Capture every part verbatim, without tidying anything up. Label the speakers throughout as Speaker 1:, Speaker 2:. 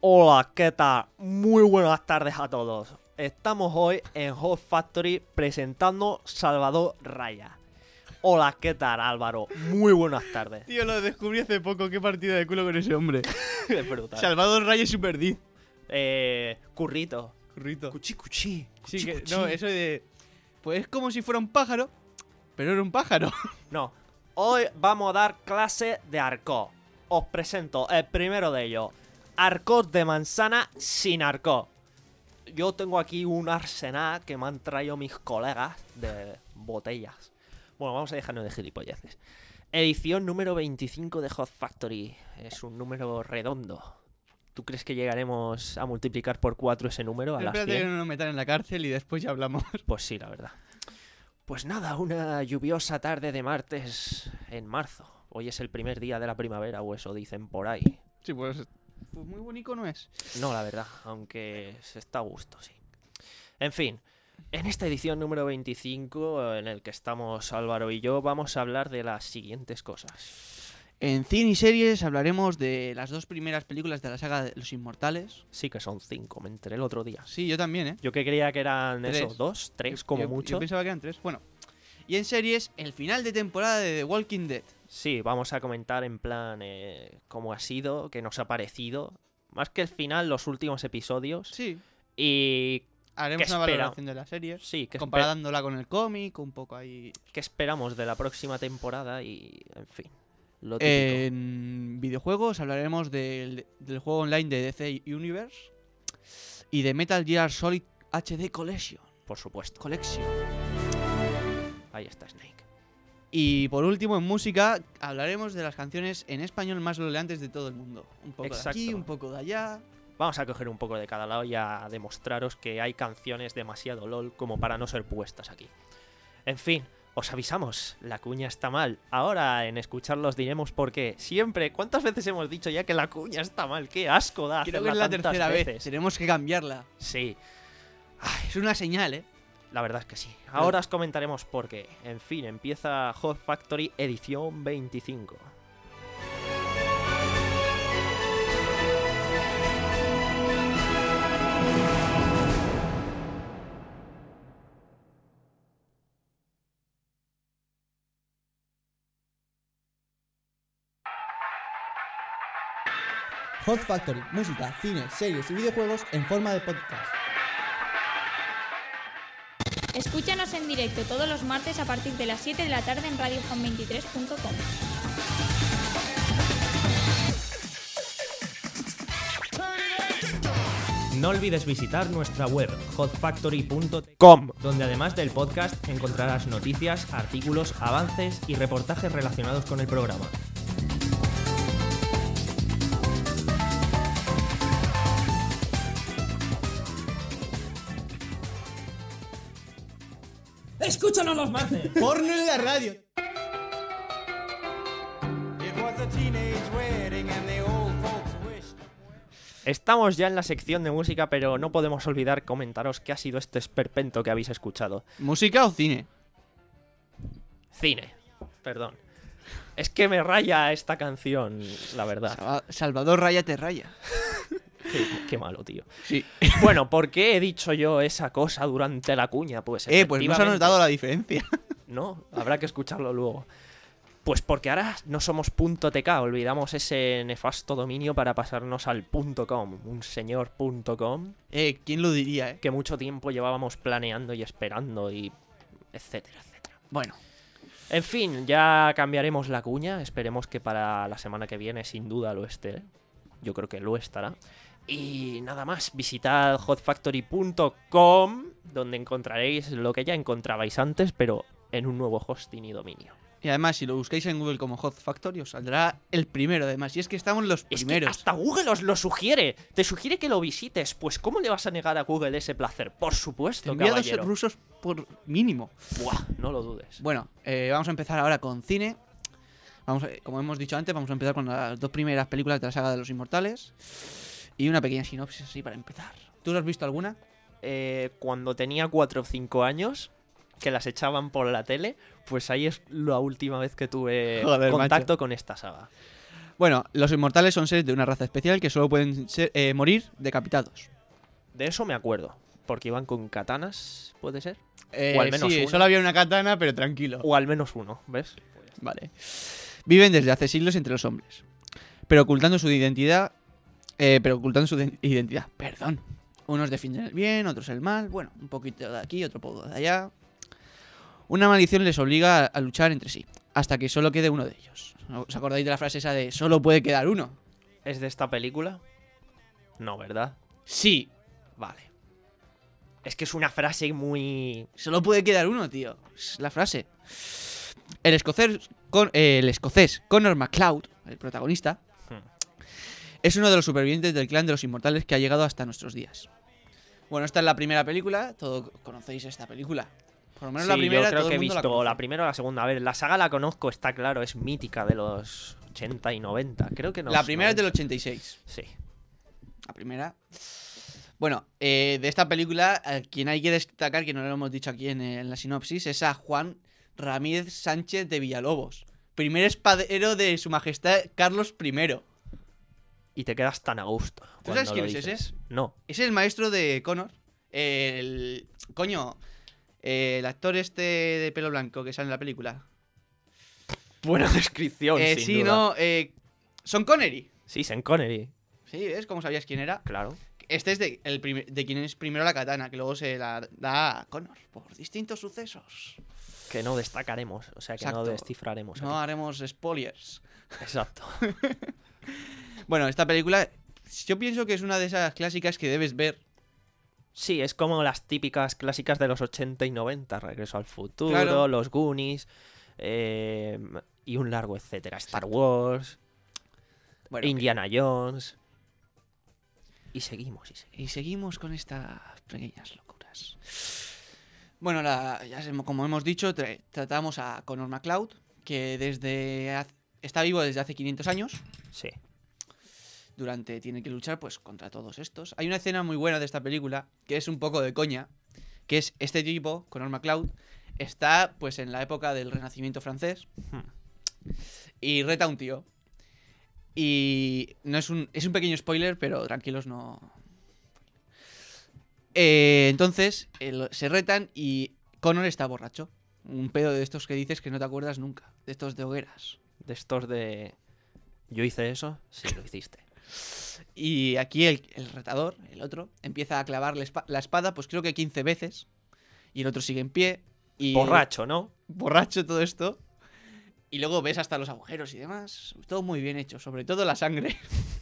Speaker 1: Hola, ¿qué tal? Muy buenas tardes a todos. Estamos hoy en Hot Factory presentando Salvador Raya. Hola, ¿qué tal, Álvaro? Muy buenas tardes.
Speaker 2: Tío, lo descubrí hace poco. Qué partida de culo con ese hombre.
Speaker 1: Es brutal.
Speaker 2: Salvador Raya y Super D.
Speaker 1: Eh, currito.
Speaker 2: Currito.
Speaker 1: Cuchi, cuchi.
Speaker 2: Sí,
Speaker 1: cuchi,
Speaker 2: que,
Speaker 1: cuchi.
Speaker 2: no, eso de... Pues es como si fuera un pájaro, pero era un pájaro.
Speaker 1: No. Hoy vamos a dar clase de arco. Os presento el primero de ellos. Arcos de manzana sin arco. Yo tengo aquí un arsenal que me han traído mis colegas de botellas. Bueno, vamos a dejarnos de gilipolleces. Edición número veinticinco de Hot Factory. Es un número redondo. ¿Tú crees que llegaremos a multiplicar por cuatro ese número a las
Speaker 2: Espérate que
Speaker 1: cien?
Speaker 2: no nos metan en la cárcel y después ya hablamos.
Speaker 1: Pues sí, la verdad. Pues nada, una lluviosa tarde de martes en marzo. Hoy es el primer día de la primavera, o eso dicen por ahí.
Speaker 2: Sí, pues, pues muy bonito no es.
Speaker 1: No, la verdad, aunque se está a gusto, sí. En fin, en esta edición número veinticinco, en el que estamos Álvaro y yo, vamos a hablar de las siguientes cosas.
Speaker 2: En cine y series hablaremos de las dos primeras películas de la saga de Los Inmortales.
Speaker 1: Sí que son cinco, me enteré el otro día.
Speaker 2: Sí, yo también, ¿eh?
Speaker 1: Yo que creía que eran
Speaker 2: Tres.
Speaker 1: esos dos, tres como
Speaker 2: yo,
Speaker 1: mucho.
Speaker 2: Yo pensaba que eran tres. Bueno, y en series, el final de temporada de The Walking Dead.
Speaker 1: Sí, vamos a comentar en plan eh, cómo ha sido, qué nos ha parecido. Más que el final, los últimos episodios.
Speaker 2: Sí.
Speaker 1: Y
Speaker 2: Haremos
Speaker 1: ¿Qué
Speaker 2: una
Speaker 1: espera?
Speaker 2: valoración de la serie.
Speaker 1: sí, que
Speaker 2: Comparándola con el cómic, un poco ahí.
Speaker 1: qué esperamos de la próxima temporada y, en fin, lo típico.
Speaker 2: En videojuegos hablaremos del, del juego online de D C Universe y de Metal Gear Solid H D Collection.
Speaker 1: Por supuesto.
Speaker 2: Collection.
Speaker 1: Ahí está Snake.
Speaker 2: Y por último, en música, hablaremos de las canciones en español más loleantes de todo el mundo. Un poco
Speaker 1: Exacto.
Speaker 2: de aquí, un poco de allá.
Speaker 1: Vamos a coger un poco de cada lado y a demostraros que hay canciones demasiado LOL como para no ser puestas aquí. En fin, os avisamos, la cuña está mal. Ahora en escucharlos diremos por qué. Siempre, ¿cuántas veces hemos dicho ya que la cuña está mal? ¡Qué asco da
Speaker 2: Creo que
Speaker 1: hacerla
Speaker 2: es la
Speaker 1: tantas
Speaker 2: tercera
Speaker 1: veces!
Speaker 2: vez. Tenemos que cambiarla.
Speaker 1: Sí,
Speaker 2: Es una señal, ¿eh?
Speaker 1: la verdad es que sí. Ahora os comentaremos por qué. En fin, empieza Hot Factory edición veinticinco.
Speaker 3: Hot Factory, música, cine, series y videojuegos en forma de podcast.
Speaker 4: Escúchanos en directo todos los martes a partir de las siete de la tarde en radio home veintitrés punto com.
Speaker 5: No olvides visitar nuestra web hot factory punto com, donde además del podcast encontrarás noticias, artículos, avances y reportajes relacionados con el programa.
Speaker 6: ¡Escúchanos los martes!
Speaker 3: Porno en la radio.
Speaker 1: Estamos ya en la sección de música, pero no podemos olvidar comentaros qué ha sido este esperpento que habéis escuchado.
Speaker 2: ¿Música o cine?
Speaker 1: Cine. Perdón. Es que me raya esta canción, la verdad.
Speaker 2: Salva- Salvador Raya te raya.
Speaker 1: Qué, qué malo, tío.
Speaker 2: Sí.
Speaker 1: Bueno, ¿por qué he dicho yo esa cosa durante la cuña? Pues
Speaker 2: Eh, pues no se ha
Speaker 1: efectivamente-
Speaker 2: notado la diferencia.
Speaker 1: No, habrá que escucharlo luego. Pues porque ahora no somos .tk, olvidamos ese nefasto dominio para pasarnos al .com, un señor .com
Speaker 2: Eh, ¿quién lo diría, eh?
Speaker 1: que mucho tiempo llevábamos planeando y esperando y etcétera, etcétera.
Speaker 2: Bueno,
Speaker 1: En fin, ya cambiaremos la cuña, esperemos que para la semana que viene sin duda lo esté. Yo creo que lo estará. Y nada más, visitad hot factory punto com, donde encontraréis lo que ya encontrabais antes, pero en un nuevo hosting y dominio.
Speaker 2: y además, si lo buscáis en Google como Hot Factory, os saldrá el primero, además. Y es que estamos los
Speaker 1: Es que
Speaker 2: primeros.
Speaker 1: hasta Google os lo sugiere. Te sugiere que lo visites. Pues ¿cómo le vas a negar a Google ese placer? Por
Speaker 2: Te
Speaker 1: supuesto,
Speaker 2: envía dos
Speaker 1: caballero.
Speaker 2: rusos por mínimo.
Speaker 1: Buah, no lo dudes.
Speaker 2: Bueno, eh, vamos a empezar ahora con cine. Vamos a- como hemos dicho antes, vamos a empezar con las dos primeras películas de la saga de Los Inmortales. Y una pequeña sinopsis así para empezar. ¿Tú lo has visto alguna?
Speaker 1: Eh, cuando tenía cuatro o cinco años, que las echaban por la tele, pues ahí es la última vez que tuve
Speaker 2: Joder,
Speaker 1: contacto con esta saga.
Speaker 2: Bueno, los inmortales son seres de una raza especial que solo pueden ser, eh, morir decapitados.
Speaker 1: De eso me acuerdo. Porque iban con katanas, ¿puede ser?
Speaker 2: Eh,
Speaker 1: O al menos
Speaker 2: sí,
Speaker 1: uno.
Speaker 2: solo había una katana, pero tranquilo.
Speaker 1: O al menos uno, ¿ves?
Speaker 2: Vale. Viven desde hace siglos entre los hombres, pero ocultando su identidad. Eh, pero ocultando su de- identidad. Perdón. Unos defienden el bien, otros el mal. Bueno, un poquito de aquí, otro poco de allá. Una maldición les obliga a, a luchar entre sí, hasta que solo quede uno de ellos. ¿Os acordáis de la frase esa de solo puede quedar uno?
Speaker 1: ¿Es de esta película? No, ¿verdad?
Speaker 2: Sí,
Speaker 1: Vale. Es que es una frase muy...
Speaker 2: solo puede quedar uno, tío. Es la frase. El escocés, con, eh, el escocés Connor MacLeod, el protagonista,
Speaker 1: Hmm.
Speaker 2: es uno de los supervivientes del clan de los inmortales que ha llegado hasta nuestros días. Bueno, esta es la primera película. Todos conocéis esta película. Por lo menos
Speaker 1: Sí,
Speaker 2: la primera.
Speaker 1: yo creo
Speaker 2: todo
Speaker 1: que he
Speaker 2: el mundo
Speaker 1: visto
Speaker 2: conoce.
Speaker 1: la, primera o la segunda. A ver, la saga la conozco, está claro, es mítica de los ochenta y noventa. Creo que no.
Speaker 2: La primera es del ochenta y seis.
Speaker 1: Sí.
Speaker 2: La primera. Bueno, eh, de esta película, a quien hay que destacar, que no lo hemos dicho aquí en, en la sinopsis, es a Juan Ramírez Sánchez de Villalobos, primer espadero de su majestad Carlos I.
Speaker 1: Y te quedas tan a gusto.
Speaker 2: ¿Tú sabes
Speaker 1: cuando
Speaker 2: quién
Speaker 1: lo
Speaker 2: es ese?
Speaker 1: dices. No.
Speaker 2: Es el maestro de Connor. El. Coño. eh, el actor este de pelo blanco que sale en la película.
Speaker 1: Buena descripción,
Speaker 2: Eh,
Speaker 1: sin
Speaker 2: sí,
Speaker 1: duda.
Speaker 2: no. Eh, Sean Connery.
Speaker 1: Sí, Sean Connery.
Speaker 2: Sí, ¿ves? ¿Cómo sabías quién era?
Speaker 1: Claro.
Speaker 2: Este es de, el prim- de quien es primero la katana, que luego se la da a Connor por distintos sucesos.
Speaker 1: Que no destacaremos. O sea, que no
Speaker 2: Exacto.
Speaker 1: descifraremos.
Speaker 2: No
Speaker 1: aquí.
Speaker 2: haremos spoilers.
Speaker 1: Exacto.
Speaker 2: Bueno, esta película, yo pienso que es una de esas clásicas que debes ver.
Speaker 1: Sí, es como las típicas clásicas de los ochenta y noventa. Regreso al futuro,
Speaker 2: Claro.
Speaker 1: los Goonies. eh, y un largo etcétera. Star Wars.
Speaker 2: Bueno,
Speaker 1: Indiana Jones. Y seguimos, y seguimos.
Speaker 2: y seguimos con estas pequeñas locuras. Bueno, la, ya se- como hemos dicho, tra- tratamos a Connor MacLeod, que desde haz- está vivo desde hace quinientos años.
Speaker 1: Sí.
Speaker 2: Durante tiene que luchar pues contra todos estos. Hay una escena muy buena de esta película que es un poco de coña, que es este tipo, Connor MacLeod, está pues en la época del Renacimiento francés
Speaker 1: Hmm.
Speaker 2: y reta a un tío. Y no es un es un pequeño spoiler, pero tranquilos, no. Eh, entonces el- se retan y Connor está borracho. Un pedo de estos que dices que no te acuerdas nunca, de estos de hogueras.
Speaker 1: De estos de... ¿Yo hice eso? Sí, lo hiciste.
Speaker 2: Y aquí el, el retador, el otro, empieza a clavar la, espa- la espada, pues creo que quince veces. Y el otro sigue en pie. Y
Speaker 1: Borracho, ¿no?
Speaker 2: Borracho todo esto. Y luego ves hasta los agujeros y demás. Todo muy bien hecho, sobre todo la sangre.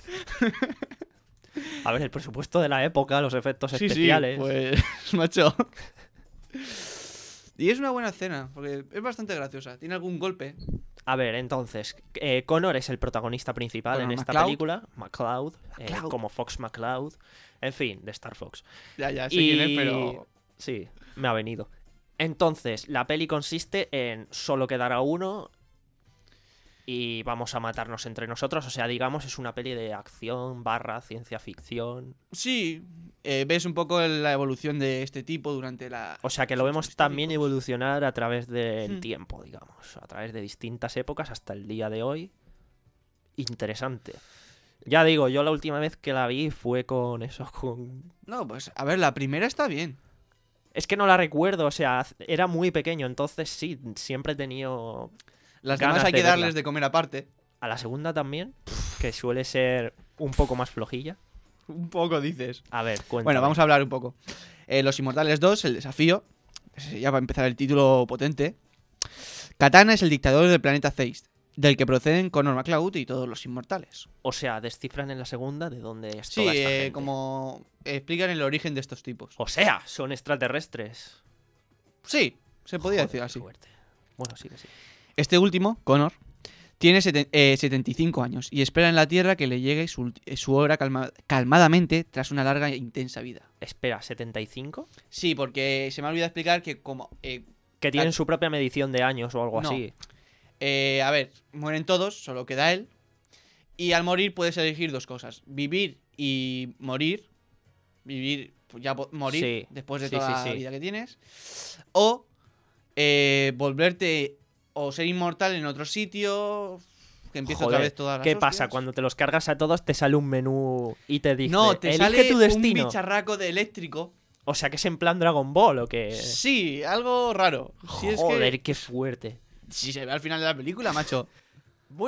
Speaker 1: A ver, el presupuesto de la época, los efectos
Speaker 2: Sí, sí,
Speaker 1: especiales.
Speaker 2: pues, macho. Y es una buena escena, porque es bastante graciosa. Tiene algún golpe.
Speaker 1: A ver, entonces, eh, Connor es el protagonista principal
Speaker 2: Connor
Speaker 1: en esta
Speaker 2: MacLeod.
Speaker 1: película. MacLeod, eh,
Speaker 2: MacLeod.
Speaker 1: como Fox MacLeod. En fin, de Star Fox.
Speaker 2: Ya, ya sé
Speaker 1: Y-
Speaker 2: quién es, pero...
Speaker 1: Sí, me ha venido. Entonces, la peli consiste en solo quedar a uno y vamos a matarnos entre nosotros. O sea, digamos, es una peli de acción barra ciencia ficción.
Speaker 2: Sí, eh, ves un poco la evolución de este tipo durante la...
Speaker 1: O sea, que lo
Speaker 2: los
Speaker 1: vemos
Speaker 2: hechos
Speaker 1: también
Speaker 2: históricos.
Speaker 1: evolucionar a través del
Speaker 2: Hmm.
Speaker 1: tiempo, digamos. A través de distintas épocas hasta el día de hoy. Interesante. Ya digo, yo la última vez que la vi fue con eso, con...
Speaker 2: No, pues a ver, la primera está bien.
Speaker 1: Es que no la recuerdo, o sea, era muy pequeño, entonces sí, siempre he tenido...
Speaker 2: Las
Speaker 1: ganas
Speaker 2: demás hay
Speaker 1: de
Speaker 2: que
Speaker 1: verla.
Speaker 2: darles de comer aparte.
Speaker 1: A la segunda también, que suele ser un poco más flojilla.
Speaker 2: Un poco dices.
Speaker 1: A ver, cuéntame.
Speaker 2: Bueno, vamos a hablar un poco. Eh, Los Inmortales dos, el desafío. Ese ya va a empezar el título potente. Katana es el dictador del planeta Zeist, del que proceden Connor MacLeod y todos los inmortales.
Speaker 1: O sea, descifran en la segunda de dónde es
Speaker 2: Sí,
Speaker 1: toda esta
Speaker 2: eh,
Speaker 1: gente.
Speaker 2: como explican el origen de estos tipos.
Speaker 1: O sea, son extraterrestres.
Speaker 2: Sí, se podía
Speaker 1: Joder,
Speaker 2: decir así.
Speaker 1: fuerte. Bueno, sí que sí.
Speaker 2: Este último, Connor, tiene seten- eh, setenta y cinco años y espera en la Tierra que le llegue su, ulti- eh, su hora calma- calmadamente tras una larga e intensa vida.
Speaker 1: Espera, ¿setenta y cinco?
Speaker 2: Sí, porque se me ha olvidado explicar que como... eh,
Speaker 1: Que tienen
Speaker 2: Ah.
Speaker 1: su propia medición de años o algo
Speaker 2: No.
Speaker 1: así.
Speaker 2: eh, a ver, mueren todos, solo queda él. Y al morir puedes elegir dos cosas. Vivir y morir. Vivir, pues ya po- morir
Speaker 1: Sí,
Speaker 2: después de
Speaker 1: sí,
Speaker 2: toda
Speaker 1: sí,
Speaker 2: la
Speaker 1: sí.
Speaker 2: vida que tienes. O eh, volverte o ser inmortal en otro sitio. que empieza
Speaker 1: Joder,
Speaker 2: otra vez todas las
Speaker 1: ¿qué pasa?
Speaker 2: hostias.
Speaker 1: Cuando te los cargas a todos te sale un menú y te dice,
Speaker 2: No, te
Speaker 1: elige
Speaker 2: sale
Speaker 1: tu
Speaker 2: un
Speaker 1: destino.
Speaker 2: bicharraco de eléctrico.
Speaker 1: O sea que es en plan Dragon Ball o que...
Speaker 2: Sí, algo raro. Si es
Speaker 1: Joder,
Speaker 2: que...
Speaker 1: qué fuerte.
Speaker 2: Si se ve al final de la película, macho.
Speaker 1: ¡Muy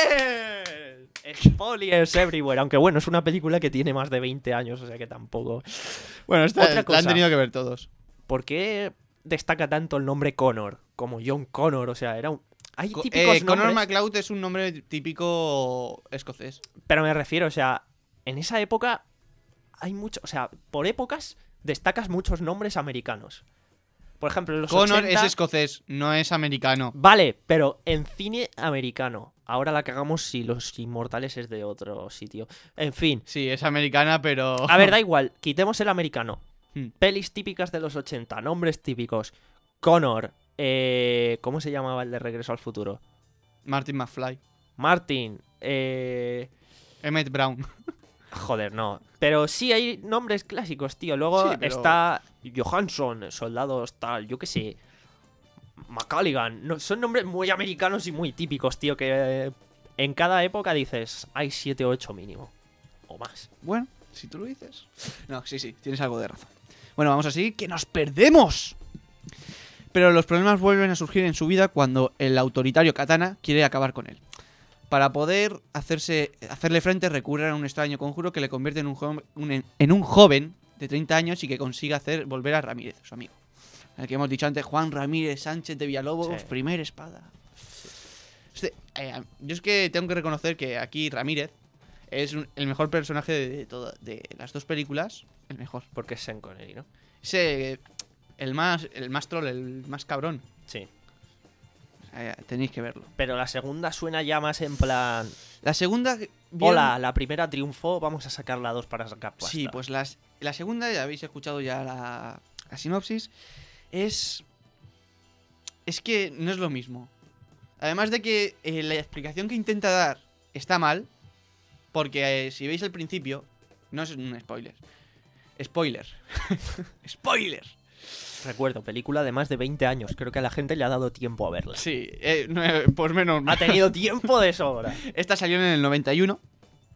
Speaker 1: bien! Spoilers everywhere. Aunque bueno, es una película que tiene más de veinte años, o sea que tampoco...
Speaker 2: Bueno, esta
Speaker 1: Otra
Speaker 2: la
Speaker 1: cosa.
Speaker 2: han tenido que ver todos.
Speaker 1: ¿Por qué destaca tanto el nombre Connor? Como John Connor, o sea, era un... Hay
Speaker 2: Co-
Speaker 1: típicos
Speaker 2: eh, Connor
Speaker 1: nombres,
Speaker 2: MacLeod es un nombre típico escocés.
Speaker 1: pero me refiero, o sea, en esa época hay mucho... O sea, por épocas destacas muchos nombres americanos. Por ejemplo, en los
Speaker 2: Connor
Speaker 1: ochenta...
Speaker 2: es escocés, no es americano.
Speaker 1: Vale, pero en cine americano. Ahora la cagamos si Los Inmortales es de otro sitio. En fin.
Speaker 2: Sí, es americana, pero...
Speaker 1: A ver, da igual. Quitemos el americano.
Speaker 2: Hmm.
Speaker 1: Pelis típicas de los ochenta. Nombres típicos. Connor. Eh, ¿Cómo se llamaba el de Regreso al Futuro?
Speaker 2: Martin McFly.
Speaker 1: Martin. Eh...
Speaker 2: Emmett Brown.
Speaker 1: Joder, no. Pero sí hay nombres clásicos, tío. Luego
Speaker 2: Sí, pero-
Speaker 1: está Johansson, soldados tal, yo qué sé. McCalligan. No, son nombres muy americanos y muy típicos, tío, que eh, en cada época dices, hay siete o ocho mínimo. O más.
Speaker 2: Bueno, si tú lo dices. No, sí, sí, tienes algo de razón. Bueno, vamos a seguir, que nos perdemos. Pero los problemas vuelven a surgir en su vida cuando el autoritario Katana quiere acabar con él. Para poder hacerse, hacerle frente recurre a un extraño conjuro que le convierte en un, joven, un- en un joven de treinta años y que consigue hacer volver a Ramírez, su amigo. El que hemos dicho antes, Juan Ramírez Sánchez de Villalobos,
Speaker 1: Sí.
Speaker 2: primera espada. Este, eh, yo es que tengo que reconocer que aquí Ramírez es un- el mejor personaje de, de, toda- de las dos películas. El mejor.
Speaker 1: Porque es Sean Connery, ¿no?
Speaker 2: Ese, el más, el más troll, el más cabrón.
Speaker 1: Sí.
Speaker 2: Eh, tenéis que verlo.
Speaker 1: Pero la segunda suena ya más en plan...
Speaker 2: La segunda... ¿vieron?
Speaker 1: Hola, la primera triunfó, vamos a sacar la dos para sacar pasta.
Speaker 2: Sí, pues las, la segunda, ya habéis escuchado ya la, la sinopsis, es... Es que no es lo mismo. Además de que eh, la explicación que intenta dar está mal, porque eh, si veis el principio, no es un spoiler. Spoiler. Spoiler.
Speaker 1: Recuerdo, película de más de veinte años. Creo que a la gente le ha dado tiempo a verla.
Speaker 2: Sí, eh, no, eh, pues menos
Speaker 1: Ha
Speaker 2: mal.
Speaker 1: tenido tiempo de sobra.
Speaker 2: Esta salió en el noventa y uno.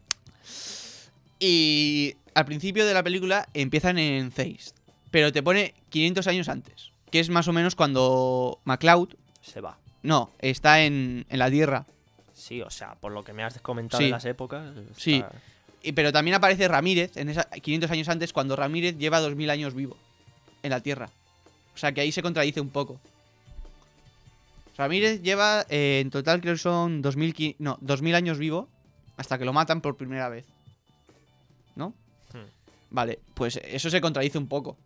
Speaker 2: Y al principio de la película empiezan en seis. Pero te pone quinientos años antes. Que es más o menos cuando MacLeod...
Speaker 1: Se va.
Speaker 2: No, está en, en la Tierra.
Speaker 1: Sí, o sea, por lo que me has comentado
Speaker 2: Sí.
Speaker 1: de las épocas. está-
Speaker 2: Sí. Y, pero también aparece Ramírez en esa, quinientos años antes, cuando Ramírez lleva dos mil años vivo en la Tierra. O sea que ahí se contradice un poco. Ramírez lleva, eh, en total creo que son dos mil, qui- no, dos mil años vivo hasta que lo matan por primera vez. ¿No?
Speaker 1: Hmm.
Speaker 2: Vale, pues eso se contradice un poco.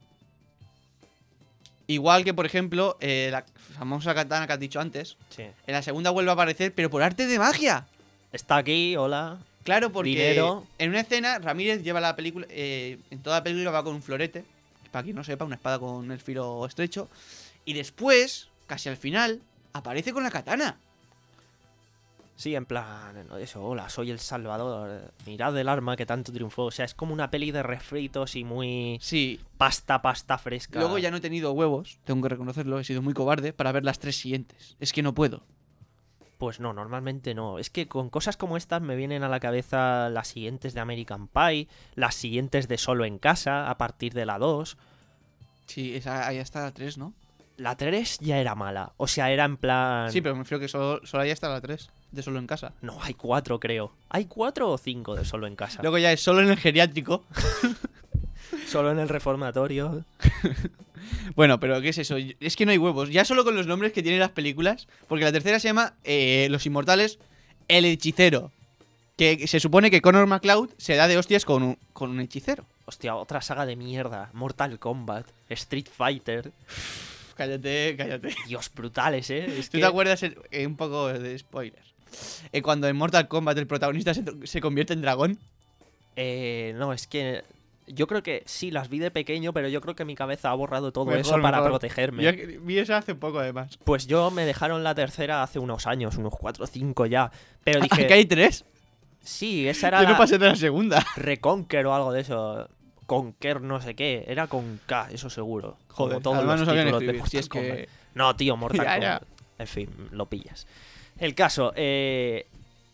Speaker 2: Igual que, por ejemplo, eh, la famosa katana que has dicho antes.
Speaker 1: Sí.
Speaker 2: En la segunda vuelve a aparecer, pero por arte de magia.
Speaker 1: Está aquí, hola.
Speaker 2: Claro, porque
Speaker 1: Dinero.
Speaker 2: en una escena Ramírez lleva la película, eh, en toda la película va con un florete, para quien no sepa, una espada con el filo estrecho, y después, casi al final, aparece con la katana.
Speaker 1: Sí, en plan, no, eso, hola, soy el Salvador. Mirad el arma que tanto triunfó. O sea, es como una peli de refritos y muy
Speaker 2: Sí,
Speaker 1: pasta, pasta fresca.
Speaker 2: luego ya no he tenido huevos, tengo que reconocerlo, he sido muy cobarde para ver las tres siguientes. Es que no puedo.
Speaker 1: Pues no, normalmente no. Es que con cosas como estas me vienen a la cabeza las siguientes de American Pie, las siguientes de Solo en Casa, a partir de la dos.
Speaker 2: Sí, esa, ahí está la tres, ¿no?
Speaker 1: La tres ya era mala. O sea, era en plan...
Speaker 2: Sí, pero me refiero que solo, solo ahí está la tres, de solo en casa.
Speaker 1: No, hay cuatro, creo. ¿Hay cuatro o cinco de Solo en Casa?
Speaker 2: Luego ya es solo en el geriátrico.
Speaker 1: Solo en el reformatorio.
Speaker 2: Bueno, pero ¿qué es eso? Es que no hay huevos. Ya solo con los nombres que tienen las películas. Porque la tercera se llama eh, Los Inmortales, El Hechicero. Que se supone que Connor MacLeod se da de hostias con un, con un hechicero.
Speaker 1: Hostia, otra saga de mierda. Mortal Kombat, Street Fighter.
Speaker 2: Cállate, cállate.
Speaker 1: Dios, brutales, ¿eh? Es
Speaker 2: ¿Tú
Speaker 1: que...
Speaker 2: te acuerdas eh, eh, un poco de spoiler? Eh, cuando en Mortal Kombat el protagonista se, se convierte en dragón.
Speaker 1: Eh, no, es que... Yo creo que sí, las vi de pequeño, pero yo creo que mi cabeza ha borrado todo
Speaker 2: Mejor,
Speaker 1: eso para
Speaker 2: mejor.
Speaker 1: protegerme.
Speaker 2: Yo vi eso hace poco, además.
Speaker 1: Pues yo me dejaron la tercera hace unos años, unos cuatro o cinco ya. Pero
Speaker 2: ¿Aquí
Speaker 1: dije,
Speaker 2: hay tres?
Speaker 1: sí, esa era
Speaker 2: Yo no
Speaker 1: la
Speaker 2: pasé de la segunda.
Speaker 1: Reconquer o algo de eso. Conquer no sé qué. Era con K, eso seguro. Como
Speaker 2: Joder,
Speaker 1: todos
Speaker 2: además
Speaker 1: los
Speaker 2: no sabían
Speaker 1: títulos de
Speaker 2: escribir,
Speaker 1: Mortal
Speaker 2: si es que-
Speaker 1: Kombat. No, tío, Mortal
Speaker 2: Ya, ya.
Speaker 1: Kombat. En fin, lo pillas. El caso, eh...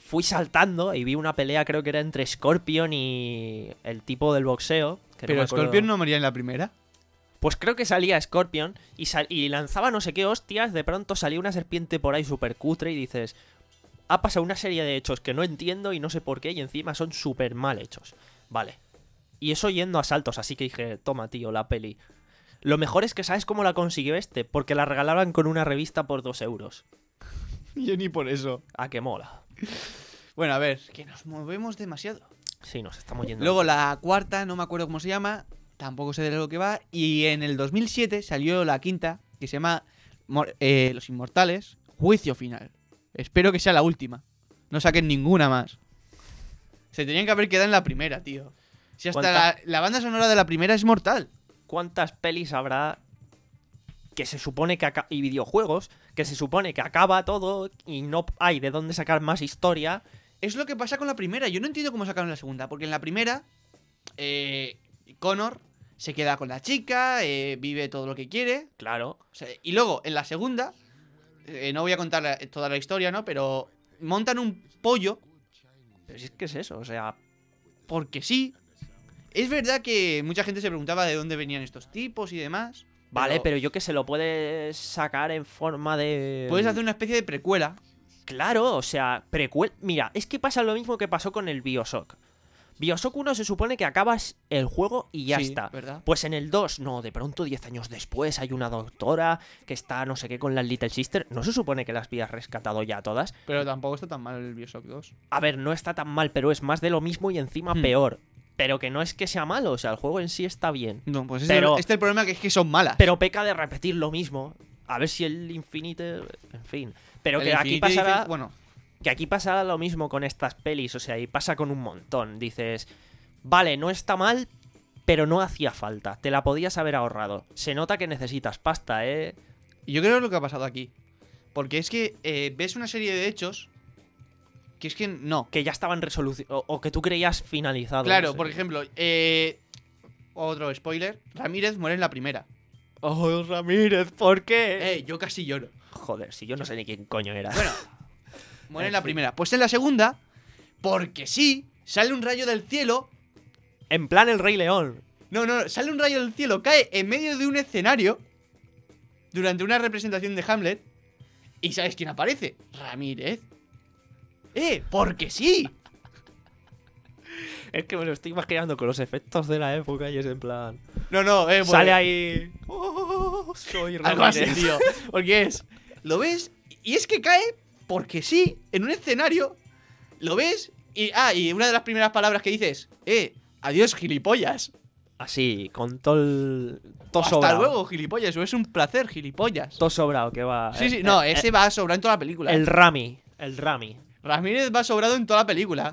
Speaker 1: fui saltando y vi una pelea, creo que era entre Scorpion y el tipo del boxeo. Que no
Speaker 2: Pero
Speaker 1: me acuerdo.
Speaker 2: Scorpion no moría en la primera.
Speaker 1: Pues creo que salía Scorpion y, sal- y lanzaba no sé qué hostias, de pronto salía una serpiente por ahí súper cutre y dices... Ha pasado una serie de hechos que no entiendo y no sé por qué y encima son súper mal hechos. Vale. Y eso yendo a saltos, así que dije, toma tío, la peli. Lo mejor es que sabes cómo la consiguió este, porque la regalaban con una revista por dos euros.
Speaker 2: Yo ni por eso.
Speaker 1: Ah, que mola.
Speaker 2: Bueno, a ver, que nos movemos demasiado.
Speaker 1: Sí, nos estamos yendo.
Speaker 2: Luego la cuarta, no me acuerdo cómo se llama, tampoco sé de lo que va. Y en el dos mil siete salió la quinta, que se llama Mor- eh, Los Inmortales, Juicio Final. Espero que sea la última. No saquen ninguna más. Se tenían que haber quedado en la primera, tío. Si hasta
Speaker 1: ¿Cuánta-
Speaker 2: la, la banda sonora de la primera es mortal.
Speaker 1: ¿Cuántas pelis habrá que se supone que acaba... y videojuegos que se supone que acaba todo y no hay de dónde sacar más historia?
Speaker 2: Es lo que pasa con la primera. Yo no entiendo cómo sacaron la segunda. Porque en la primera, eh, Connor se queda con la chica, eh, vive todo lo que quiere.
Speaker 1: Claro.
Speaker 2: O sea, y luego, en la segunda, eh, no voy a contar la- toda la historia, ¿no? Pero montan un pollo,
Speaker 1: Pero si es que es eso, o sea...
Speaker 2: porque sí. Es verdad que mucha gente se preguntaba de dónde venían estos tipos y demás.
Speaker 1: Vale, pero yo que se lo puedes sacar en forma de...
Speaker 2: Puedes hacer una especie de precuela.
Speaker 1: Claro, o sea, precuel... Mira, es que pasa lo mismo que pasó con el Bioshock. Bioshock uno se supone que acabas el juego y ya
Speaker 2: Sí,
Speaker 1: está.
Speaker 2: ¿verdad?
Speaker 1: Pues en el dos, no, de pronto diez años después hay una doctora que está no sé qué con las Little Sister. ¿No se supone que las habías rescatado ya todas?
Speaker 2: Pero tampoco está tan mal el Bioshock dos.
Speaker 1: A ver, no está tan mal, pero es más de lo mismo y encima
Speaker 2: Hmm.
Speaker 1: peor. Pero que no es que sea malo, o sea, el juego en sí está bien.
Speaker 2: No, pues este,
Speaker 1: Pero-
Speaker 2: este es el problema, que es que son malas.
Speaker 1: Pero peca de repetir lo mismo. A ver si el Infinite... En fin. Pero
Speaker 2: El
Speaker 1: que aquí
Speaker 2: Infinity
Speaker 1: pasará...
Speaker 2: dice- bueno,
Speaker 1: Que aquí pasará lo mismo con estas pelis, o sea, y pasa con un montón. Dices, vale, no está mal, pero no hacía falta. Te la podías haber ahorrado. Se nota que necesitas pasta, ¿eh?
Speaker 2: y yo creo que es lo que ha pasado aquí. Porque es que eh, ves una serie de hechos que es que no.
Speaker 1: Que ya estaban resolución o, o que tú creías finalizado.
Speaker 2: Claro,
Speaker 1: no sé.
Speaker 2: por ejemplo, eh, otro spoiler, Ramírez muere en la primera.
Speaker 1: Oh, Ramírez, ¿por qué?
Speaker 2: Eh, yo casi lloro.
Speaker 1: Joder, si yo no sé ni quién coño era.
Speaker 2: Bueno, muere en
Speaker 1: En
Speaker 2: la
Speaker 1: fin.
Speaker 2: primera. Pues en la segunda, porque sí, sale un rayo del cielo.
Speaker 1: En plan el Rey León.
Speaker 2: No, no, sale un rayo del cielo, cae en medio de un escenario durante una representación de Hamlet. ¿Y sabes quién aparece? Ramírez. Eh, porque sí.
Speaker 1: Es que me lo estoy imaginando con los efectos de la época y es en plan...
Speaker 2: No, no, eh,
Speaker 1: Sale
Speaker 2: bueno,
Speaker 1: ahí... Oh, soy
Speaker 2: algo así,
Speaker 1: Ramírez.
Speaker 2: tío. Porque es, lo ves, y es que cae porque sí, en un escenario. Lo ves, y, ah, y una de las primeras palabras que dices, eh, adiós, gilipollas.
Speaker 1: Así, con todo el... Todo
Speaker 2: Hasta
Speaker 1: sobrado.
Speaker 2: luego, gilipollas, o es un placer, gilipollas.
Speaker 1: Todo sobrado que va.
Speaker 2: Sí, sí,
Speaker 1: eh,
Speaker 2: no,
Speaker 1: eh,
Speaker 2: ese va a sobrar en toda la película.
Speaker 1: El Rami. El Rami.
Speaker 2: Ramírez va sobrado en toda la película.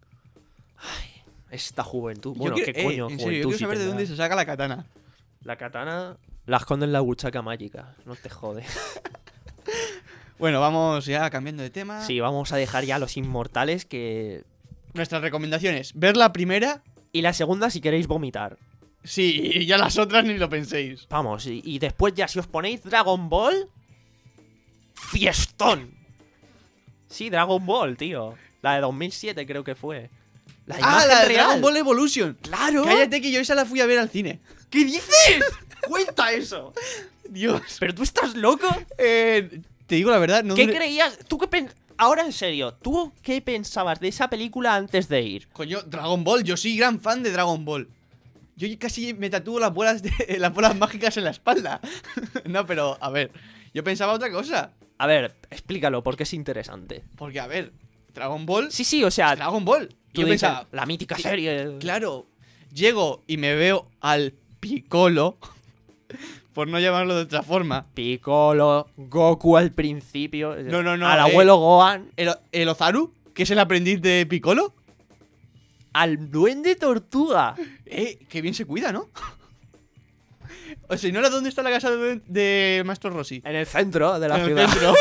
Speaker 1: Esta juventud.
Speaker 2: Yo
Speaker 1: Bueno,
Speaker 2: quiero-
Speaker 1: ¿qué
Speaker 2: eh,
Speaker 1: coño?
Speaker 2: en
Speaker 1: juventud
Speaker 2: serio, yo quiero
Speaker 1: sí
Speaker 2: saber de
Speaker 1: tendrá?
Speaker 2: dónde se saca la katana.
Speaker 1: La katana la esconde en la buchaca mágica. No te jode.
Speaker 2: Bueno, vamos ya cambiando de tema.
Speaker 1: Sí, vamos a dejar ya los inmortales que...
Speaker 2: Nuestras recomendaciones, ver la primera,
Speaker 1: Y la segunda si queréis vomitar.
Speaker 2: sí, y ya las otras ni lo penséis.
Speaker 1: Vamos, y, y después ya si os ponéis Dragon Ball... ¡Fiestón! Sí, Dragon Ball, tío. La de dos mil siete creo que fue. La
Speaker 2: ¡Ah,
Speaker 1: imagen
Speaker 2: la de
Speaker 1: real.
Speaker 2: Dragon Ball Evolution!
Speaker 1: ¡Claro!
Speaker 2: Cállate, que yo esa la fui a ver al cine.
Speaker 1: ¿Qué dices? ¡Cuenta eso!
Speaker 2: Dios.
Speaker 1: ¿Pero tú estás loco?
Speaker 2: Eh, te digo la verdad, no...
Speaker 1: ¿Qué
Speaker 2: me-
Speaker 1: creías? ¿Tú qué pen... Ahora en serio, ¿tú qué pensabas de esa película antes de ir?
Speaker 2: Coño, Dragon Ball, yo soy gran fan de Dragon Ball. Yo casi me tatúo las bolas, de, las bolas mágicas en la espalda. No, pero, a ver, yo pensaba otra cosa.
Speaker 1: A ver, explícalo, porque es interesante.
Speaker 2: Porque, a ver, Dragon Ball...
Speaker 1: Sí, sí, o sea,
Speaker 2: Dragon Ball.
Speaker 1: tú
Speaker 2: Yo
Speaker 1: dices,
Speaker 2: pensaba,
Speaker 1: la mítica
Speaker 2: que-
Speaker 1: serie.
Speaker 2: claro, llego y me veo al Piccolo, por no llamarlo de otra forma.
Speaker 1: Piccolo, Goku al principio.
Speaker 2: No, no, no,
Speaker 1: Al
Speaker 2: eh.
Speaker 1: abuelo Gohan,
Speaker 2: El, el Ozaru, que es el aprendiz de Piccolo.
Speaker 1: al duende tortuga.
Speaker 2: Eh, qué bien se cuida, ¿no? O sea, ¿no era dónde está la casa de, de Maestro Rossi?
Speaker 1: En el centro de la
Speaker 2: En el
Speaker 1: ciudad.
Speaker 2: centro.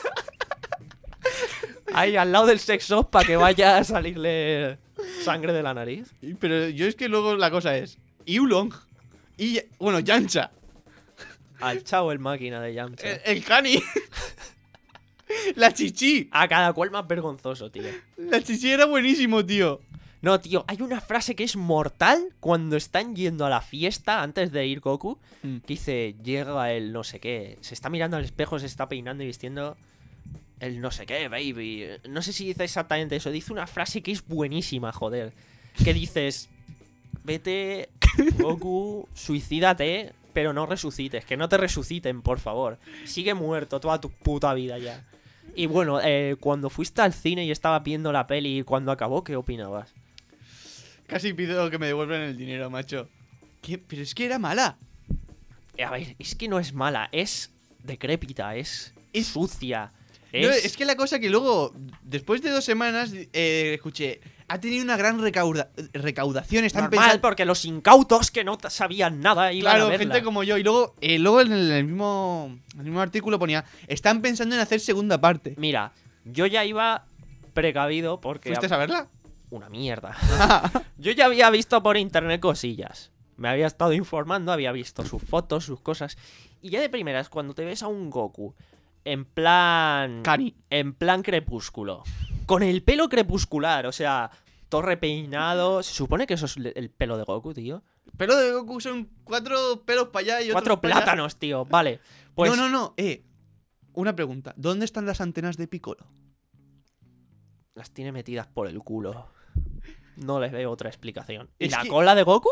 Speaker 1: Ahí al lado del sex shop para que vaya a salirle sangre de la nariz.
Speaker 2: Pero yo es que luego la cosa es Yulong y, bueno, Yancha,
Speaker 1: Al chavo el máquina de Yamcha.
Speaker 2: el, el Kani. La chichi.
Speaker 1: A cada cual más vergonzoso, tío.
Speaker 2: La chichi era buenísimo, tío.
Speaker 1: No, tío, hay una frase que es mortal cuando están yendo a la fiesta antes de ir Goku.
Speaker 2: Mm.
Speaker 1: Que dice, llega el no sé qué. Se está mirando al espejo, se está peinando y vistiendo el no sé qué, baby. No sé si dice exactamente eso. Dice una frase que es buenísima, joder. Que dices, vete, Goku, suicídate, pero no resucites. Que no te resuciten, por favor. Sigue muerto toda tu puta vida ya. Y bueno, eh, cuando fuiste al cine y estabas viendo la peli y cuando acabó, ¿qué opinabas?
Speaker 2: Casi pido que me devuelvan el dinero, macho. ¿Qué? Pero es que era mala.
Speaker 1: A ver, es que no es mala, es decrépita, es,
Speaker 2: Es-
Speaker 1: sucia.
Speaker 2: No,
Speaker 1: Es...
Speaker 2: es que la cosa que luego, después de dos semanas, eh, escuché, ha tenido una gran recauda- recaudación. Están
Speaker 1: normal,
Speaker 2: pensando.
Speaker 1: porque los incautos que no t- sabían nada iban
Speaker 2: Claro,
Speaker 1: a verla.
Speaker 2: gente como yo. Y luego, eh, luego en el, el mismo, el mismo artículo ponía, están pensando en hacer segunda parte.
Speaker 1: Mira, yo ya iba precavido porque...
Speaker 2: ¿Fuiste a verla?
Speaker 1: Una mierda. Yo ya había visto por internet cosillas. Me había estado informando, había visto sus fotos, sus cosas. Y ya de primeras, cuando te ves a un Goku en plan...
Speaker 2: Cari.
Speaker 1: En plan crepúsculo. Con el pelo crepuscular, o sea, todo repeinado. Se supone que eso es el pelo de Goku, tío.
Speaker 2: Pelo de Goku son cuatro pelos para allá y otros
Speaker 1: Cuatro
Speaker 2: pa' allá.
Speaker 1: plátanos, tío. Vale. Pues
Speaker 2: No, no, no. Eh, una pregunta. ¿Dónde están las antenas de Piccolo?
Speaker 1: las tiene metidas por el culo. No les veo otra explicación. ¿Y
Speaker 2: Es
Speaker 1: la
Speaker 2: que-
Speaker 1: cola de Goku?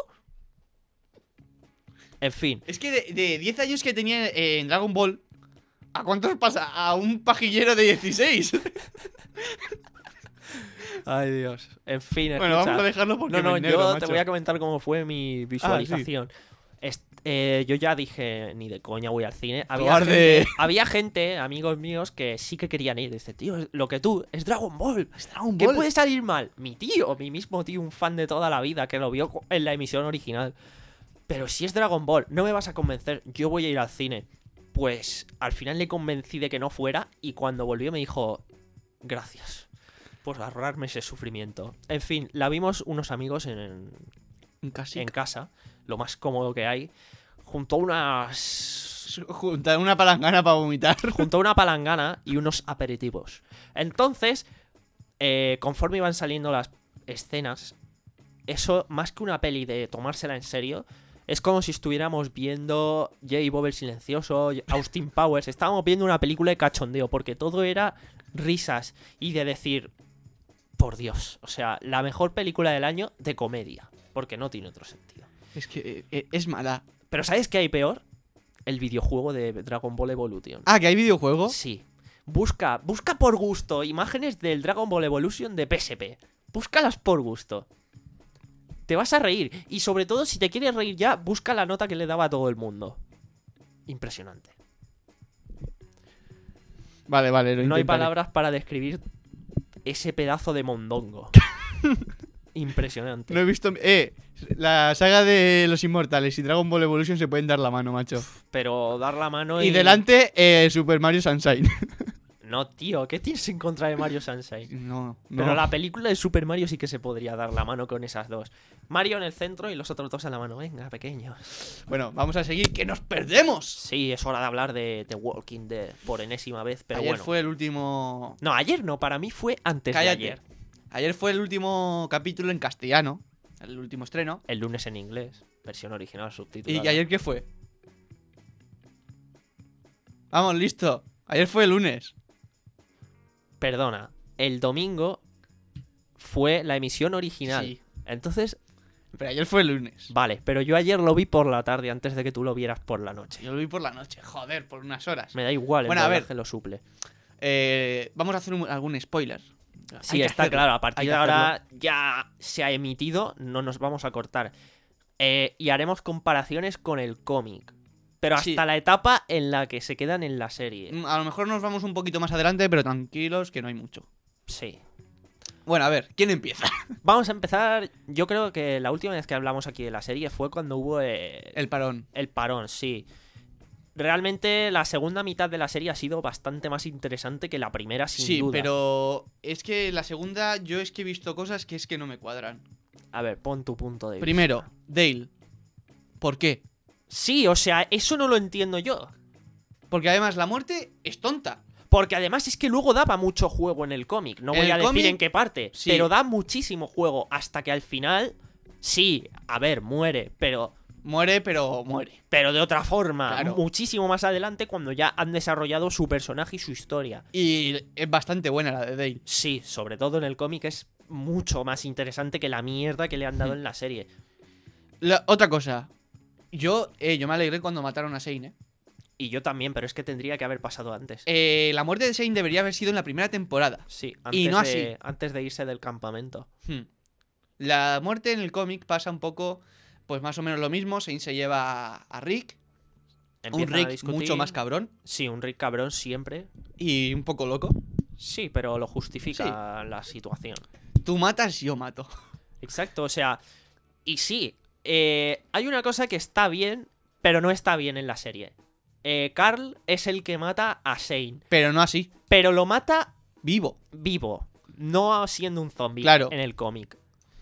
Speaker 1: En fin.
Speaker 2: Es que de, de diez años que tenía eh, en Dragon Ball, ¿a cuántos pasa? A un pajillero de dieciséis.
Speaker 1: Ay, Dios. En fin,
Speaker 2: Bueno,
Speaker 1: escucha.
Speaker 2: vamos a dejarlo porque
Speaker 1: No, no,
Speaker 2: me
Speaker 1: yo
Speaker 2: negro,
Speaker 1: te
Speaker 2: macho.
Speaker 1: voy a comentar cómo fue mi visualización. Est- eh, yo ya dije, ni de coña voy al cine. Había
Speaker 2: Cobarde.
Speaker 1: gente, había gente, amigos míos, que sí que querían ir. Dice, tío, lo que tú, es Dragon Ball.
Speaker 2: Es Dragon
Speaker 1: ¿Qué
Speaker 2: Ball.
Speaker 1: puede salir mal? Mi tío, mi mismo tío, un fan de toda la vida, que lo vio co- en la emisión original. Pero si es Dragon Ball, no me vas a convencer, yo voy a ir al cine. Pues al final le convencí de que no fuera y cuando volvió me dijo, gracias por ahorrarme ese sufrimiento. En fin, la vimos unos amigos en,
Speaker 2: Casi.
Speaker 1: en casa, lo más cómodo que hay, junto a unas...
Speaker 2: Juntar una palangana para vomitar.
Speaker 1: junto a una palangana y unos aperitivos. Entonces, eh, conforme iban saliendo las escenas, eso, más que una peli de tomársela en serio, es como si estuviéramos viendo J. Bob el Silencioso, Austin Powers. Estábamos viendo una película de cachondeo, porque todo era risas y de decir, por Dios, o sea, la mejor película del año de comedia, porque no tiene otro sentido.
Speaker 2: Es que eh, eh, es mala.
Speaker 1: Pero ¿sabes qué hay peor? El videojuego de Dragon Ball Evolution.
Speaker 2: Ah, ¿que hay videojuego?
Speaker 1: Sí. Busca, busca por gusto imágenes del Dragon Ball Evolution de P S P. Búscalas por gusto. Te vas a reír. Y sobre todo, si te quieres reír ya, busca la nota que le daba a todo el mundo. Impresionante.
Speaker 2: Vale, vale, lo
Speaker 1: No hay
Speaker 2: intentaré.
Speaker 1: palabras para describir ese pedazo de mondongo. Impresionante.
Speaker 2: No he visto... Eh, la saga de los Inmortales y Dragon Ball Evolution se pueden dar la mano, macho.
Speaker 1: Pero dar la mano y...
Speaker 2: Y delante, eh, Super Mario Sunshine.
Speaker 1: No, tío, ¿qué tienes en contra de Mario Sunshine?
Speaker 2: No, no.
Speaker 1: Pero la película de Super Mario sí que se podría dar la mano con esas dos. Mario en el centro y los otros dos en la mano. Venga, pequeños.
Speaker 2: Bueno, vamos a seguir, que nos perdemos.
Speaker 1: Sí, es hora de hablar de The Walking Dead por enésima vez, pero
Speaker 2: ayer
Speaker 1: bueno.
Speaker 2: fue el último...
Speaker 1: No, ayer no, para mí fue antes
Speaker 2: Cállate.
Speaker 1: de ayer.
Speaker 2: Ayer fue el último capítulo en castellano. El último estreno.
Speaker 1: El lunes en inglés, versión original, subtitulada.
Speaker 2: ¿Y ayer qué fue? Vamos, listo. Ayer fue el lunes.
Speaker 1: Perdona, el domingo fue la emisión original.
Speaker 2: Sí.
Speaker 1: Entonces,
Speaker 2: Pero ayer fue el lunes.
Speaker 1: vale, pero yo ayer lo vi por la tarde antes de que tú lo vieras por la noche.
Speaker 2: Yo lo vi por la noche. Joder, por unas horas.
Speaker 1: Me da igual, el
Speaker 2: Bueno, a ver.
Speaker 1: doblaje lo suple.
Speaker 2: Eh, vamos a hacer un- algún spoiler.
Speaker 1: Sí,
Speaker 2: Hay que
Speaker 1: está
Speaker 2: hacerlo.
Speaker 1: claro, a
Speaker 2: Hay
Speaker 1: partir
Speaker 2: que
Speaker 1: de ahora
Speaker 2: hacerlo.
Speaker 1: ya se ha emitido, no nos vamos a cortar. Eh, y haremos comparaciones con el cómic. Pero hasta
Speaker 2: Sí.
Speaker 1: la etapa en la que se quedan en la serie.
Speaker 2: Mm, A lo mejor nos vamos un poquito más adelante, pero tranquilos que no hay mucho.
Speaker 1: Sí.
Speaker 2: Bueno, a ver, ¿quién empieza?
Speaker 1: Vamos a empezar. Yo creo que la última vez que hablamos aquí de la serie fue cuando hubo eh,
Speaker 2: El parón.
Speaker 1: el parón, sí. Realmente la segunda mitad de la serie ha sido bastante más interesante que la primera, sin
Speaker 2: Sí,
Speaker 1: duda.
Speaker 2: pero es que la segunda yo es que he visto cosas que es que no me cuadran.
Speaker 1: A ver, pon tu punto de vista.
Speaker 2: Primero, Dale. ¿Por qué?
Speaker 1: Sí, o sea, eso no lo entiendo yo.
Speaker 2: Porque además la muerte es tonta.
Speaker 1: Porque además es que luego daba mucho juego en el cómic. No
Speaker 2: En
Speaker 1: voy
Speaker 2: el
Speaker 1: a decir
Speaker 2: cómic,
Speaker 1: en qué parte,
Speaker 2: sí.
Speaker 1: pero da muchísimo juego hasta que al final, sí, a ver, muere, pero,
Speaker 2: Muere, pero muere.
Speaker 1: pero de otra forma,
Speaker 2: Claro.
Speaker 1: muchísimo más adelante cuando ya han desarrollado su personaje y su historia.
Speaker 2: Y es bastante buena la de Dale.
Speaker 1: Sí, sobre todo en el cómic es mucho más interesante que la mierda que le han
Speaker 2: Hmm.
Speaker 1: dado en la serie.
Speaker 2: La- otra cosa. Yo, eh, yo me alegré cuando mataron a Shane, ¿eh?
Speaker 1: Y yo también, pero es que tendría que haber pasado antes.
Speaker 2: Eh, La muerte de Shane debería haber sido en la primera temporada.
Speaker 1: Sí, antes,
Speaker 2: y no así.
Speaker 1: de, antes de irse del campamento.
Speaker 2: Hmm. La muerte en el cómic pasa un poco, pues más o menos lo mismo. Shane se lleva a Rick. Un
Speaker 1: Empiezan a
Speaker 2: Rick
Speaker 1: discutir.
Speaker 2: mucho más cabrón
Speaker 1: Sí, un Rick cabrón siempre.
Speaker 2: y un poco loco.
Speaker 1: Sí, pero lo justifica la situación.
Speaker 2: Tú matas, yo mato.
Speaker 1: Exacto, o sea, y sí, eh, hay una cosa que está bien, pero no está bien en la serie. Eh, Carl es el que mata a Shane,
Speaker 2: Pero no así.
Speaker 1: pero lo mata
Speaker 2: Vivo.
Speaker 1: vivo, no siendo un zombie
Speaker 2: Claro.
Speaker 1: en el cómic.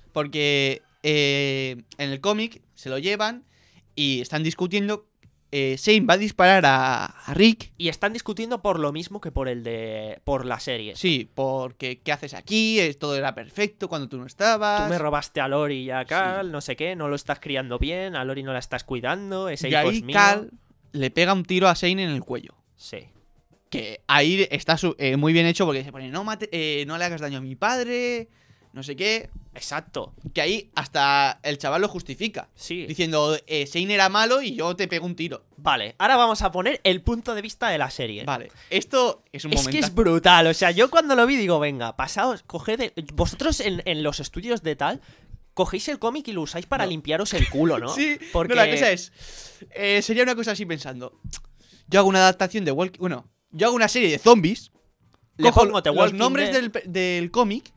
Speaker 2: Porque eh, en el cómic se lo llevan y están discutiendo. Eh, Shane va a disparar a, a Rick.
Speaker 1: Y están discutiendo por lo mismo que por el de. por la serie.
Speaker 2: Sí, porque ¿qué haces aquí? Es- Todo era perfecto cuando tú no estabas.
Speaker 1: Tú me robaste a Lori y a Carl, no sé qué, no lo estás criando bien, a Lori no la estás cuidando, ese
Speaker 2: y
Speaker 1: hijo
Speaker 2: ahí
Speaker 1: es mío.
Speaker 2: Carl le pega un tiro a Shane en el cuello.
Speaker 1: Sí.
Speaker 2: Que ahí está su- eh, muy bien hecho porque se pone, no, mate, eh, no le hagas daño a mi padre, no sé qué.
Speaker 1: Exacto.
Speaker 2: Que ahí hasta el chaval lo justifica.
Speaker 1: Sí.
Speaker 2: Diciendo, eh, Shane era malo y yo te pego un tiro.
Speaker 1: Vale, ahora vamos a poner el punto de vista de la serie.
Speaker 2: Vale, esto es un
Speaker 1: Es
Speaker 2: momento.
Speaker 1: que es brutal, o sea, yo cuando lo vi digo, venga, pasaos, coged el- vosotros en, en los estudios de tal, cogéis el cómic y lo usáis para
Speaker 2: No.
Speaker 1: limpiaros el culo, ¿no?
Speaker 2: Sí,
Speaker 1: porque
Speaker 2: no, la cosa es. eh, sería una cosa así pensando. Yo hago una adaptación de Walking. Bueno, yo hago una serie de zombies.
Speaker 1: Le
Speaker 2: Cojo
Speaker 1: pongo The
Speaker 2: los
Speaker 1: Walking
Speaker 2: nombres
Speaker 1: Dead.
Speaker 2: del, pe- del cómic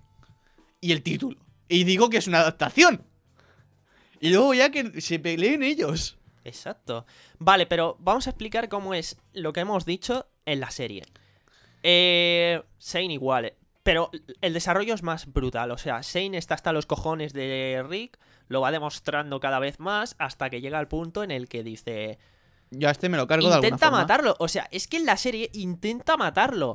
Speaker 2: y el título. Y digo que es una adaptación. Y luego ya que se peleen ellos.
Speaker 1: Exacto. Vale, pero vamos a explicar cómo es lo que hemos dicho en la serie. Eh, Shane igual, eh, pero el desarrollo es más brutal. O sea, Shane está hasta los cojones de Rick, lo va demostrando cada vez más hasta que llega al punto en el que dice...
Speaker 2: Yo a este me lo cargo de alguna
Speaker 1: Intenta
Speaker 2: forma.
Speaker 1: matarlo. O sea, es que en la serie intenta matarlo.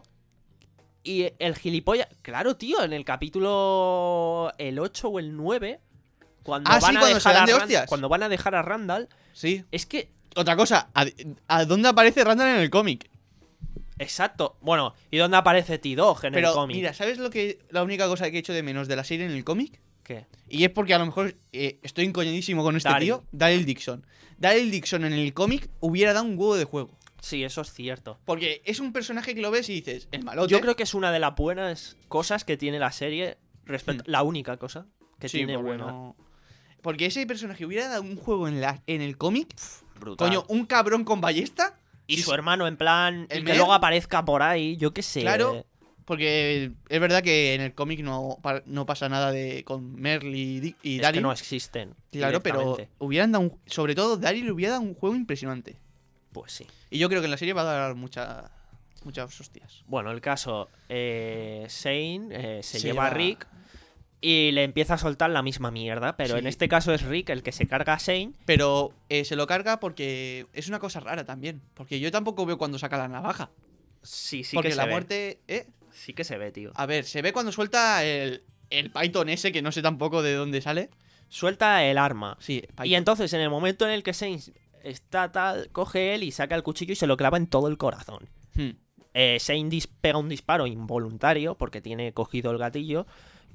Speaker 1: Y el gilipollas... Claro, tío, en el capítulo... El ocho o el nueve... Cuando
Speaker 2: Ah,
Speaker 1: van
Speaker 2: sí,
Speaker 1: a
Speaker 2: cuando se
Speaker 1: dejar
Speaker 2: dan
Speaker 1: a
Speaker 2: de
Speaker 1: Rand-
Speaker 2: hostias.
Speaker 1: Cuando van a dejar a Randall...
Speaker 2: Sí.
Speaker 1: Es que...
Speaker 2: Otra cosa, ¿a, a dónde aparece Randall en el cómic?
Speaker 1: Exacto. Bueno, ¿y dónde aparece T-Dog en el
Speaker 2: Pero
Speaker 1: cómic?
Speaker 2: mira, ¿sabes lo que la única cosa que he hecho de menos de la serie en el cómic?
Speaker 1: ¿Qué?
Speaker 2: Y es porque a lo mejor eh, estoy encoñadísimo con este
Speaker 1: Daryl.
Speaker 2: tío. Daryl Dixon. Daryl Dixon en el cómic hubiera dado un huevo de juego.
Speaker 1: Sí, eso es cierto.
Speaker 2: Porque es un personaje que lo ves y dices, el malote.
Speaker 1: Yo creo que es una de las buenas cosas que tiene la serie. Respecto... La única cosa que
Speaker 2: Sí,
Speaker 1: tiene
Speaker 2: porque
Speaker 1: buena.
Speaker 2: no- Porque ese personaje hubiera dado un juego en, la, en el cómic.
Speaker 1: Brutal.
Speaker 2: Coño, un cabrón con ballesta.
Speaker 1: Y
Speaker 2: Sí,
Speaker 1: su hermano en plan...
Speaker 2: El
Speaker 1: Y que
Speaker 2: Mer.
Speaker 1: luego aparezca por ahí, yo qué sé.
Speaker 2: Claro. Porque es verdad que en el cómic no, pa- no pasa nada de con Merle y, Di- y
Speaker 1: Es
Speaker 2: Daryl.
Speaker 1: que no existen.
Speaker 2: Claro, pero
Speaker 1: directamente.
Speaker 2: hubieran dado un, sobre todo Daryl le hubiera dado un juego impresionante.
Speaker 1: Pues sí.
Speaker 2: Y yo creo que en la serie va a dar mucha, muchas hostias.
Speaker 1: Bueno, el caso... eh, Shane eh, se,
Speaker 2: Se
Speaker 1: lleva a
Speaker 2: lleva-
Speaker 1: Rick y le empieza a soltar la misma mierda. Pero
Speaker 2: Sí.
Speaker 1: en este caso es Rick el que se carga a Shane.
Speaker 2: Pero eh, se lo carga porque es una cosa rara también. Porque yo tampoco veo cuando saca la navaja.
Speaker 1: Sí, sí
Speaker 2: porque
Speaker 1: que
Speaker 2: la
Speaker 1: se ve.
Speaker 2: muerte... ¿eh?
Speaker 1: Sí que se ve, tío.
Speaker 2: A ver, se ve cuando suelta el, el Python ese que no sé tampoco de dónde sale.
Speaker 1: Suelta el arma.
Speaker 2: Sí, Python.
Speaker 1: Y entonces, en el momento en el que Shane está tal, coge él y saca el cuchillo y se lo clava en todo el corazón.
Speaker 2: Hmm.
Speaker 1: Eh, Shane dis- pega un disparo involuntario porque tiene cogido el gatillo.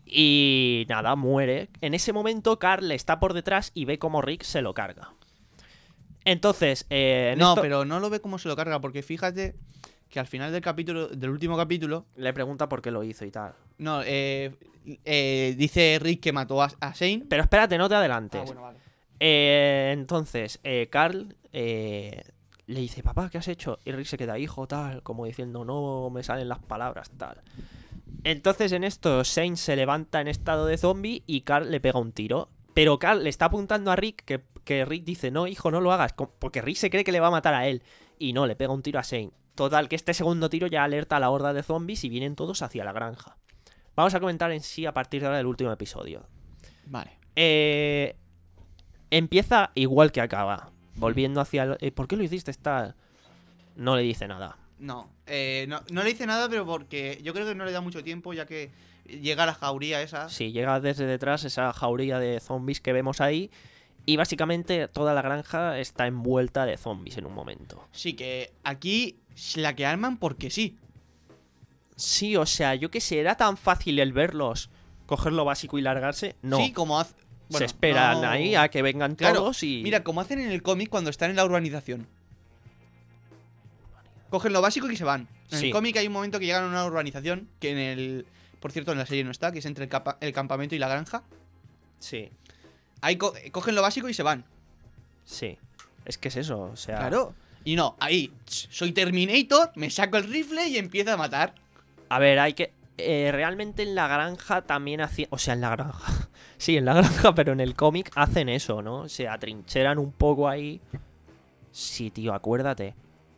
Speaker 1: Y nada, muere. En ese momento, Carl está por detrás y ve como Rick se lo carga. Entonces, eh, en
Speaker 2: No,
Speaker 1: esto-
Speaker 2: pero no lo ve cómo se lo carga, porque fíjate que al final del capítulo, del último capítulo,
Speaker 1: le pregunta por qué lo hizo y tal.
Speaker 2: no, eh, eh, dice Rick que mató a, a Shane.
Speaker 1: Pero espérate, no te adelantes.
Speaker 2: Ah, bueno, vale.
Speaker 1: Eh, entonces, eh, Carl eh, le dice, papá, ¿qué has hecho? Y Rick se queda, hijo, tal, como diciendo, no me salen las palabras, tal. Entonces, en esto, Shane se levanta en estado de zombie y Carl le pega un tiro. Pero Carl le está apuntando a Rick, que, que Rick dice, no, hijo, no lo hagas, co- porque Rick se cree que le va a matar a él. Y no, le pega un tiro a Shane. Total, que este segundo tiro ya alerta a la horda de zombies y vienen todos hacia la granja. Vamos a comentar en sí a partir de ahora del último episodio.
Speaker 2: Vale.
Speaker 1: Eh, empieza igual que acaba. Volviendo hacia... el- eh, ¿Por qué lo hiciste? Está... No le dice nada.
Speaker 2: No, eh, no, no le dice nada, pero porque yo creo que no le da mucho tiempo, ya que llega la jauría esa.
Speaker 1: Sí, llega desde detrás esa jauría de zombies que vemos ahí. Y básicamente toda la granja está envuelta de zombies en un momento.
Speaker 2: Sí, que aquí la que arman porque sí.
Speaker 1: Sí, o sea, yo qué sé, era tan fácil el verlos, coger lo básico y largarse. No,
Speaker 2: Sí, como hace... bueno,
Speaker 1: se esperan
Speaker 2: no-
Speaker 1: ahí a que vengan
Speaker 2: Claro,
Speaker 1: todos y...
Speaker 2: mira, como hacen en el cómic cuando están en la urbanización. Cogen lo básico y se van. En
Speaker 1: Sí.
Speaker 2: el cómic hay un momento que llegan a una urbanización, que en el... Por cierto, en la serie no está, que es entre el, capa- el campamento y la granja.
Speaker 1: Sí,
Speaker 2: Ahí co- cogen lo básico y se van.
Speaker 1: sí. Es que es eso, o sea...
Speaker 2: Claro. Y no, ahí, tss, soy Terminator, me saco el rifle y empiezo a matar.
Speaker 1: A ver, hay que... eh, realmente en la granja también hacían... O sea, en la granja... Sí, en la granja, pero en el cómic hacen eso, ¿no? Se atrincheran un poco ahí. Sí, tío, acuérdate.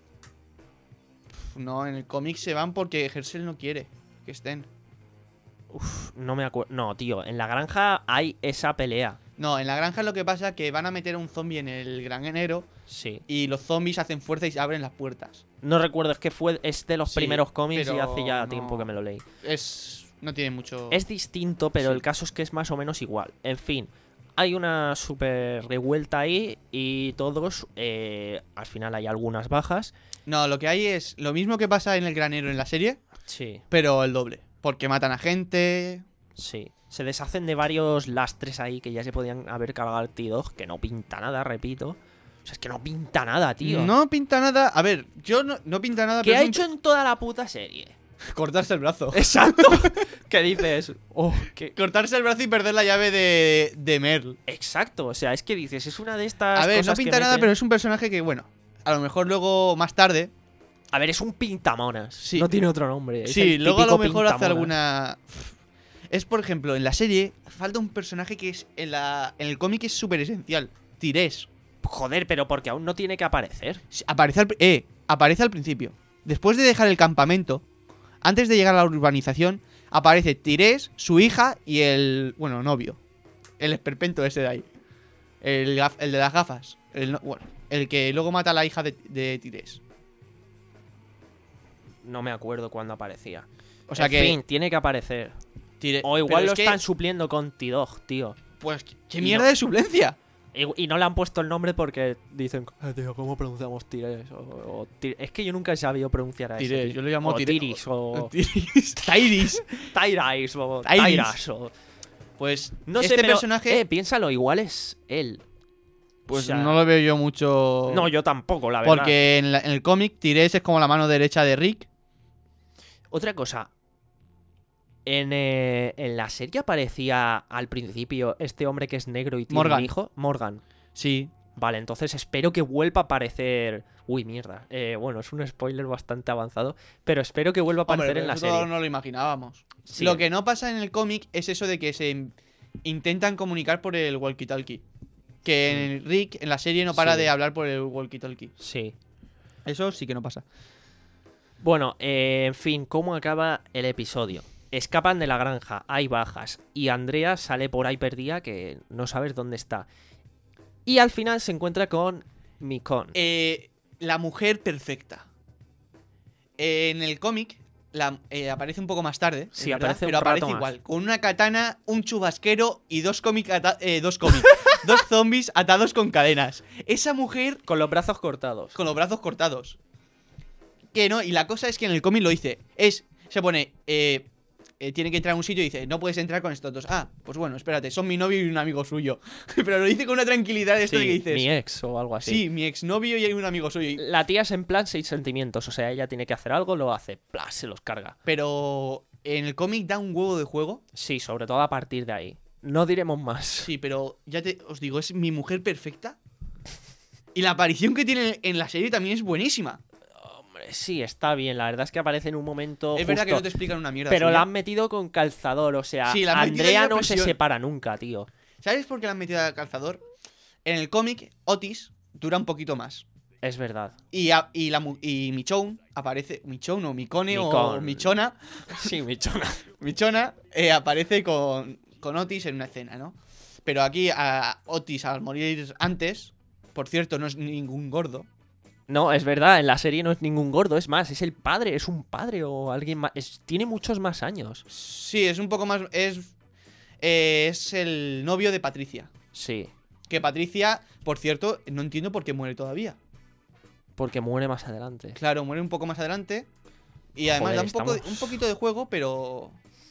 Speaker 2: Pf, No, en el cómic se van porque Herschel no quiere que estén.
Speaker 1: Uf, no me acuerdo... No, tío, en la granja hay esa pelea.
Speaker 2: No, en la granja lo que pasa es que van a meter a un zombie en el granero
Speaker 1: Sí.
Speaker 2: y los zombies hacen fuerza y se abren las puertas.
Speaker 1: No recuerdo, es que fue... Es de los
Speaker 2: Sí,
Speaker 1: primeros cómics y
Speaker 2: pero
Speaker 1: hace ya
Speaker 2: no-
Speaker 1: tiempo que me lo leí.
Speaker 2: Es... no tiene mucho...
Speaker 1: Es distinto, pero
Speaker 2: Sí.
Speaker 1: el caso es que es más o menos igual. En fin, hay una super revuelta ahí y todos, eh, al final hay algunas bajas.
Speaker 2: No, lo que hay es lo mismo que pasa en el granero en la serie,
Speaker 1: Sí,
Speaker 2: pero el doble. Porque matan a gente...
Speaker 1: sí. Se deshacen de varios lastres ahí que ya se podían haber cargado al T dos, que no pinta nada, repito. O sea, es que no pinta nada, tío.
Speaker 2: No pinta nada... A ver, yo no, no pinta nada,
Speaker 1: ¿Qué
Speaker 2: pero
Speaker 1: ha
Speaker 2: es un-
Speaker 1: hecho en toda la puta serie?
Speaker 2: cortarse el brazo.
Speaker 1: Exacto. ¿Qué dices? Oh, qué-
Speaker 2: Cortarse el brazo y perder la llave de, de Merle.
Speaker 1: Exacto, o sea, es que dices, es una de estas
Speaker 2: A ver,
Speaker 1: cosas
Speaker 2: no
Speaker 1: que
Speaker 2: pinta nada,
Speaker 1: meten-
Speaker 2: pero es un personaje que, bueno, a lo mejor luego, más tarde...
Speaker 1: A ver, es un pintamonas.
Speaker 2: Sí.
Speaker 1: No tiene otro nombre. es
Speaker 2: Sí,
Speaker 1: el
Speaker 2: luego a lo
Speaker 1: típico
Speaker 2: mejor hace
Speaker 1: pintamonas.
Speaker 2: alguna... Es, por ejemplo, en la serie falta un personaje que es en, la, en el cómic es súper esencial. Tirés.
Speaker 1: Joder, pero porque aún no tiene que aparecer.
Speaker 2: Aparece al, pri- eh, aparece al principio. Después de dejar el campamento, antes de llegar a la urbanización, aparece Tirés, su hija y el... Bueno, novio. El esperpento ese de ahí. El, gaf- el de las gafas. El, no- bueno, el que luego mata a la hija de, de Tirés.
Speaker 1: No me acuerdo cuándo aparecía.
Speaker 2: O sea
Speaker 1: en
Speaker 2: que...
Speaker 1: fin, tiene que aparecer.
Speaker 2: Tire-
Speaker 1: O
Speaker 2: pero
Speaker 1: igual
Speaker 2: es
Speaker 1: lo
Speaker 2: que,
Speaker 1: están supliendo con T-Dog, tío.
Speaker 2: Pues, ¿qué
Speaker 1: y
Speaker 2: mierda
Speaker 1: no-
Speaker 2: de suplencia?
Speaker 1: Y, y no le han puesto el nombre porque dicen, "Ah, tío, ¿cómo pronunciamos Tires? O, o Tir-". Es que yo nunca he sabido pronunciar a ese.
Speaker 2: Tirés,
Speaker 1: tío.
Speaker 2: yo lo llamo
Speaker 1: o
Speaker 2: Tirés.
Speaker 1: Tiris, o
Speaker 2: Tiris. Tyrese.
Speaker 1: Tyrais, o
Speaker 2: Tyris.
Speaker 1: Tyras, o...
Speaker 2: Pues
Speaker 1: No
Speaker 2: este
Speaker 1: sé, pero,
Speaker 2: personaje...
Speaker 1: eh, piénsalo, igual es él.
Speaker 2: pues
Speaker 1: o sea,
Speaker 2: no lo veo yo mucho...
Speaker 1: No, yo tampoco, la verdad.
Speaker 2: Porque en, la- en el cómic Tirés es como la mano derecha de Rick.
Speaker 1: Otra cosa. En, eh, en la serie aparecía al principio este hombre que es negro y tiene
Speaker 2: Morgan.
Speaker 1: un hijo. Morgan.
Speaker 2: Sí.
Speaker 1: Vale, entonces espero que vuelva a aparecer. Uy, mierda. Eh, bueno, es un spoiler bastante avanzado. Pero espero que vuelva a aparecer
Speaker 2: Hombre,
Speaker 1: en la
Speaker 2: eso
Speaker 1: serie.
Speaker 2: no lo imaginábamos.
Speaker 1: Sí.
Speaker 2: Lo que no pasa en el cómic es eso de que se in- intentan comunicar por el walkie-talkie. Que en el Rick, en la serie, no para
Speaker 1: Sí.
Speaker 2: de hablar por el walkie-talkie.
Speaker 1: Sí.
Speaker 2: Eso sí que no pasa.
Speaker 1: Bueno, eh, en fin, ¿cómo acaba el episodio? Escapan de la granja, hay bajas. Y Andrea sale por ahí perdida que no sabes dónde está. Y al final se encuentra con Micón.
Speaker 2: Eh, la mujer perfecta. Eh, en el cómic la- eh, aparece un poco más tarde, es
Speaker 1: Sí,
Speaker 2: verdad,
Speaker 1: aparece un
Speaker 2: pero aparece
Speaker 1: rato más.
Speaker 2: igual, con una katana, un chubasquero y dos cómic ata- eh, dos cómic, dos zombies atados con cadenas. Esa mujer
Speaker 1: Con los brazos cortados.
Speaker 2: con los brazos cortados. Que no, y la cosa es que en el cómic lo dice, es, se pone, eh, eh, tiene que entrar a un sitio y dice, no puedes entrar con estos dos. Ah, pues bueno, espérate, son mi novio y un amigo suyo. Pero lo dice con una tranquilidad de esto de que
Speaker 1: Sí,
Speaker 2: dices,
Speaker 1: mi ex o algo así.
Speaker 2: sí, mi exnovio y hay un amigo suyo. Y-
Speaker 1: La tía es en plan seis sentimientos, o sea, ella tiene que hacer algo, lo hace, ¡plas! Se los carga.
Speaker 2: Pero en el cómic da un huevo de juego.
Speaker 1: Sí, sobre todo a partir de ahí. No diremos más.
Speaker 2: Sí, pero ya te os digo, es mi mujer perfecta. Y la aparición que tiene en la serie también es buenísima.
Speaker 1: Hombre, sí, está bien, la verdad es que aparece en un momento
Speaker 2: Es verdad que
Speaker 1: justo,
Speaker 2: no te explican una mierda.
Speaker 1: pero
Speaker 2: suya.
Speaker 1: la han metido con calzador, o sea,
Speaker 2: Sí, la han metido ahí
Speaker 1: Andrea
Speaker 2: a
Speaker 1: no se
Speaker 2: presión.
Speaker 1: separa nunca, tío.
Speaker 2: ¿Sabes por qué la han metido al calzador? En el cómic, Otis dura un poquito más.
Speaker 1: Es verdad.
Speaker 2: Y, a- y, la, mu- y Michonne aparece. Michonne o Micone o
Speaker 1: Micón.
Speaker 2: Michona.
Speaker 1: Sí, Michona.
Speaker 2: Michona eh, aparece con, con Otis en una escena, ¿no? Pero aquí a Otis, al morir antes, por cierto, no es ningún gordo.
Speaker 1: No, es verdad, en la serie no es ningún gordo, es más, es el padre, es un padre o alguien más. Es- tiene muchos más años.
Speaker 2: Sí, es un poco más... Es, eh, es el novio de Patricia.
Speaker 1: Sí,
Speaker 2: Que Patricia, por cierto, no entiendo por qué muere todavía.
Speaker 1: porque muere más adelante.
Speaker 2: Claro, muere un poco más adelante. Y además
Speaker 1: Joder,
Speaker 2: da un, poco, de-
Speaker 1: estamos-
Speaker 2: un poquito de juego, pero...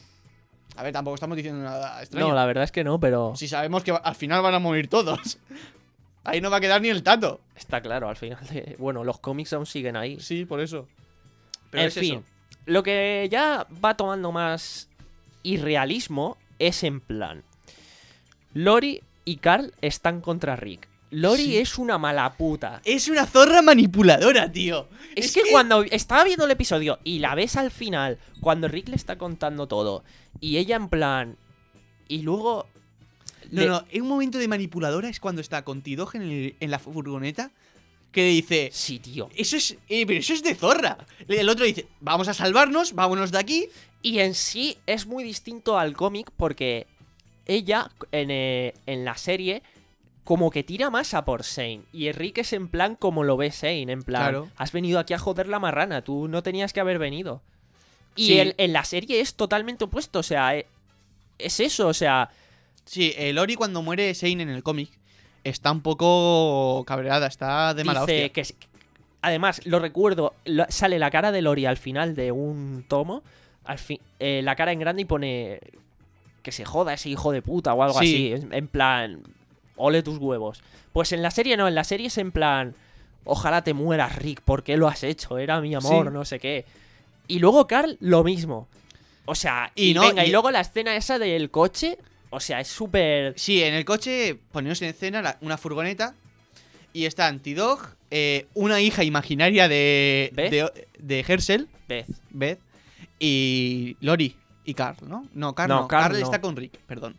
Speaker 2: A ver, tampoco estamos diciendo nada extraño.
Speaker 1: No, la verdad es que no, pero
Speaker 2: Si sabemos que va- al final van a morir todos. Ahí no va a quedar ni el tato.
Speaker 1: está claro, al final. de- Bueno, los cómics aún siguen ahí.
Speaker 2: Sí, por eso. Pero
Speaker 1: en
Speaker 2: es
Speaker 1: fin,
Speaker 2: eso.
Speaker 1: lo que ya va tomando más irrealismo es en plan. Lori y Carl están contra Rick. Lori
Speaker 2: Sí.
Speaker 1: es una mala puta.
Speaker 2: Es una zorra manipuladora, tío.
Speaker 1: Es, que, cuando estaba viendo el episodio y la ves al final, cuando Rick le está contando todo, y ella en plan. Y luego.
Speaker 2: No,
Speaker 1: le-
Speaker 2: no, un momento de manipuladora es cuando está con Tidoj en, el- en la furgoneta. Que le dice...
Speaker 1: Sí, tío.
Speaker 2: Eso es... eh, pero eso es de zorra. El otro dice, vamos a salvarnos, vámonos de aquí.
Speaker 1: Y en sí es muy distinto al cómic porque ella en, eh, en la serie como que tira más a por Shane. Y Rick es en plan como lo ve Shane, en plan,
Speaker 2: Claro.
Speaker 1: has venido aquí a joder la marrana, tú no tenías que haber venido. Y
Speaker 2: Sí.
Speaker 1: el- en la serie es totalmente opuesto, o sea, eh, es eso, o sea,
Speaker 2: Sí, eh, Lori cuando muere Shane en el cómic está un poco cabreada, está de mala
Speaker 1: dice
Speaker 2: hostia.
Speaker 1: que... es- Además, lo recuerdo, lo- sale la cara de Lori al final de un tomo, al fin, eh, la cara en grande y pone que se joda ese hijo de puta o algo
Speaker 2: Sí.
Speaker 1: así, es- en plan, ole tus huevos. Pues en la serie no, en la serie es en plan, ojalá te mueras Rick, ¿por qué lo has hecho? Era mi amor,
Speaker 2: Sí.
Speaker 1: no sé qué. Y luego Carl, lo mismo. O sea, y,
Speaker 2: Y no,
Speaker 1: venga, y...
Speaker 2: y-
Speaker 1: luego la escena esa del coche, o sea, es súper...
Speaker 2: Sí, en el coche ponemos en escena la- una furgoneta y están Tidoj, eh, una hija imaginaria de,
Speaker 1: ¿Beth?
Speaker 2: de, de Herschel,
Speaker 1: Beth.
Speaker 2: Beth, y Lori y Carl, ¿no? No, Carl
Speaker 1: No,
Speaker 2: no,
Speaker 1: Carl
Speaker 2: Carl
Speaker 1: no.
Speaker 2: está con Rick, perdón.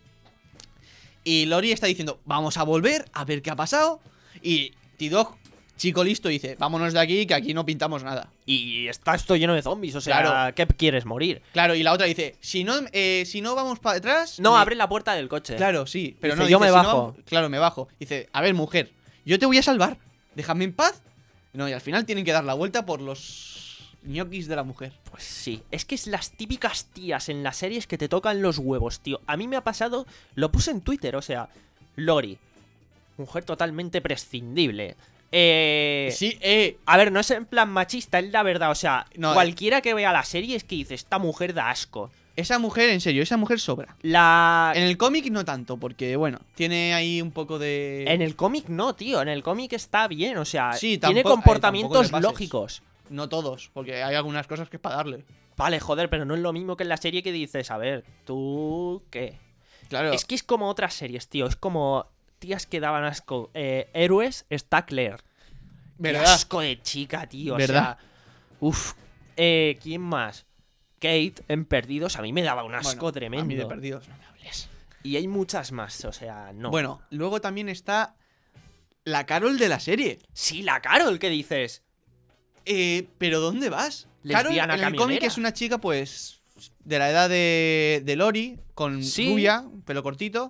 Speaker 2: Y Lori está diciendo, vamos a volver a ver qué ha pasado. Y Tidoj, chico listo, dice, vámonos de aquí, que aquí no pintamos nada.
Speaker 1: Y está esto lleno de zombies, o sea,
Speaker 2: Claro.
Speaker 1: ¿qué quieres morir?
Speaker 2: Claro, y la otra dice, si no, eh, si no vamos para atrás...
Speaker 1: No,
Speaker 2: me-
Speaker 1: abre la puerta del coche.
Speaker 2: Claro, sí, pero
Speaker 1: Dice,
Speaker 2: no,
Speaker 1: yo
Speaker 2: dice,
Speaker 1: me
Speaker 2: "Si no
Speaker 1: bajo".
Speaker 2: vamos-". Claro, me bajo. Dice, a ver, mujer, yo te voy a salvar, déjame en paz. No, y al final tienen que dar la vuelta por los ñoquis de la mujer.
Speaker 1: Pues sí, es que es las típicas tías en las series que te tocan los huevos, tío. A mí me ha pasado, lo puse en Twitter, o sea, Lori, mujer totalmente prescindible. Eh...
Speaker 2: Sí, eh,
Speaker 1: A ver, no es en plan machista, es la verdad, o sea,
Speaker 2: No,
Speaker 1: cualquiera que vea la serie es que dice, esta mujer da asco.
Speaker 2: esa mujer, en serio, esa mujer sobra.
Speaker 1: La...
Speaker 2: En el cómic no tanto, porque, bueno, tiene ahí un poco de...
Speaker 1: En el cómic no, tío, en el cómic está bien, o sea,
Speaker 2: Sí,
Speaker 1: tiene
Speaker 2: tampoco- eh,
Speaker 1: comportamientos
Speaker 2: tampoco te pases.
Speaker 1: lógicos.
Speaker 2: No todos, porque hay algunas cosas que es para darle.
Speaker 1: Vale, joder, pero no es lo mismo que en la serie que dices, a ver, ¿tú qué?
Speaker 2: Claro,
Speaker 1: Es que es como otras series, tío, es como tías que daban asco. Eh, Héroes está Claire. Qué
Speaker 2: ¿verdad?
Speaker 1: asco de chica, tío,
Speaker 2: ¿Verdad?
Speaker 1: o sea... Uf. Eh, ¿quién más? Kate en Perdidos a mí me daba un asco
Speaker 2: Bueno,
Speaker 1: tremendo.
Speaker 2: A mí de perdidos no me hables.
Speaker 1: Y hay muchas más, o sea, no.
Speaker 2: Bueno, luego también está la Carol de la serie.
Speaker 1: Sí, la Carol, ¿qué dices?
Speaker 2: Eh, ¿pero dónde vas? Carol
Speaker 1: Lesbiana
Speaker 2: en el cómic
Speaker 1: camionera.
Speaker 2: es una chica, pues, de la edad de, de Lori, con
Speaker 1: Sí.
Speaker 2: rubia, pelo cortito,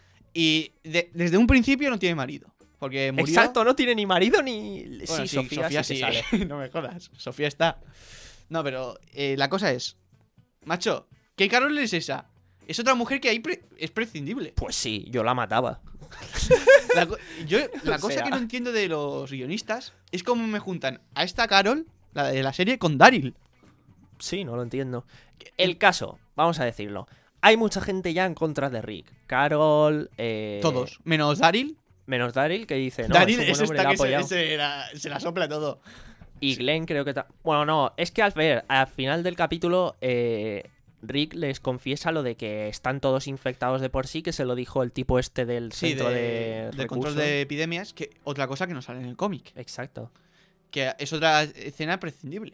Speaker 2: y de- desde un principio no tiene marido, porque murió...
Speaker 1: Exacto, no tiene ni marido ni...
Speaker 2: Bueno,
Speaker 1: sí, Sofía, sí, que sale.
Speaker 2: no me jodas, Sofía está... No, pero eh, la cosa es, macho, ¿qué Carol es esa? Es otra mujer que ahí pre- es prescindible.
Speaker 1: Pues sí, yo la mataba.
Speaker 2: La, co- yo, la
Speaker 1: O
Speaker 2: cosa
Speaker 1: sea.
Speaker 2: que no entiendo de los guionistas es cómo me juntan a esta Carol, la de la serie, con Daryl.
Speaker 1: Sí, no lo entiendo. El caso, vamos a decirlo. Hay mucha gente ya en contra de Rick. Carol, eh...
Speaker 2: Todos, menos Daryl.
Speaker 1: Menos Daryl, que dice, no,
Speaker 2: Daryl
Speaker 1: es
Speaker 2: es
Speaker 1: un buen hombre,
Speaker 2: esta
Speaker 1: la ha
Speaker 2: que se,
Speaker 1: apoyado.
Speaker 2: se la, se la sopla todo.
Speaker 1: Y Glenn creo que... ta- Bueno, no, es que al ver, al final del capítulo, eh, Rick les confiesa lo de que están todos infectados de por sí, que se lo dijo el tipo este del
Speaker 2: Sí,
Speaker 1: centro
Speaker 2: de,
Speaker 1: de,
Speaker 2: del control
Speaker 1: recursos.
Speaker 2: de epidemias, que otra cosa que no sale en el cómic.
Speaker 1: Exacto.
Speaker 2: Que es otra escena prescindible.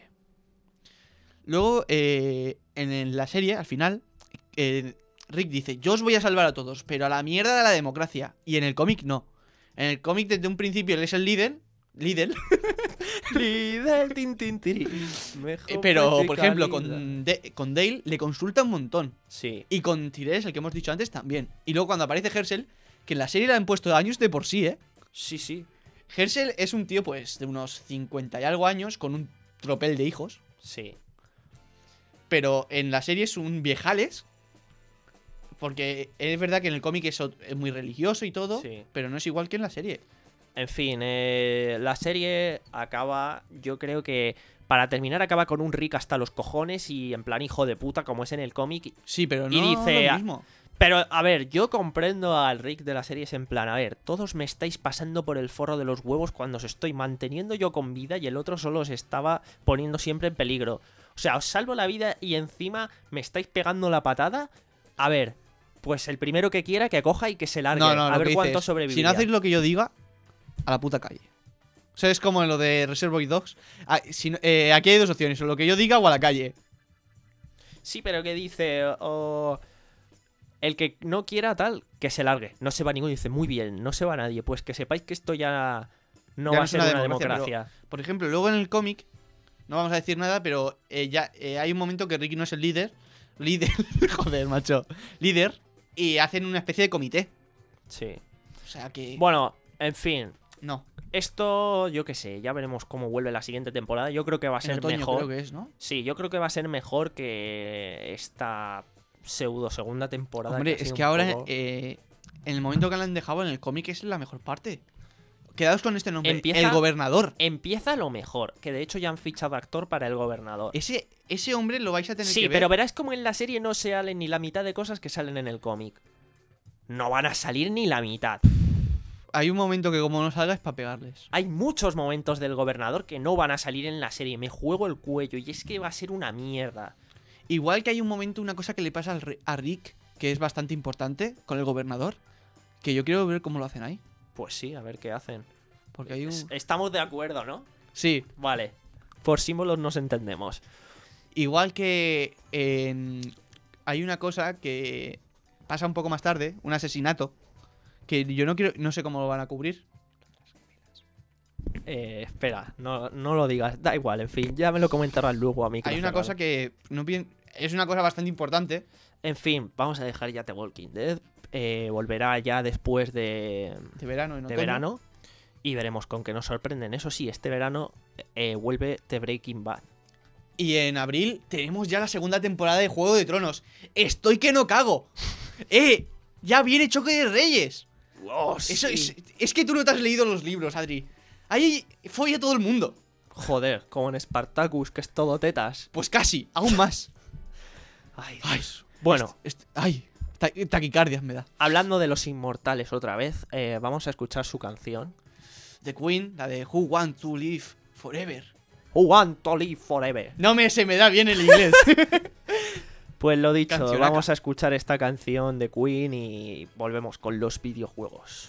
Speaker 2: Luego, eh, en, en la serie, al final, eh, Rick dice, yo os voy a salvar a todos, pero a la mierda de la democracia. Y en el cómic no. En el cómic desde un principio él es el líder. Líder.
Speaker 1: Líder, tin, tin, tirín. Mejor
Speaker 2: Eh, pero,
Speaker 1: música
Speaker 2: por ejemplo,
Speaker 1: linda.
Speaker 2: con, De- con Dale le consulta un montón.
Speaker 1: Sí.
Speaker 2: Y con Tyrese, el que hemos dicho antes, también. Y luego cuando aparece Herschel, que en la serie le han puesto años de por sí, ¿eh?
Speaker 1: Sí, sí.
Speaker 2: Herschel es un tío, pues, de unos cincuenta y algo años, con un tropel de hijos.
Speaker 1: Sí.
Speaker 2: Pero en la serie es un viejales. Porque es verdad que en el cómic es, ot- es muy religioso y todo.
Speaker 1: Sí.
Speaker 2: Pero no es igual que en la serie.
Speaker 1: En fin, eh, la serie acaba, yo creo que para terminar acaba con un Rick hasta los cojones y en plan hijo de puta como es en el cómic.
Speaker 2: Sí, pero no
Speaker 1: Y dice,
Speaker 2: lo mismo.
Speaker 1: Pero, a ver, yo comprendo al Rick de la serie es en plan, a ver, todos me estáis pasando por el forro de los huevos cuando os estoy manteniendo yo con vida y el otro solo os estaba poniendo siempre en peligro. O sea, os salvo la vida y encima me estáis pegando la patada. A ver, pues el primero que quiera que coja y que se largue.
Speaker 2: No, no,
Speaker 1: a
Speaker 2: lo
Speaker 1: ver
Speaker 2: que
Speaker 1: cuánto
Speaker 2: dices,
Speaker 1: sobrevive.
Speaker 2: si no hacéis lo que yo diga, a la puta calle. O sea, es como en lo de Reservoir Dogs. Ah, si no- eh, aquí hay dos opciones, o lo que yo diga o a la calle.
Speaker 1: Sí, pero que dice, o el que no quiera tal, que se largue. No se va ninguno. Dice, muy bien, no se va nadie. Pues que sepáis que esto ya no
Speaker 2: Ya
Speaker 1: va
Speaker 2: no
Speaker 1: a
Speaker 2: es
Speaker 1: ser
Speaker 2: una
Speaker 1: una
Speaker 2: democracia,
Speaker 1: democracia.
Speaker 2: Por ejemplo, luego en el cómic, no vamos a decir nada, pero eh, ya eh, hay un momento que Ricky no es el líder. Líder, joder, macho. Líder, y hacen una especie de comité.
Speaker 1: Sí.
Speaker 2: O sea que.
Speaker 1: Bueno, en fin.
Speaker 2: No,
Speaker 1: Esto, yo qué sé, ya veremos cómo vuelve la siguiente temporada. Yo creo que va a
Speaker 2: en
Speaker 1: ser
Speaker 2: otoño
Speaker 1: mejor.
Speaker 2: creo que es, ¿no?
Speaker 1: Sí, yo creo que va a ser mejor que esta pseudo segunda temporada.
Speaker 2: Hombre,
Speaker 1: ha
Speaker 2: es
Speaker 1: sido
Speaker 2: que
Speaker 1: un
Speaker 2: ahora,
Speaker 1: poco-
Speaker 2: eh, en el momento que la han dejado en el cómic, es la mejor parte. Quedaos con este nombre:
Speaker 1: Empieza-
Speaker 2: El Gobernador.
Speaker 1: Empieza lo mejor, que de hecho ya han fichado actor para el gobernador.
Speaker 2: Ese, ese hombre lo vais a tener
Speaker 1: Sí,
Speaker 2: que ver.
Speaker 1: pero verás como en la serie no se salen ni la mitad de cosas que salen en el cómic. No van a salir ni la mitad.
Speaker 2: Hay un momento que, como no salga, es para pegarles.
Speaker 1: Hay muchos momentos del gobernador que no van a salir en la serie. Me juego el cuello y es que va a ser una mierda.
Speaker 2: Igual que hay un momento, una cosa que le pasa al Ri- a Rick, que es bastante importante, con el Gobernador, que yo quiero ver cómo lo hacen ahí.
Speaker 1: Pues sí, a ver qué hacen.
Speaker 2: Porque hay un.
Speaker 1: Es- Estamos de acuerdo, ¿no?
Speaker 2: Sí,
Speaker 1: Vale. Por símbolos nos entendemos.
Speaker 2: igual que en... hay una cosa que pasa un poco más tarde, un asesinato, que yo no quiero, no sé cómo lo van a cubrir.
Speaker 1: Eh, espera, no, no lo digas. Da igual, en fin, ya me lo comentarás luego a mí.
Speaker 2: Hay una cosa que no bien, es una cosa bastante importante.
Speaker 1: En fin, vamos a dejar ya The Walking Dead. Eh, volverá ya después de,
Speaker 2: De verano, en
Speaker 1: de
Speaker 2: otoño.
Speaker 1: verano. Y veremos con qué nos sorprenden. Eso sí, este verano eh, vuelve The Breaking Bad.
Speaker 2: Y en abril tenemos ya la segunda temporada de Juego de Tronos. ¡Estoy que no cago! ¡Eh! ¡Ya viene Choque de Reyes!
Speaker 1: Oh,
Speaker 2: Eso
Speaker 1: sí.
Speaker 2: es, es que tú no te has leído los libros, Adri. Ahí folla todo el mundo.
Speaker 1: Joder, como en Spartacus, que es todo tetas.
Speaker 2: Pues casi, aún más.
Speaker 1: Ay,
Speaker 2: Ay,
Speaker 1: Dios. Bueno,
Speaker 2: Est- est- ay, ta- taquicardias me da.
Speaker 1: hablando de los inmortales otra vez, eh, vamos a escuchar su canción.
Speaker 2: The Queen, la de Who Want to Live Forever.
Speaker 1: Who want to live forever.
Speaker 2: No me se me da bien el inglés.
Speaker 1: Pues lo dicho,
Speaker 2: Cancionaca.
Speaker 1: vamos a escuchar esta canción de Queen y volvemos con los videojuegos.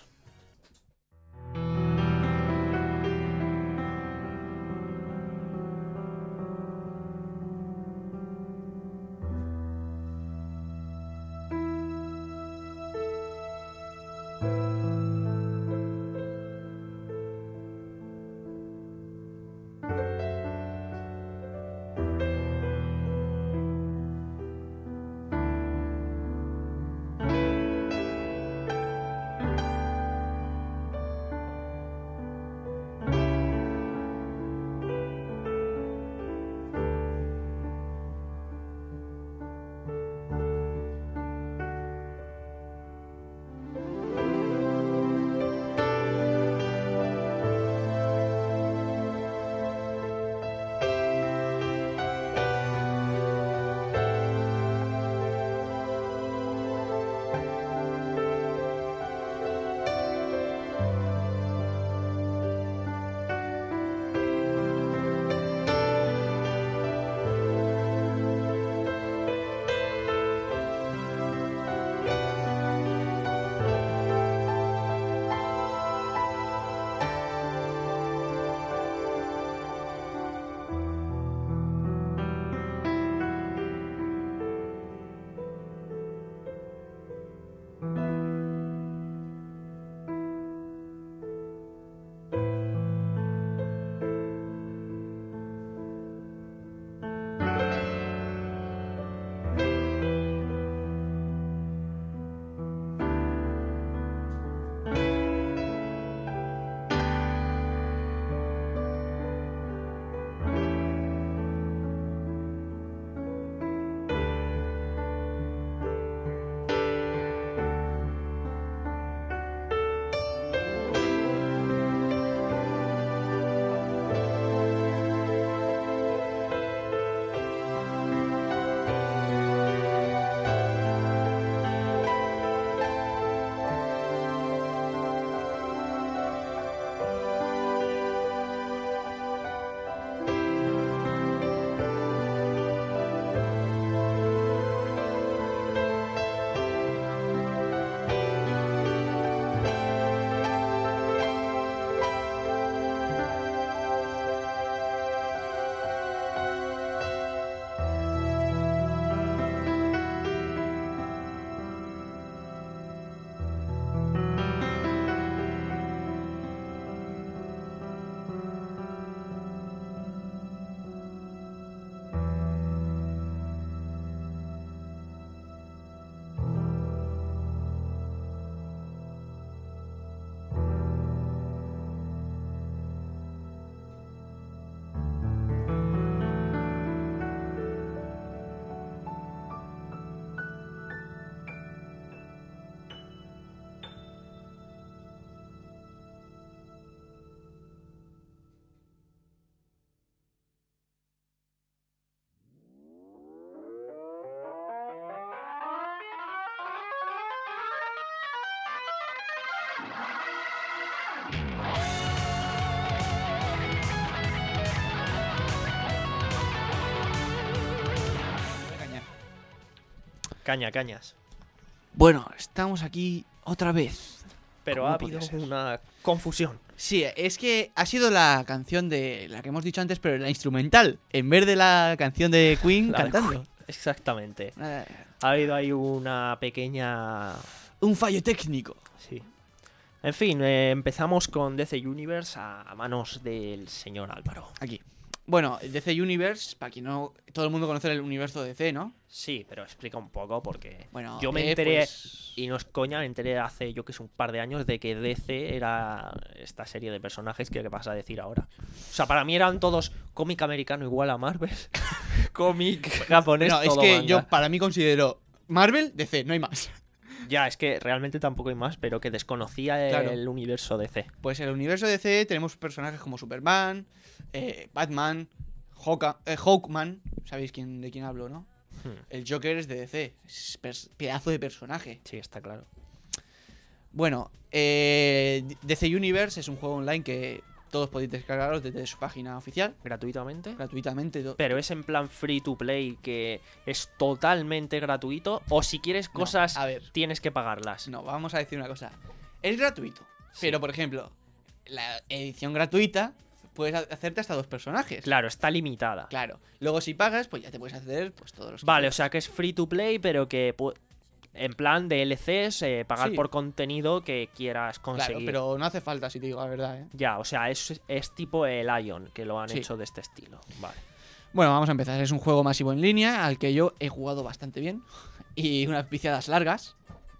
Speaker 1: Caña, cañas.
Speaker 2: Bueno, estamos aquí otra vez.
Speaker 1: Pero
Speaker 2: ¿Cómo
Speaker 1: ha
Speaker 2: podía
Speaker 1: habido
Speaker 2: ser?
Speaker 1: una confusión.
Speaker 2: Sí, es que ha sido la canción de la que hemos dicho antes, pero la instrumental, en vez de la canción de Queen
Speaker 1: La de
Speaker 2: cantando.
Speaker 1: Exactamente.
Speaker 2: Eh,
Speaker 1: Ha habido ahí una pequeña...
Speaker 2: Un fallo técnico.
Speaker 1: Sí. En fin, eh, empezamos con D C Universe a manos del señor Álvaro.
Speaker 2: Aquí. Bueno, D C Universe, para quien no... Todo el mundo conoce el universo de D C, ¿no?
Speaker 1: Sí, pero explica un poco porque
Speaker 2: Bueno,
Speaker 1: yo me
Speaker 2: eh,
Speaker 1: enteré,
Speaker 2: pues-
Speaker 1: y no es coña, me enteré hace yo que es un par de años de que D C era esta serie de personajes que, que vas a decir ahora. O sea, para mí eran todos cómic americano igual a Marvel, cómic japonés,
Speaker 2: No, es
Speaker 1: todo
Speaker 2: que
Speaker 1: manga.
Speaker 2: yo para mí considero Marvel, D C, no hay más.
Speaker 1: Ya, es que realmente tampoco hay más, pero que desconocía el
Speaker 2: Claro.
Speaker 1: universo D C.
Speaker 2: Pues en el universo de D C tenemos personajes como Superman, eh, Batman, Hawka- eh, Hawkman, sabéis quién, de quién hablo, ¿no?
Speaker 1: Hmm,
Speaker 2: El Joker es de D C, es pers- pedazo de personaje.
Speaker 1: Sí, está claro.
Speaker 2: Bueno, eh, D C Universe es un juego online que todos podéis descargaros desde su página oficial,
Speaker 1: ¿Gratuitamente?
Speaker 2: gratuitamente. to-
Speaker 1: Pero es en plan free to play, que es totalmente gratuito, o si quieres
Speaker 2: No,
Speaker 1: cosas
Speaker 2: a ver.
Speaker 1: tienes que pagarlas.
Speaker 2: No, vamos a decir una cosa. Es gratuito,
Speaker 1: Sí.
Speaker 2: pero por ejemplo, la edición gratuita puedes ha- hacerte hasta dos personajes.
Speaker 1: Claro, está limitada.
Speaker 2: Claro. Luego si pagas, pues ya te puedes hacer pues todos los que
Speaker 1: Vale, o
Speaker 2: quieras.
Speaker 1: sea que es free to play, pero que pu- en plan de D L Cs, eh, pagar
Speaker 2: Sí.
Speaker 1: por contenido que quieras
Speaker 2: Claro,
Speaker 1: conseguir.
Speaker 2: pero no hace falta, si te digo la verdad, ¿eh?
Speaker 1: Ya, o sea, es, es tipo el Ion, que lo han
Speaker 2: Sí.
Speaker 1: hecho de este estilo. Vale.
Speaker 2: Bueno, vamos a empezar. Es un juego masivo en línea al que yo he jugado bastante bien. Y unas viciadas largas.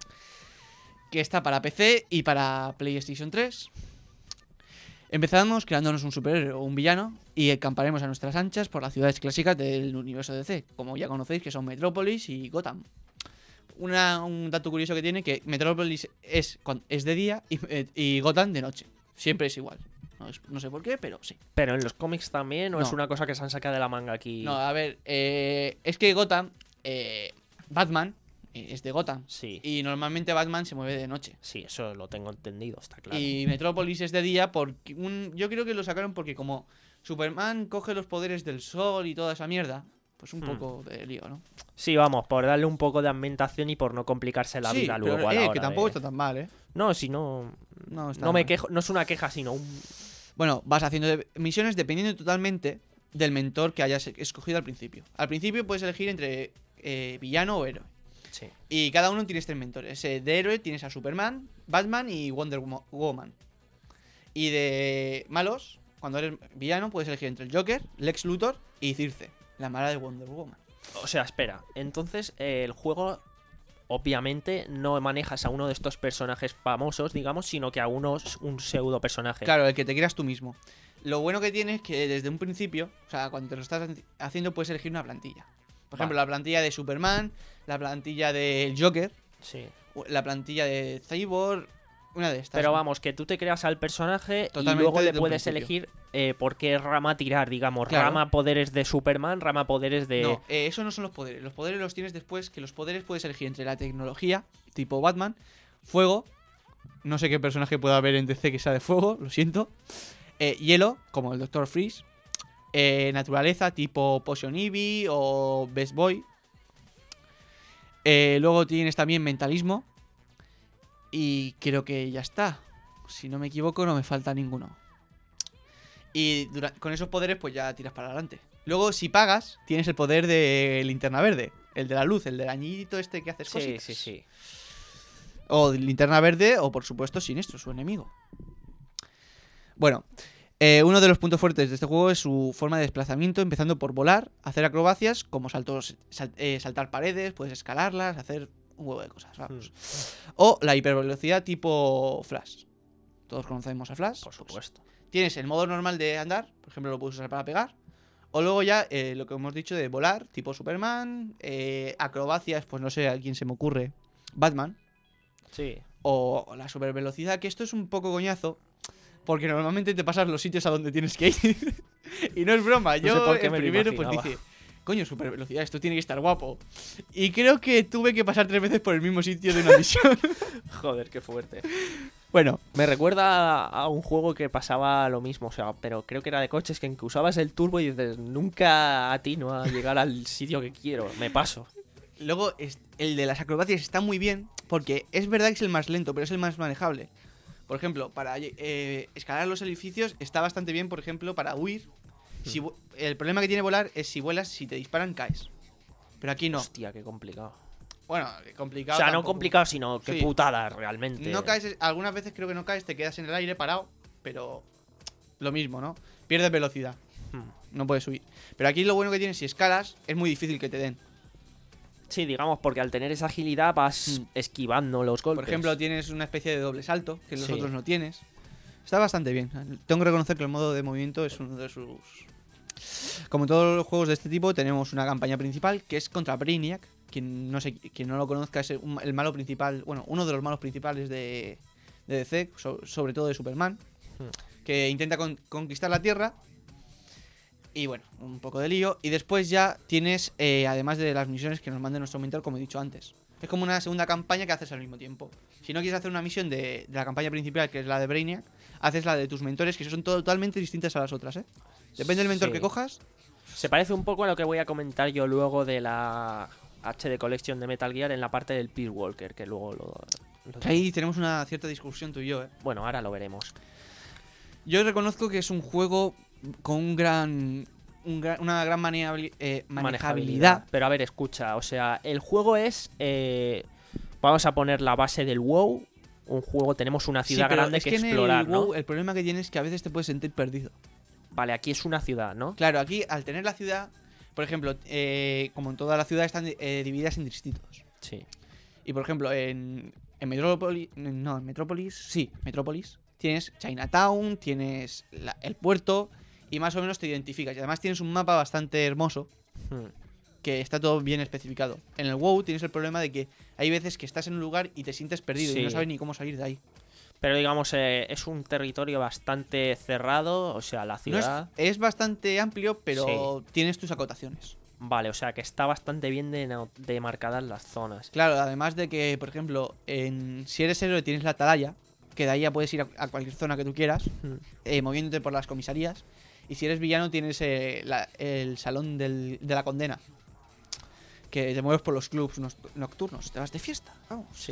Speaker 2: Que está para P C y para PlayStation tres. Empezamos creándonos un superhéroe o un villano y acamparemos a nuestras anchas por las ciudades clásicas del universo D C, como ya conocéis, que son Metrópolis y Gotham. Una- un dato curioso que tiene que Metrópolis es, cuan- es de día y, eh, y Gotham de noche. Siempre es igual. No, es- no sé por qué, pero sí.
Speaker 1: Pero en los cómics también, o es
Speaker 2: No.
Speaker 1: una cosa que se han sacado de la manga aquí.
Speaker 2: No, a ver, eh, es que Gotham, eh, Batman eh, es de Gotham.
Speaker 1: Sí,
Speaker 2: Y normalmente Batman se mueve de noche.
Speaker 1: sí, eso lo tengo entendido, está claro.
Speaker 2: Y Metrópolis es de día porque un, yo creo que lo sacaron porque como Superman coge los poderes del sol y toda esa mierda, pues un
Speaker 1: Hmm.
Speaker 2: poco de lío, ¿no?
Speaker 1: Sí, vamos, por darle un poco de ambientación y por no complicarse la
Speaker 2: sí,
Speaker 1: vida
Speaker 2: pero,
Speaker 1: luego a
Speaker 2: eh,
Speaker 1: la hora
Speaker 2: que tampoco
Speaker 1: de-
Speaker 2: está tan mal, ¿eh?
Speaker 1: No, si no...
Speaker 2: No, está
Speaker 1: No me
Speaker 2: mal.
Speaker 1: quejo, no es una queja, sino un...
Speaker 2: Bueno, vas haciendo de- misiones dependiendo totalmente del mentor que hayas escogido al principio. Al principio puedes elegir entre eh, villano o héroe.
Speaker 1: Sí.
Speaker 2: Y cada uno tienes tres mentores. Eh, de héroe tienes a Superman, Batman y Wonder Womo- Woman. Y de malos, cuando eres villano, puedes elegir entre el Joker, Lex Luthor y Circe, la mala de Wonder Woman.
Speaker 1: O sea, espera, entonces eh, el juego obviamente no manejas a uno de estos personajes famosos, digamos, sino que a uno un pseudo personaje.
Speaker 2: Claro, el que te creas tú mismo. Lo bueno que tiene es que desde un principio, o sea, cuando te lo estás haciendo, puedes elegir una plantilla. Por ejemplo,
Speaker 1: Vale.
Speaker 2: la plantilla de Superman, la plantilla del Joker,
Speaker 1: Sí.
Speaker 2: la plantilla de Cyborg, una de estas.
Speaker 1: Pero
Speaker 2: ¿no?
Speaker 1: vamos, que tú te creas al personaje
Speaker 2: Totalmente
Speaker 1: y luego le
Speaker 2: desde un
Speaker 1: puedes
Speaker 2: principio.
Speaker 1: elegir eh, por qué rama tirar, digamos.
Speaker 2: Claro.
Speaker 1: Rama poderes de Superman, rama poderes de...
Speaker 2: No, eh, eso no son los poderes. Los poderes los tienes después, que los poderes puedes elegir entre la tecnología, tipo Batman, fuego, no sé qué personaje pueda haber en D C que sea de fuego, lo siento, eh, hielo, como el doctor Freeze, eh, naturaleza, tipo Potion Eevee o Best Boy. Eh, luego tienes también mentalismo. Y creo que ya está. Si no me equivoco, no me falta ninguno. Y dura- con esos poderes, pues ya tiras para adelante. Luego, si pagas, tienes el poder de linterna verde. El de la luz, el del anillito este que haces
Speaker 1: Sí,
Speaker 2: cositas.
Speaker 1: sí, sí.
Speaker 2: O de linterna verde, o por supuesto, Sinestro, su enemigo. Bueno, eh, uno de los puntos fuertes de este juego es su forma de desplazamiento, empezando por volar, hacer acrobacias, como saltos, sal- eh, saltar paredes, puedes escalarlas, hacer un huevo de cosas, vamos.
Speaker 1: Mm,
Speaker 2: O la hipervelocidad tipo Flash. Todos conocemos a Flash.
Speaker 1: por
Speaker 2: pues,
Speaker 1: supuesto.
Speaker 2: tienes el modo normal de andar, por ejemplo, lo puedes usar para pegar. O luego ya eh, lo que hemos dicho de volar, tipo Superman, eh, acrobacias, pues no sé a quién se me ocurre, Batman.
Speaker 1: Sí.
Speaker 2: O la supervelocidad, que esto es un poco coñazo, porque normalmente te pasas los sitios a donde tienes que ir. Y no es broma,
Speaker 1: No sé
Speaker 2: yo
Speaker 1: por qué
Speaker 2: el
Speaker 1: me lo
Speaker 2: primero pues
Speaker 1: imaginaba.
Speaker 2: dije, coño, supervelocidad, esto tiene que estar guapo. Y creo que tuve que pasar tres veces por el mismo sitio de una misión.
Speaker 1: Joder, qué fuerte.
Speaker 2: Bueno,
Speaker 1: Me recuerda a, a un juego que pasaba lo mismo, o sea, pero creo que era de coches, que en que usabas el turbo y dices, nunca atino a llegar al sitio que quiero, me paso.
Speaker 2: Luego, es- el de las acrobacias está muy bien, porque es verdad que es el más lento, pero es el más manejable. Por ejemplo, para eh, escalar los edificios está bastante bien, por ejemplo, para huir. Si vu- el problema que tiene volar es si vuelas, si te disparan, caes. Pero aquí no.
Speaker 1: Hostia, qué complicado.
Speaker 2: Bueno,
Speaker 1: O
Speaker 2: complicado.
Speaker 1: sea, no
Speaker 2: tampoco.
Speaker 1: complicado, sino que
Speaker 2: Sí.
Speaker 1: putada realmente.
Speaker 2: No caes, algunas veces creo que no caes, te quedas en el aire parado, pero lo mismo, ¿no? Pierdes velocidad,
Speaker 1: Hmm.
Speaker 2: no puedes subir. Pero aquí lo bueno que tienes, si escalas, es muy difícil que te den.
Speaker 1: Sí, digamos, porque al tener esa agilidad vas
Speaker 2: Hmm.
Speaker 1: esquivando los golpes.
Speaker 2: Por ejemplo, tienes una especie de doble salto, que los
Speaker 1: Sí.
Speaker 2: otros no tienes. Está bastante bien. Tengo que reconocer que el modo de movimiento es uno de sus... Como en todos los juegos de este tipo, tenemos una campaña principal que es contra Brainiac. Quien no, sé, quien no lo conozca es un- el malo principal, bueno, uno de los malos principales de, de D C, so- sobre todo de Superman,
Speaker 1: Hmm.
Speaker 2: que intenta con- conquistar la Tierra. Y bueno, un poco de lío. Y después ya tienes, eh, además de las misiones que nos manda nuestro mentor, como he dicho antes. Es como una segunda campaña que haces al mismo tiempo. Si no quieres hacer una misión de, de la campaña principal, que es la de Brainiac, haces la de tus mentores, que son totalmente distintas a las otras, ¿eh? Depende del mentor
Speaker 1: Sí.
Speaker 2: que cojas.
Speaker 1: Se parece un poco a lo que voy a comentar yo luego de la H D Collection de Metal Gear en la parte del Peace Walker, que luego lo... lo-
Speaker 2: Que ahí tenemos una cierta discusión tú y yo, ¿eh?
Speaker 1: Bueno, ahora lo veremos.
Speaker 2: Yo reconozco que es un juego con un gran, un gran- una gran maneabli- eh, manejabilidad.
Speaker 1: Pero a ver, escucha, o sea, el juego es... eh, vamos a poner la base del WoW. Un juego, tenemos una
Speaker 2: Sí,
Speaker 1: ciudad
Speaker 2: pero
Speaker 1: grande
Speaker 2: es
Speaker 1: que,
Speaker 2: que en
Speaker 1: explorar,
Speaker 2: el
Speaker 1: ¿no?
Speaker 2: WoW el problema que tienes es que a veces te puedes sentir perdido.
Speaker 1: Vale, aquí es una ciudad, ¿no?
Speaker 2: Claro, aquí al tener la ciudad, por ejemplo, eh, como en toda la ciudad están eh, divididas en distritos.
Speaker 1: Sí.
Speaker 2: Y por ejemplo, en, en Metrópolis, no, en Metrópolis, sí, Metrópolis, tienes Chinatown, tienes la- el puerto y más o menos te identificas. Y además tienes un mapa bastante hermoso
Speaker 1: Hmm.
Speaker 2: que está todo bien especificado. En el WoW tienes el problema de que hay veces que estás en un lugar y te sientes perdido
Speaker 1: Sí.
Speaker 2: y no sabes ni cómo salir de ahí.
Speaker 1: Pero digamos, eh, es un territorio bastante cerrado, o sea, la
Speaker 2: No es,
Speaker 1: ciudad...
Speaker 2: es bastante amplio, pero tienes tus acotaciones.
Speaker 1: Vale, o sea, que está bastante bien de- demarcadas las zonas.
Speaker 2: Claro, además de que, por ejemplo, en, si eres héroe tienes la atalaya, que de ahí ya puedes ir a, a cualquier zona que tú quieras,
Speaker 1: Hmm.
Speaker 2: eh, moviéndote por las comisarías. Y si eres villano tienes eh, la- el salón del- de la condena, que te mueves por los clubs noct- nocturnos, te vas de fiesta, vamos.
Speaker 1: Sí.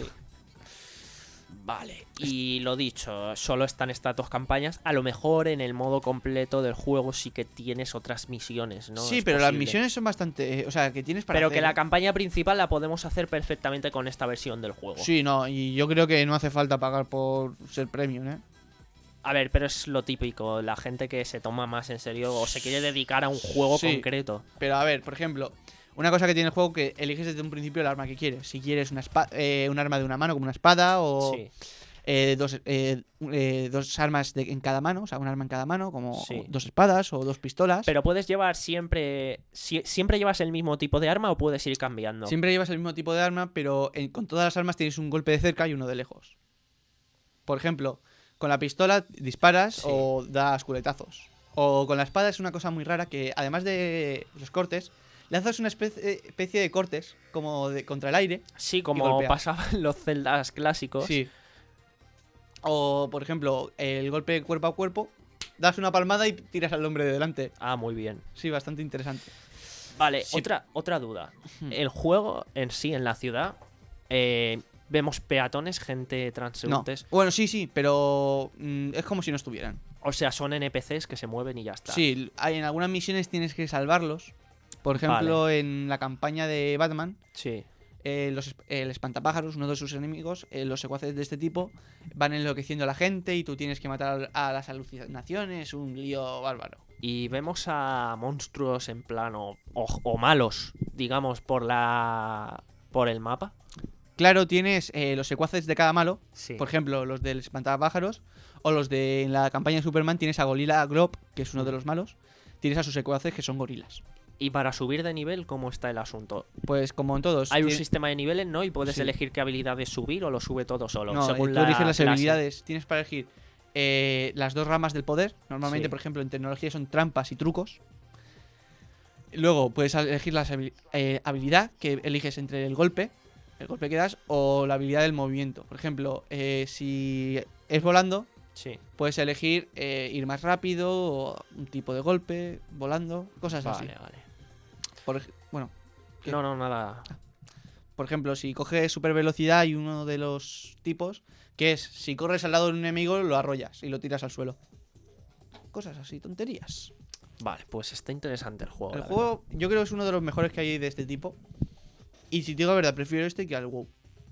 Speaker 1: Vale, y lo dicho, solo están estas dos campañas. A lo mejor en el modo completo del juego sí que tienes otras misiones, ¿no?
Speaker 2: sí,
Speaker 1: Es
Speaker 2: pero las
Speaker 1: posible.
Speaker 2: misiones son bastante... eh, o sea, que tienes para
Speaker 1: Pero
Speaker 2: hacer,
Speaker 1: que la
Speaker 2: ¿eh?
Speaker 1: campaña principal la podemos hacer perfectamente con esta versión del juego.
Speaker 2: Sí, no, y yo creo que no hace falta pagar por ser premium, ¿eh?
Speaker 1: A ver, pero es lo típico, la gente que se toma más en serio o se quiere dedicar a un juego
Speaker 2: Sí.
Speaker 1: concreto.
Speaker 2: Pero a ver, por ejemplo, una cosa que tiene el juego que eliges desde un principio el arma que quieres. Si quieres una espa- eh, un arma de una mano como una espada o
Speaker 1: Sí,
Speaker 2: eh, dos, eh, eh, dos armas de- en cada mano, o sea, un arma en cada mano, como
Speaker 1: Sí.
Speaker 2: dos espadas o dos pistolas.
Speaker 1: pero puedes llevar siempre... si- ¿Siempre llevas el mismo tipo de arma o puedes ir cambiando?
Speaker 2: Siempre llevas el mismo tipo de arma, pero en- con todas las armas tienes un golpe de cerca y uno de lejos. Por ejemplo, con la pistola disparas
Speaker 1: Sí.
Speaker 2: o das culetazos. O con la espada es una cosa muy rara que, además de los cortes, lanzas una especie, especie de cortes como de contra el aire.
Speaker 1: Sí,
Speaker 2: y
Speaker 1: como
Speaker 2: golpeas.
Speaker 1: pasaba en los Zeldas clásicos.
Speaker 2: Sí. O, por ejemplo, el golpe cuerpo a cuerpo, das una palmada y tiras al hombre de delante.
Speaker 1: Ah, muy bien.
Speaker 2: Sí, bastante interesante.
Speaker 1: Vale,
Speaker 2: Sí.
Speaker 1: otra, otra duda.
Speaker 2: Hmm.
Speaker 1: El juego en sí, en la ciudad, eh, vemos peatones, gente
Speaker 2: No.
Speaker 1: transeúntes.
Speaker 2: Bueno, sí, sí, pero mm, es como si no estuvieran.
Speaker 1: O sea, son N P Cs que se mueven y ya está.
Speaker 2: Sí, hay, en algunas misiones tienes que salvarlos. Por ejemplo, en la campaña de Batman,
Speaker 1: Sí.
Speaker 2: eh, los, esp- el espantapájaros, uno de sus enemigos, eh, los secuaces de este tipo, van enloqueciendo a la gente y tú tienes que matar a las alucinaciones, un lío bárbaro.
Speaker 1: Y vemos a monstruos en plano o, o malos, digamos, por la por el mapa.
Speaker 2: Claro, tienes eh, los secuaces de cada malo,
Speaker 1: Sí.
Speaker 2: por ejemplo, los del espantapájaros, o los de en la campaña de Superman tienes a Gorilla Grodd, que es uno de los malos, tienes a sus secuaces que son gorilas.
Speaker 1: Y para subir de nivel, ¿cómo está el asunto?
Speaker 2: Pues como en todos.
Speaker 1: Hay un
Speaker 2: tiene-
Speaker 1: sistema de niveles, ¿no? Y puedes
Speaker 2: Sí.
Speaker 1: elegir qué habilidades subir o lo sube todo solo.
Speaker 2: No,
Speaker 1: según
Speaker 2: eh, tú
Speaker 1: la
Speaker 2: eliges las
Speaker 1: clase.
Speaker 2: habilidades. Tienes para elegir eh, las dos ramas del poder. Normalmente,
Speaker 1: Sí.
Speaker 2: por ejemplo, en tecnología son trampas y trucos. Luego puedes elegir la habilidad que eliges entre el golpe, el golpe que das, o la habilidad del movimiento. Por ejemplo, eh, si es volando,
Speaker 1: Sí.
Speaker 2: puedes elegir eh, ir más rápido, o un tipo de golpe, volando, cosas
Speaker 1: Vale,
Speaker 2: así.
Speaker 1: vale.
Speaker 2: Por ej- bueno, ¿qué?
Speaker 1: No, no, nada.
Speaker 2: Por ejemplo, si coges super velocidad hay uno de los tipos que es, si corres al lado de un enemigo lo arrollas y lo tiras al suelo. Cosas así, tonterías.
Speaker 1: Vale, pues está interesante el juego.
Speaker 2: El
Speaker 1: la
Speaker 2: juego yo creo que es uno de los mejores que hay de este tipo. Y si te digo la verdad, prefiero este que al WoW.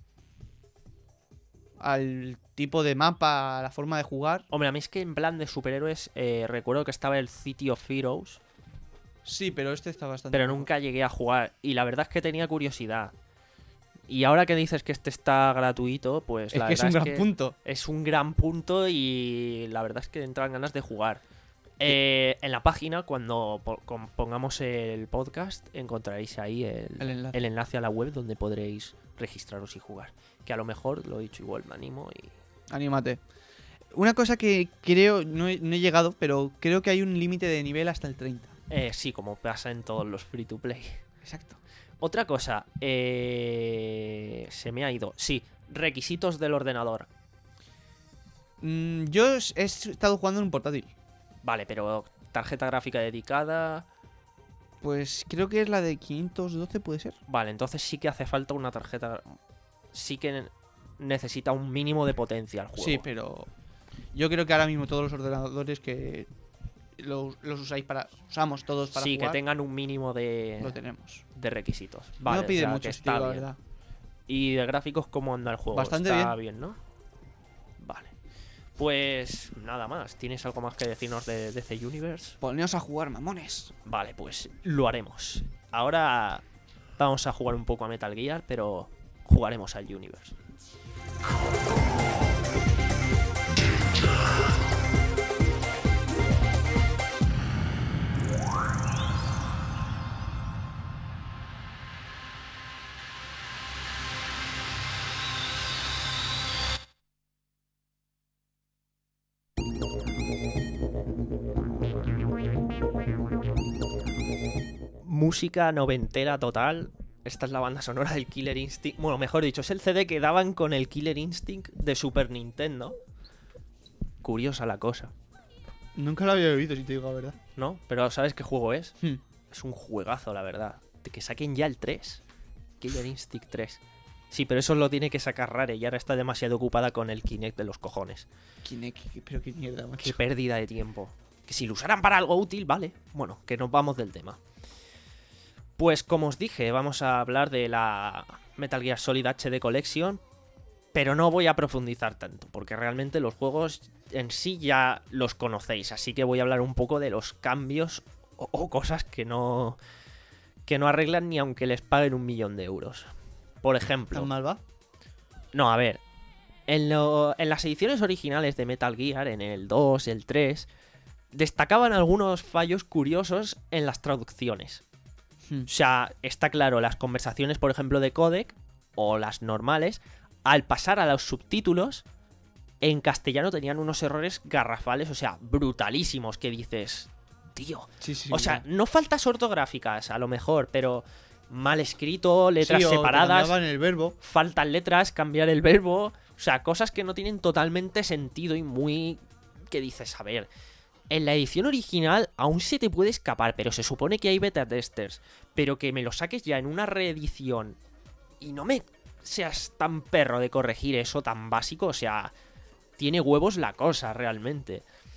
Speaker 2: Al tipo de mapa, a la forma de jugar.
Speaker 1: Hombre, a mí es que en plan de superhéroes eh, recuerdo que estaba el City of Heroes,
Speaker 2: Sí, pero este está bastante
Speaker 1: pero
Speaker 2: mejor.
Speaker 1: nunca llegué a jugar. Y la verdad es que tenía curiosidad. Y ahora que dices que este está gratuito, pues
Speaker 2: Es
Speaker 1: la
Speaker 2: que es
Speaker 1: verdad
Speaker 2: un gran punto.
Speaker 1: es un gran punto y la verdad es que entran ganas de jugar. Eh, en la página, cuando po- con- pongamos el podcast, encontraréis ahí el,
Speaker 2: El enlace.
Speaker 1: el enlace a la web donde podréis registraros y jugar. Que a lo mejor, lo he dicho igual, me animo y...
Speaker 2: Anímate. Una cosa que creo, no he, no he llegado, pero creo que hay un límite de nivel hasta el treinta.
Speaker 1: Eh, sí, como pasa en todos los free to play.
Speaker 2: Exacto.
Speaker 1: Otra cosa, eh, se me ha ido. Sí, requisitos del ordenador.
Speaker 2: Mm, yo he he estado jugando en un portátil.
Speaker 1: Vale, pero tarjeta gráfica dedicada.
Speaker 2: Pues creo que es la de quinientos doce, ¿puede ser?
Speaker 1: Vale, entonces sí que hace falta una tarjeta. Sí que ne- necesita un mínimo de potencia el juego.
Speaker 2: Sí, pero yo creo que ahora mismo todos los ordenadores que los, los usáis para usamos todos para
Speaker 1: Sí,
Speaker 2: jugar,
Speaker 1: que tengan un mínimo de,
Speaker 2: lo tenemos.
Speaker 1: de requisitos. Vale,
Speaker 2: no pide
Speaker 1: o sea,
Speaker 2: mucho,
Speaker 1: que
Speaker 2: si te
Speaker 1: está
Speaker 2: digo la
Speaker 1: bien.
Speaker 2: verdad.
Speaker 1: Y de gráficos, ¿cómo anda el juego?
Speaker 2: Bastante
Speaker 1: Está bien, ¿no? Vale. Pues nada más. ¿Tienes algo más que decirnos de D C Universe?
Speaker 2: Poneos a jugar, mamones.
Speaker 1: Vale, pues lo haremos. Ahora vamos a jugar un poco a Metal Gear, pero jugaremos al Universe. Música noventera total. Esta es la banda sonora del Killer Instinct. Bueno, mejor dicho, es el C D que daban con el Killer Instinct de Super Nintendo. Curiosa la cosa,
Speaker 2: Nunca lo había oído, si te digo la verdad.
Speaker 1: ¿no? Pero ¿sabes qué juego es?
Speaker 2: Hmm.
Speaker 1: Es un juegazo, la verdad. De que saquen ya el tres. Killer Instinct tres. Sí, pero eso lo tiene que sacar Rare y ahora está demasiado ocupada con el Kinect de los cojones.
Speaker 2: Kinect, pero qué mierda, macho.
Speaker 1: Qué pérdida de tiempo. Que si lo usaran para algo útil, vale. Bueno, que nos vamos del tema. Pues como os dije, vamos a hablar de la Metal Gear Solid H D Collection, pero no voy a profundizar tanto, porque realmente los juegos en sí ya los conocéis, así que voy a hablar un poco de los cambios o, o cosas que no, que no arreglan ni aunque les paguen un millón de euros. Por ejemplo...
Speaker 2: ¿Tan mal va?
Speaker 1: No, a ver. En, lo- en las ediciones originales de Metal Gear, en el dos, el tres, destacaban algunos fallos curiosos en las traducciones.
Speaker 2: Hmm.
Speaker 1: O sea, está claro, las conversaciones, por ejemplo, de codec, o las normales, al pasar a los subtítulos, en castellano tenían unos errores garrafales, o sea, brutalísimos, que dices, tío.
Speaker 2: Sí, sí.
Speaker 1: O sea, no faltas ortográficas, a lo mejor, pero mal escrito, letras
Speaker 2: sí, o te
Speaker 1: separadas,
Speaker 2: cambiaban el verbo.
Speaker 1: faltan letras, cambiar el verbo, o sea, cosas que no tienen totalmente sentido y muy... que dices, a ver, en la edición original aún se te puede escapar, pero se supone que hay beta testers, pero que me lo saques ya en una reedición y no me seas tan perro de corregir eso tan básico, o sea, tiene huevos la cosa realmente.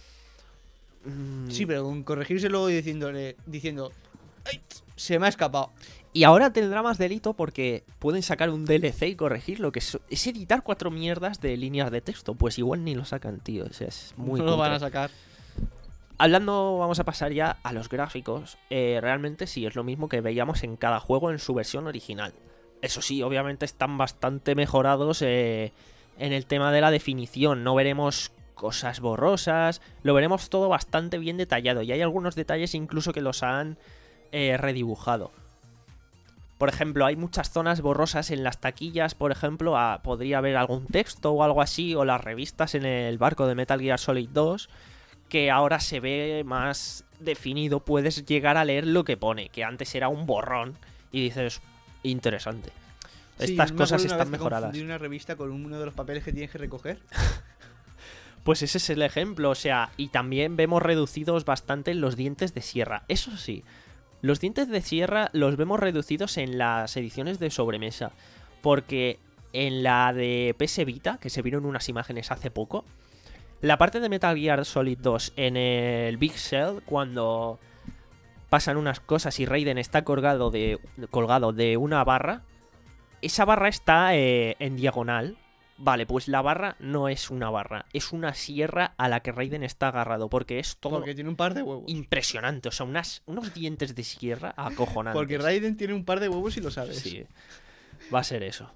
Speaker 1: Mm.
Speaker 2: Sí, pero con corregírselo y diciéndole, diciendo, "Ay, se me ha escapado".
Speaker 1: Y ahora tendrá más delito porque pueden sacar un D L C y corregirlo, que es, es editar cuatro mierdas de líneas de texto. Pues igual ni lo sacan, tío. O sea, es muy
Speaker 2: no lo van
Speaker 1: cutre.
Speaker 2: a sacar.
Speaker 1: Hablando, vamos a pasar ya a los gráficos. Eh, realmente sí, es lo mismo que veíamos en cada juego en su versión original. Eso sí, obviamente están bastante mejorados eh, en el tema de la definición. No veremos cosas borrosas, lo veremos todo bastante bien detallado. Y hay algunos detalles incluso que los han eh, redibujado. Por ejemplo, hay muchas zonas borrosas en las taquillas, por ejemplo, a- podría haber algún texto o algo así, o las revistas en el barco de Metal Gear Solid dos, que ahora se ve más definido, puedes llegar a leer lo que pone, que antes era un borrón, y dices, interesante.
Speaker 2: Sí,
Speaker 1: Estas
Speaker 2: me
Speaker 1: cosas
Speaker 2: acuerdo una
Speaker 1: están
Speaker 2: vez que
Speaker 1: mejoradas.
Speaker 2: confundí una revista con uno de los papeles que tienes que recoger.
Speaker 1: Pues ese es el ejemplo, o sea, y también vemos reducidos bastante los dientes de sierra. Eso sí, Los dientes de sierra los vemos reducidos en las ediciones de sobremesa. Porque en la de P S Vita, que se vieron unas imágenes hace poco, la parte de Metal Gear Solid dos en el Big Shell, cuando pasan unas cosas y Raiden está colgado de, colgado de una barra, esa barra está eh, en diagonal. Vale, pues la barra no es una barra, es una sierra a la que Raiden está agarrado, porque es todo
Speaker 2: Porque tiene un par de huevos.
Speaker 1: impresionante, o sea, unas, unos dientes de sierra acojonantes.
Speaker 2: Porque Raiden tiene un par de huevos y lo sabes.
Speaker 1: Sí, va a ser eso.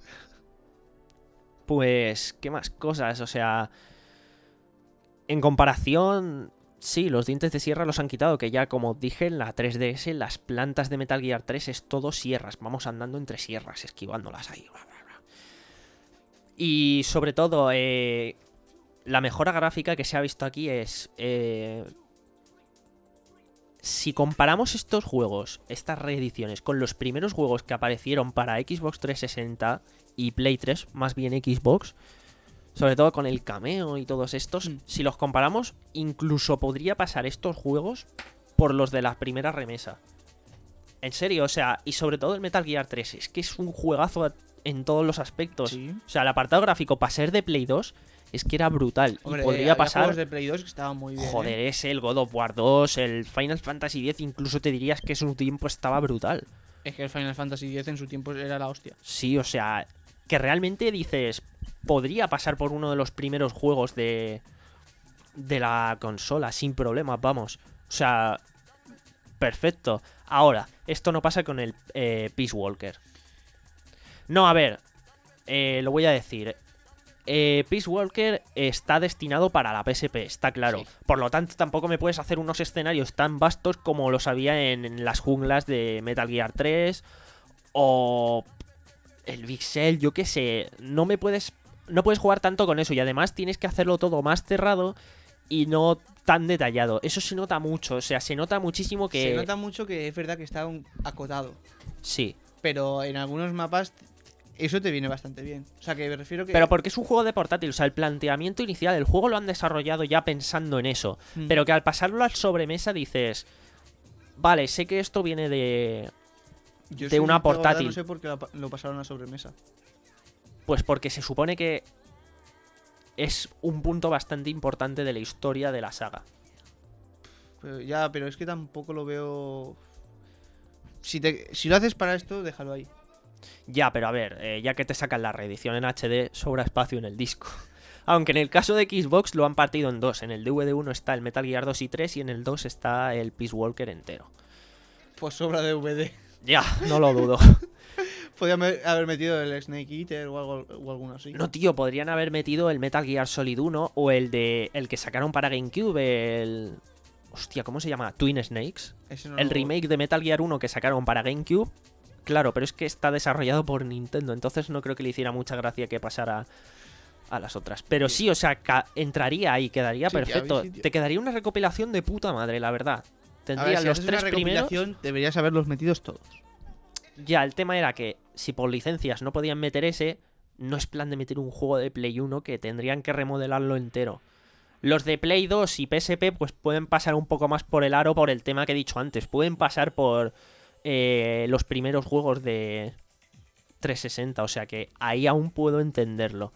Speaker 1: Pues, ¿qué más cosas? O sea, en comparación, sí, los dientes de sierra los han quitado, que ya, como dije, en la tres D S, las plantas de Metal Gear tres es todo sierras. Vamos andando entre sierras, esquivándolas ahí. Y sobre todo, eh, la mejora gráfica que se ha visto aquí es... Eh, si comparamos estos juegos, estas reediciones, con los primeros juegos que aparecieron para Xbox trescientos sesenta y Play tres, más bien Xbox, sobre todo con el cameo y todos estos,
Speaker 2: Mm.
Speaker 1: si los comparamos, incluso podría pasar estos juegos por los de la primera remesa. En serio, o sea, y sobre todo el Metal Gear tres, es que es un juegazo en todos los aspectos.
Speaker 2: Sí.
Speaker 1: O sea, el apartado gráfico para ser de Play dos es que era brutal.
Speaker 2: Hombre,
Speaker 1: y podría
Speaker 2: había
Speaker 1: pasar...
Speaker 2: juegos de Play dos que estaban muy bien.
Speaker 1: Joder,
Speaker 2: ¿eh?
Speaker 1: ese, el God of War dos, el Final Fantasy diez, incluso te dirías que en su tiempo estaba brutal.
Speaker 2: Es que el Final Fantasy diez en su tiempo era la hostia.
Speaker 1: Sí, o sea, que realmente dices, podría pasar por uno de los primeros juegos de, de la consola, sin problemas, vamos. O sea, perfecto. Ahora, esto no pasa con el eh, Peace Walker. No, a ver, eh, lo voy a decir. Eh, Peace Walker está destinado para la P S P, está claro.
Speaker 2: Sí.
Speaker 1: Por lo tanto, tampoco me puedes hacer unos escenarios tan vastos como los había en, en las junglas de Metal Gear tres o el Big Shell, yo qué sé. No me puedes, no puedes jugar tanto con eso y además tienes que hacerlo todo más cerrado y no tan detallado. Eso se nota mucho, o sea, se nota muchísimo que...
Speaker 2: Se nota mucho que es verdad que está un- acotado.
Speaker 1: Sí.
Speaker 2: Pero en algunos mapas eso te viene bastante bien. O sea, que me refiero que...
Speaker 1: Pero porque es un juego de portátil, o sea, el planteamiento inicial del juego lo han desarrollado ya pensando en eso.
Speaker 2: Mm.
Speaker 1: Pero que al pasarlo al sobremesa dices, vale, sé que esto viene de...
Speaker 2: Yo
Speaker 1: de
Speaker 2: soy
Speaker 1: una
Speaker 2: sincero, ahora
Speaker 1: portátil.
Speaker 2: No sé por qué lo, pa- lo pasaron a sobremesa.
Speaker 1: Pues porque se supone que es un punto bastante importante de la historia de la saga.
Speaker 2: Pero ya, pero es que tampoco lo veo... Si, te, si lo haces para esto, déjalo ahí.
Speaker 1: Ya, pero a ver, eh, ya que te sacan la reedición en H D, sobra espacio en el disco. Aunque en el caso de Xbox lo han partido en dos. En el D V D uno está el Metal Gear dos y tres y en el dos está el Peace Walker entero.
Speaker 2: Pues sobra de D V D.
Speaker 1: Ya, no lo dudo.
Speaker 2: Podrían me- haber metido el Snake Eater o algo o alguno así.
Speaker 1: No, tío, podrían haber metido el Metal Gear Solid uno o el de el que sacaron para GameCube, el... Hostia, ¿cómo se llama? Twin Snakes.
Speaker 2: Ese no
Speaker 1: El
Speaker 2: lo-
Speaker 1: remake de Metal Gear uno que sacaron para GameCube. Claro, pero es que está desarrollado por Nintendo, entonces no creo que le hiciera mucha gracia que pasara a las otras. Pero sí, o sea, ca- entraría ahí, quedaría
Speaker 2: Sí, tío,
Speaker 1: perfecto.
Speaker 2: a mí sí, tío.
Speaker 1: Te quedaría una recopilación de puta madre, la verdad.
Speaker 2: A ver,
Speaker 1: Tendrían
Speaker 2: si
Speaker 1: los
Speaker 2: haces
Speaker 1: tres
Speaker 2: una
Speaker 1: primeros.
Speaker 2: recopilación, deberías haberlos metidos todos.
Speaker 1: Ya, el tema era que si por licencias no podían meter ese, no es plan de meter un juego de Play uno que tendrían que remodelarlo entero. Los de Play dos y P S P pues pueden pasar un poco más por el aro por el tema que he dicho antes. Pueden pasar por eh, los primeros juegos de trescientos sesenta, o sea que ahí aún puedo entenderlo.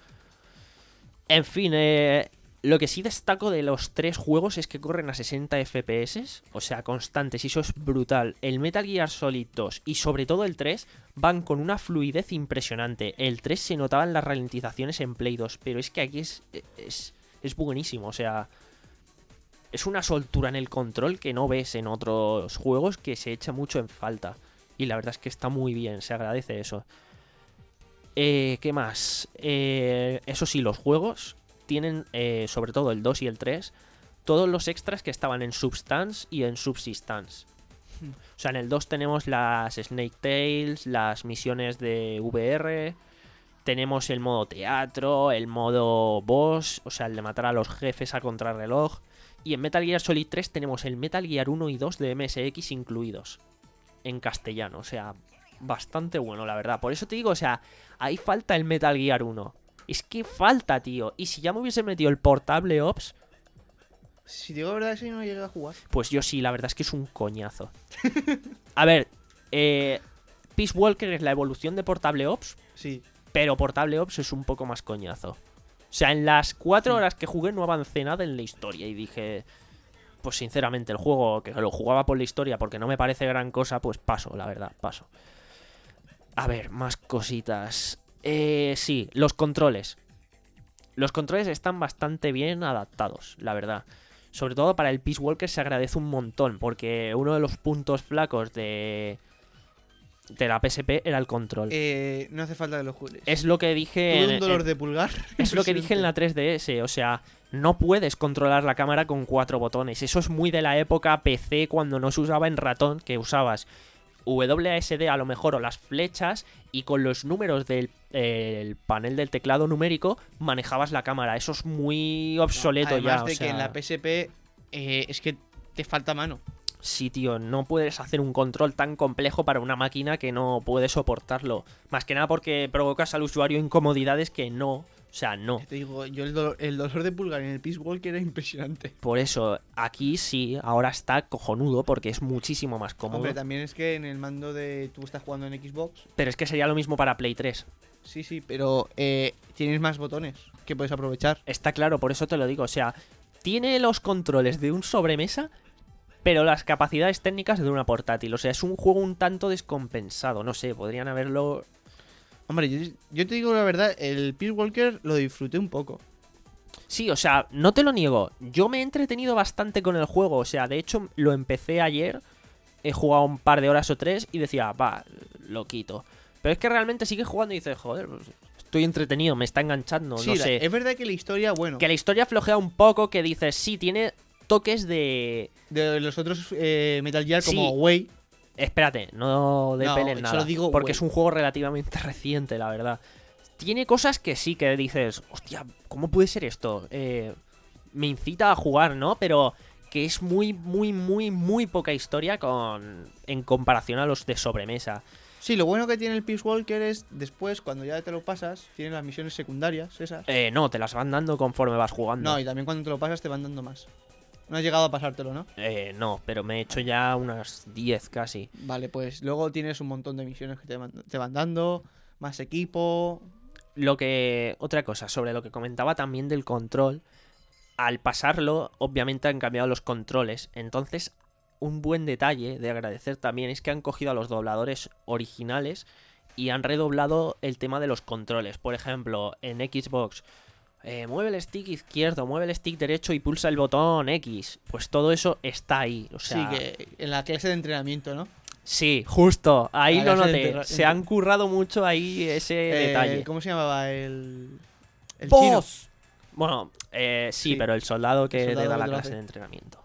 Speaker 1: En fin, eh, lo que sí destaco de los tres juegos es que corren a sesenta F P S, o sea, constantes, y eso es brutal. El Metal Gear Solid dos y sobre todo el tres van con una fluidez impresionante. El tres se notaban las ralentizaciones en Play dos, pero es que aquí es, es, es buenísimo, o sea, es una soltura en el control que no ves en otros juegos, que se echa mucho en falta. Y la verdad es que está muy bien, se agradece eso. Eh, ¿Qué más? Eh, eso sí, los juegos tienen, eh, sobre todo el dos y el tres, todos los extras que estaban en Substance y en Subsistance. O sea, en el dos tenemos las Snake Tales, las misiones de V R, tenemos el modo teatro, el modo boss, o sea, el de matar a los jefes a contrarreloj. Y en Metal Gear Solid tres tenemos el Metal Gear uno y dos de M S X incluidos, en castellano, o sea, bastante bueno, la verdad. Por eso te digo, o sea, ahí falta el Metal Gear uno. Es que falta, tío. Y si ya me hubiese metido el Portable Ops,
Speaker 2: Si digo la verdad, ese no llegué a jugar.
Speaker 1: Pues yo sí, la verdad es que es un coñazo. A ver, eh, Peace Walker es la evolución de Portable Ops,
Speaker 2: Sí.
Speaker 1: pero Portable Ops es un poco más coñazo. O sea, en las cuatro horas que jugué no avancé nada en la historia y dije... Pues sinceramente, el juego, que lo jugaba por la historia porque no me parece gran cosa, pues paso, la verdad, paso. A ver, más cositas. Eh, sí, los controles. Los controles están bastante bien adaptados, la verdad. Sobre todo para el Peace Walker se agradece un montón, porque uno de los puntos flacos de, de la P S P era el control.
Speaker 2: Eh, no hace falta que lo juegues.
Speaker 1: Es lo que dije...
Speaker 2: Tuve un
Speaker 1: en-
Speaker 2: dolor
Speaker 1: en-
Speaker 2: de pulgar.
Speaker 1: Es lo que dije en la tres D S, o sea, no puedes controlar la cámara con cuatro botones. Eso es muy de la época P C cuando no se usaba en ratón, que usabas W A S D a lo mejor o las flechas y con los números del eh, el panel del teclado numérico manejabas la cámara. Eso es muy obsoleto
Speaker 2: Además
Speaker 1: ya.
Speaker 2: de
Speaker 1: o sea,
Speaker 2: que en la P S P eh, es que te falta mano.
Speaker 1: Sí, tío, no puedes hacer un control tan complejo para una máquina que no puede soportarlo. Más que nada porque provocas al usuario incomodidades que no... O sea, no.
Speaker 2: Te digo, yo el dolor, el dolor de pulgar en el Peace Walker era impresionante.
Speaker 1: Por eso, aquí sí, ahora está cojonudo porque es muchísimo más cómodo.
Speaker 2: Hombre, también es que en el mando de... Tú estás jugando en Xbox.
Speaker 1: Pero es que sería lo mismo para Play tres.
Speaker 2: Sí, sí, pero eh, tienes más botones que puedes aprovechar.
Speaker 1: Está claro, por eso te lo digo. O sea, tiene los controles de un sobremesa, pero las capacidades técnicas de una portátil. O sea, es un juego un tanto descompensado. No sé, podrían haberlo...
Speaker 2: Hombre, yo, yo te digo la verdad, el Peace Walker lo disfruté un poco.
Speaker 1: Sí, o sea, no te lo niego. Yo me he entretenido bastante con el juego. O sea, de hecho, lo empecé ayer. He jugado un par de horas o tres y decía, va, lo quito. Pero es que realmente sigues jugando y dices, joder, pues, estoy entretenido, me está enganchando,
Speaker 2: Sí,
Speaker 1: no
Speaker 2: la-
Speaker 1: sé.
Speaker 2: es verdad que la historia, bueno,
Speaker 1: Que la historia flojea un poco, que dices, sí, tiene toques de...
Speaker 2: de los otros eh, Metal Gear como
Speaker 1: Sí.
Speaker 2: Way,
Speaker 1: Espérate, no
Speaker 2: No,
Speaker 1: depelen
Speaker 2: solo
Speaker 1: nada.
Speaker 2: digo,
Speaker 1: porque
Speaker 2: güey.
Speaker 1: es un juego relativamente reciente, la verdad. Tiene cosas que sí, que dices, hostia, ¿cómo puede ser esto? Eh, me incita a jugar, ¿no? Pero que es muy, muy, muy, muy poca historia con en comparación a los de sobremesa.
Speaker 2: Sí, lo bueno que tiene el Peace Walker es después, cuando ya te lo pasas, tienes las misiones secundarias, esas.
Speaker 1: Eh, no, te las van dando conforme vas jugando.
Speaker 2: No, y también cuando te lo pasas te van dando más. No has llegado a pasártelo, ¿no?
Speaker 1: Eh, no, pero me he hecho ya unas diez casi.
Speaker 2: Vale, pues luego tienes un montón de misiones que te van, te van dando, más equipo.
Speaker 1: Lo que... Otra cosa, sobre lo que comentaba también del control. Al pasarlo, obviamente han cambiado los controles. Entonces, un buen detalle de agradecer también es que han cogido a los dobladores originales y han redoblado el tema de los controles. Por ejemplo, en Xbox, eh, mueve el stick izquierdo, mueve el stick derecho y pulsa el botón X. Pues todo eso está ahí. O sea,
Speaker 2: Sí, que en la clase de entrenamiento, ¿no?
Speaker 1: sí, justo, ahí
Speaker 2: La
Speaker 1: lo
Speaker 2: clase de
Speaker 1: noté.
Speaker 2: enterra-
Speaker 1: Se han currado mucho ahí ese
Speaker 2: Eh,
Speaker 1: detalle.
Speaker 2: ¿Cómo se llamaba? El. El chino.
Speaker 1: ¡Boss! Bueno, eh, sí,
Speaker 2: Sí.
Speaker 1: pero el soldado que
Speaker 2: El soldado
Speaker 1: te da
Speaker 2: que
Speaker 1: la
Speaker 2: te lo
Speaker 1: clase
Speaker 2: hace.
Speaker 1: de entrenamiento.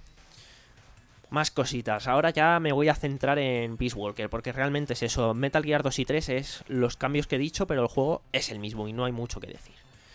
Speaker 1: Más cositas. Ahora ya me voy a centrar en Peace Walker, porque realmente es eso. Metal Gear dos y tres es los cambios que he dicho, pero el juego es el mismo y no hay mucho que decir.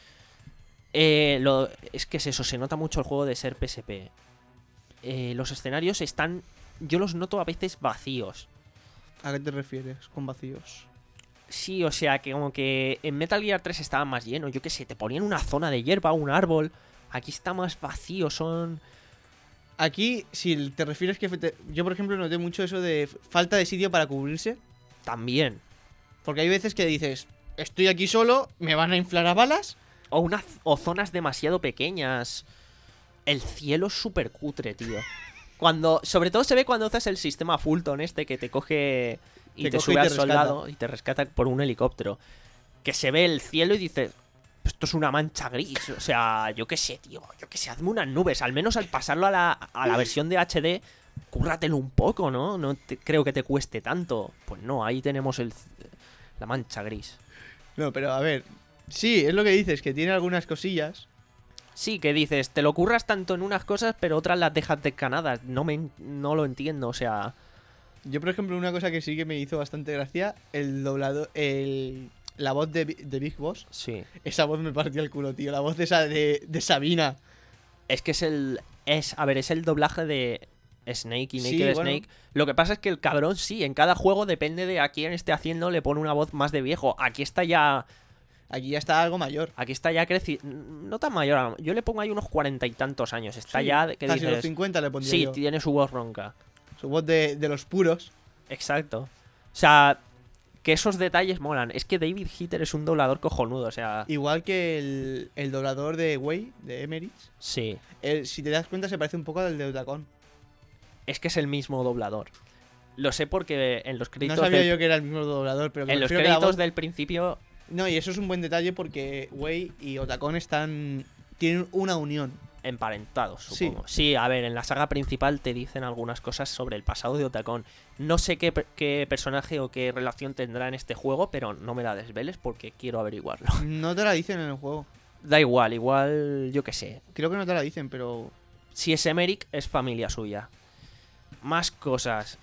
Speaker 1: Eh, lo, es que es eso, se nota mucho el juego de ser P S P. Eh, los escenarios están... Yo los noto a veces vacíos.
Speaker 2: ¿A qué te refieres con vacíos?
Speaker 1: Sí, o sea, que como que en Metal Gear tres estaban más llenos. Yo qué sé, te ponían una zona de hierba, un árbol. Aquí está más vacío, son...
Speaker 2: Aquí, si te refieres que... te- yo, por ejemplo, noté mucho eso de falta de sitio para cubrirse.
Speaker 1: También.
Speaker 2: Porque hay veces que dices, estoy aquí solo, me van a inflar a balas.
Speaker 1: O, unas, o zonas demasiado pequeñas. El cielo es súper cutre, tío. Cuando, sobre todo se ve cuando haces el sistema Fulton este que te coge y
Speaker 2: Te
Speaker 1: te,
Speaker 2: coge
Speaker 1: sube
Speaker 2: y te
Speaker 1: al
Speaker 2: rescata.
Speaker 1: soldado y te rescata por un helicóptero. Que se ve el cielo y dices, esto es una mancha gris. O sea, yo qué sé, tío. Yo qué sé, hazme unas nubes. Al menos al pasarlo a la, a la versión de H D, cúrratelo un poco, ¿no? No te- creo que te cueste tanto. Pues no, ahí tenemos el, la mancha gris.
Speaker 2: No, pero a ver... Sí, es lo que dices, que tiene algunas cosillas.
Speaker 1: Sí, que dices, te lo curras tanto en unas cosas, pero otras las dejas descanadas. No me no lo entiendo, o sea...
Speaker 2: Yo, por ejemplo, una cosa que sí que me hizo bastante gracia, el doblado, el, la voz de, Bi- de Big Boss.
Speaker 1: Sí.
Speaker 2: Esa voz me partía el culo, tío. La voz de esa de, de Sabina.
Speaker 1: Es que es el... es A ver, es el doblaje de Snake y
Speaker 2: Sí,
Speaker 1: Naked
Speaker 2: bueno.
Speaker 1: Snake. Lo que pasa es que el cabrón, sí, en cada juego, depende de a quién esté haciendo, le pone una voz más de viejo. Aquí está ya...
Speaker 2: Aquí ya está algo mayor.
Speaker 1: Aquí está ya crecido. No tan mayor. Yo le pongo ahí unos cuarenta y tantos años. Está
Speaker 2: Sí,
Speaker 1: ya. ¿Qué
Speaker 2: casi
Speaker 1: dices?
Speaker 2: los cincuenta le pondría
Speaker 1: Sí,
Speaker 2: yo.
Speaker 1: tiene su voz ronca.
Speaker 2: Su voz de, de los puros.
Speaker 1: Exacto. O sea, que esos detalles molan. Es que David Hitter es un doblador cojonudo. O sea,
Speaker 2: Igual que el, el doblador de Way, de Emmerich.
Speaker 1: sí.
Speaker 2: El- si te das cuenta, se parece un poco al de Otacon.
Speaker 1: Es que es el mismo doblador. Lo sé porque en los
Speaker 2: No
Speaker 1: créditos.
Speaker 2: sabía
Speaker 1: del-
Speaker 2: yo que era el mismo doblador, pero que
Speaker 1: En
Speaker 2: me
Speaker 1: los
Speaker 2: refiero que la
Speaker 1: créditos
Speaker 2: voz-
Speaker 1: del principio.
Speaker 2: No, y eso es un buen detalle porque Way y Otacon están. Tienen una unión.
Speaker 1: Emparentados,
Speaker 2: Sí.
Speaker 1: supongo. Sí. A ver, en la saga principal te dicen algunas cosas sobre el pasado de Otacon. No sé qué, per- qué personaje o qué relación tendrá en este juego, pero no me la desveles porque quiero averiguarlo.
Speaker 2: No te la dicen en el juego.
Speaker 1: Da igual, igual, yo qué sé.
Speaker 2: Creo que no te la dicen, pero.
Speaker 1: Si es Emmerich, es familia suya. Más cosas.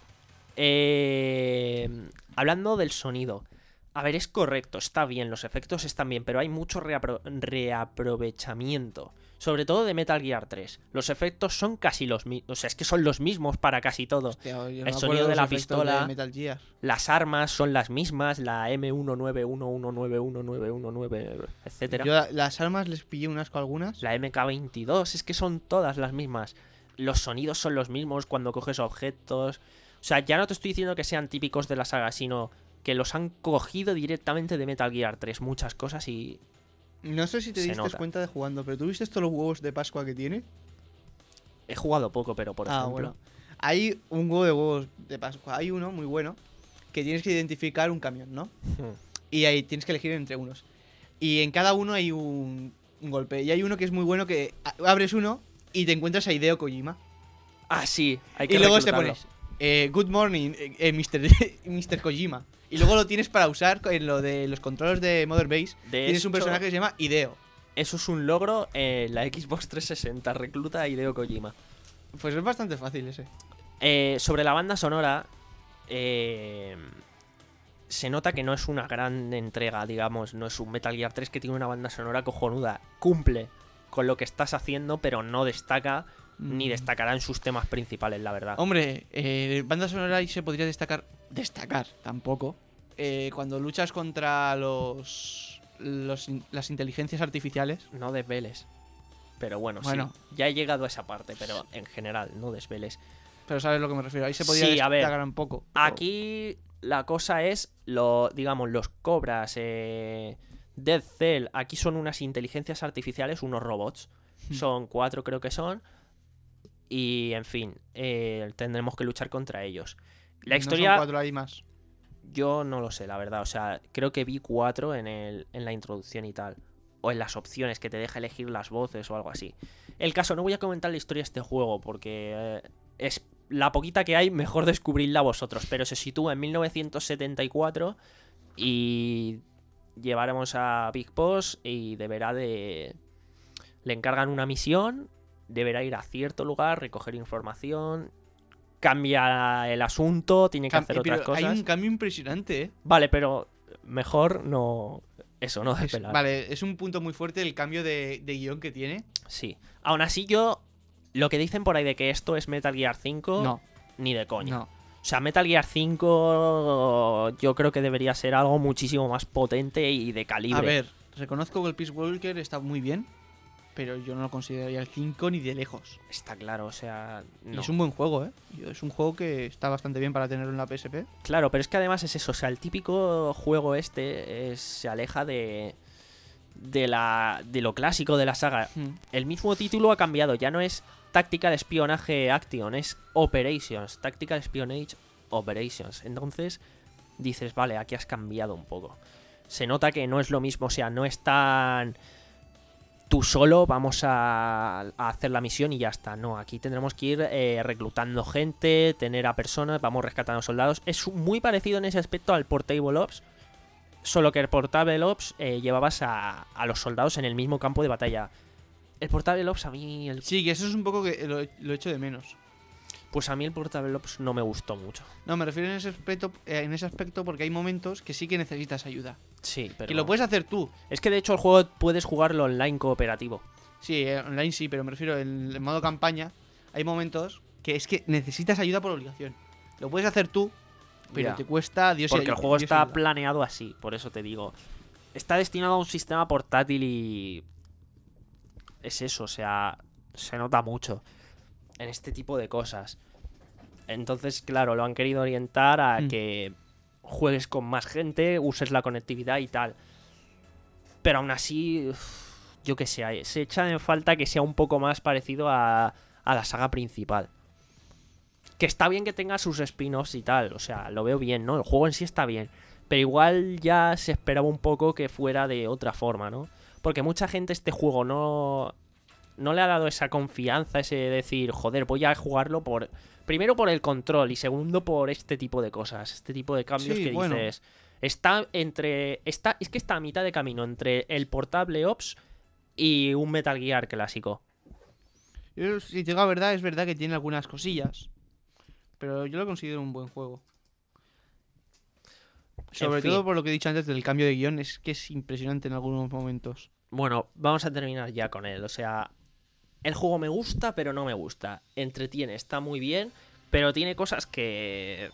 Speaker 1: Eh, hablando del sonido. A ver, es correcto, está bien, los efectos están bien, pero hay mucho reapro- reaprovechamiento. Sobre todo de Metal Gear tres. Los efectos son casi los mismos. O sea, es que son los mismos para casi todo.
Speaker 2: Hostia, yo no me
Speaker 1: El
Speaker 2: acuerdo
Speaker 1: sonido de
Speaker 2: los
Speaker 1: la
Speaker 2: efectos
Speaker 1: pistola.
Speaker 2: de Metal Gear.
Speaker 1: Las armas son las mismas. La eme uno nueve uno uno nueve uno nueve uno nueve, etcétera.
Speaker 2: Yo la- las armas les pillé un asco a algunas.
Speaker 1: La eme ka veintidós, es que son todas las mismas. Los sonidos son los mismos cuando coges objetos. O sea, ya no te estoy diciendo que sean típicos de la saga, sino que los han cogido directamente de Metal Gear tres. Muchas cosas y...
Speaker 2: No sé si te
Speaker 1: Se
Speaker 2: diste
Speaker 1: nota.
Speaker 2: cuenta de jugando, pero ¿tú viste todos los huevos de Pascua que tiene?
Speaker 1: He jugado poco, pero por
Speaker 2: ah,
Speaker 1: ejemplo...
Speaker 2: bueno. Hay un huevo de huevos de Pascua. Hay uno muy bueno que tienes que identificar un camión, ¿no?
Speaker 1: Hmm.
Speaker 2: Y ahí tienes que elegir entre unos. Y en cada uno hay un, un golpe. Y hay uno que es muy bueno que a- abres uno y te encuentras a Hideo Kojima.
Speaker 1: Ah, sí, hay que
Speaker 2: Y luego te
Speaker 1: reclutarlo.
Speaker 2: pones, eh, Good morning, eh, eh, mister mister Kojima. Y luego lo tienes para usar en lo de los controles de Mother Base.
Speaker 1: De
Speaker 2: Tienes un
Speaker 1: hecho,
Speaker 2: personaje que se llama Hideo.
Speaker 1: Eso es un logro en la Xbox trescientos sesenta. Recluta a Hideo Kojima.
Speaker 2: Pues es bastante fácil ese.
Speaker 1: Eh, sobre la banda sonora, eh, se nota que no es una gran entrega, digamos. No es un Metal Gear tres que tiene una banda sonora cojonuda. Cumple con lo que estás haciendo, pero no destaca ni
Speaker 2: Mm.
Speaker 1: destacará en sus temas principales, la verdad.
Speaker 2: Hombre, eh, banda sonora ahí se podría destacar. Destacar, tampoco. Eh, cuando luchas contra los, los in- las inteligencias artificiales.
Speaker 1: No desveles. Pero bueno,
Speaker 2: Bueno.
Speaker 1: sí. Ya he llegado a esa parte, pero en general, no desveles.
Speaker 2: Pero sabes a lo que me refiero. Ahí se podría
Speaker 1: Sí, a ver.
Speaker 2: destacar un poco. pero-
Speaker 1: Aquí la cosa es, lo, digamos, los Cobras, eh, Dead Cell, aquí son unas inteligencias artificiales, unos robots.
Speaker 2: Hmm.
Speaker 1: Son cuatro creo que son. Y, en fin, eh, tendremos que luchar contra ellos. La
Speaker 2: No
Speaker 1: historia,
Speaker 2: son cuatro, hay más.
Speaker 1: yo no lo sé, la verdad. O sea, creo que vi cuatro en, el, en la introducción y tal. O en las opciones que te deja elegir las voces o algo así. El caso, no voy a comentar la historia de este juego porque eh, es la poquita que hay, mejor descubrirla vosotros. Pero se sitúa en mil novecientos setenta y cuatro y llevaremos a Big Boss y deberá de... Le encargan una misión, deberá ir a cierto lugar, recoger información, cambia el asunto, tiene que
Speaker 2: Cam-
Speaker 1: hacer
Speaker 2: eh, pero
Speaker 1: otras cosas.
Speaker 2: Hay un cambio impresionante, ¿eh?
Speaker 1: Vale, pero mejor no... Eso, no
Speaker 2: Es-
Speaker 1: desvelar.
Speaker 2: vale, es un punto muy fuerte el cambio de, de guión que tiene.
Speaker 1: Sí. Aún así yo... Lo que dicen por ahí de que esto es Metal Gear cinco...
Speaker 2: No,
Speaker 1: Ni de coña.
Speaker 2: no.
Speaker 1: O sea, Metal Gear cinco yo creo que debería ser algo muchísimo más potente y de calibre.
Speaker 2: A ver, reconozco que el Peace Walker está muy bien, pero yo no lo consideraría el cinco ni de lejos.
Speaker 1: Está claro, o sea...
Speaker 2: Y
Speaker 1: No.
Speaker 2: es un buen juego, ¿eh? Yo- Es un juego que está bastante bien para tenerlo en la P S P.
Speaker 1: Claro, pero es que además es eso. O sea, el típico juego este es- se aleja de... De, la, de lo clásico de la saga.
Speaker 2: Hmm.
Speaker 1: El mismo título ha cambiado. Ya no es Tactical Espionage Action, es Operations. Tactical Espionage Operations. Entonces dices, vale, aquí has cambiado un poco. Se nota que no es lo mismo. O sea, no es tan... Tú solo vamos a, a hacer la misión y ya está. No, aquí tendremos que ir eh, reclutando gente, tener a personas, vamos rescatando soldados. Es muy parecido en ese aspecto al Portable Ops. Solo que el Portable Ops eh, llevabas a, a los soldados en el mismo campo de batalla. El Portable Ops a mí... El,
Speaker 2: Sí, que eso es un poco que lo, lo echo de menos.
Speaker 1: pues a mí el Portable Ops no me gustó mucho.
Speaker 2: No, me refiero en ese aspecto, eh, en ese aspecto porque hay momentos que sí que necesitas ayuda.
Speaker 1: Sí, pero...
Speaker 2: Que lo puedes hacer tú.
Speaker 1: Es que de hecho el juego puedes jugarlo online cooperativo.
Speaker 2: Sí, eh, online sí, pero me refiero en, en modo campaña. Hay momentos que es que necesitas ayuda por obligación. Lo puedes hacer tú, pero
Speaker 1: Ya.
Speaker 2: te cuesta Dios y
Speaker 1: Porque el
Speaker 2: ayu-
Speaker 1: juego
Speaker 2: Dios y
Speaker 1: está
Speaker 2: ayuda.
Speaker 1: planeado así, por eso te digo. está destinado a un sistema portátil y es eso, o sea, se nota mucho en este tipo de cosas. Entonces, claro, lo han querido orientar a
Speaker 2: Mm.
Speaker 1: que juegues con más gente, uses la conectividad y tal. Pero aún así, uf, yo qué sé, se echa en falta que sea un poco más parecido a, a la saga principal. Que está bien que tenga sus spin-offs y tal, o sea, lo veo bien, ¿no? El juego en sí está bien. Pero igual ya se esperaba un poco que fuera de otra forma, ¿no? Porque mucha gente este juego no, no le ha dado esa confianza, ese decir, joder, voy a jugarlo por... Primero por el control y segundo por este tipo de cosas, este tipo de cambios
Speaker 2: Sí,
Speaker 1: que
Speaker 2: bueno.
Speaker 1: dices... Está entre... Está, es que está a mitad de camino entre el portable Ops y un Metal Gear clásico.
Speaker 2: Yo, si te digo la verdad, es verdad que tiene algunas cosillas. Pero yo lo considero un buen juego. Sobre
Speaker 1: fin.
Speaker 2: todo por lo que he dicho antes del cambio de guión, es que es impresionante en algunos momentos.
Speaker 1: Bueno, vamos a terminar ya con él. O sea, el juego me gusta, pero no me gusta. Entretiene, está muy bien, pero tiene cosas que...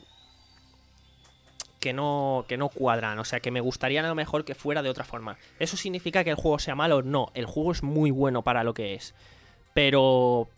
Speaker 1: Que no, que no cuadran, o sea, que me gustaría a lo mejor que fuera de otra forma. ¿Eso significa que el juego sea malo? No, el juego es muy bueno para lo que es. Pero...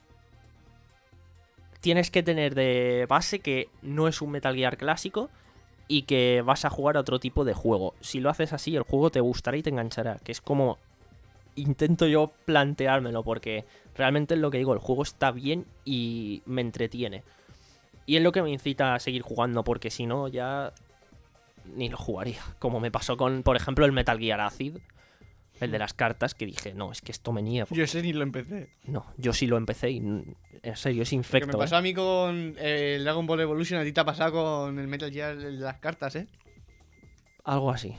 Speaker 1: Tienes que tener de base que no es un Metal Gear clásico y que vas a jugar a otro tipo de juego. Si lo haces así, el juego te gustará y te enganchará, que es como... Intento yo planteármelo, porque realmente es lo que digo, el juego está bien y me entretiene. Y es lo que me incita a seguir jugando, porque si no ya ni lo jugaría. Como me pasó con, por ejemplo, el Metal Gear Acid, el de las cartas, que dije, no, es que esto me niego.
Speaker 2: Yo sé ni lo empecé.
Speaker 1: No, yo sí lo empecé y en serio, es
Speaker 2: Que me
Speaker 1: infecto.
Speaker 2: pasó
Speaker 1: ¿eh?
Speaker 2: a mí con eh, el Dragon Ball Evolution, a ti te ha pasado con el Metal Gear de las cartas, ¿eh?
Speaker 1: Algo así.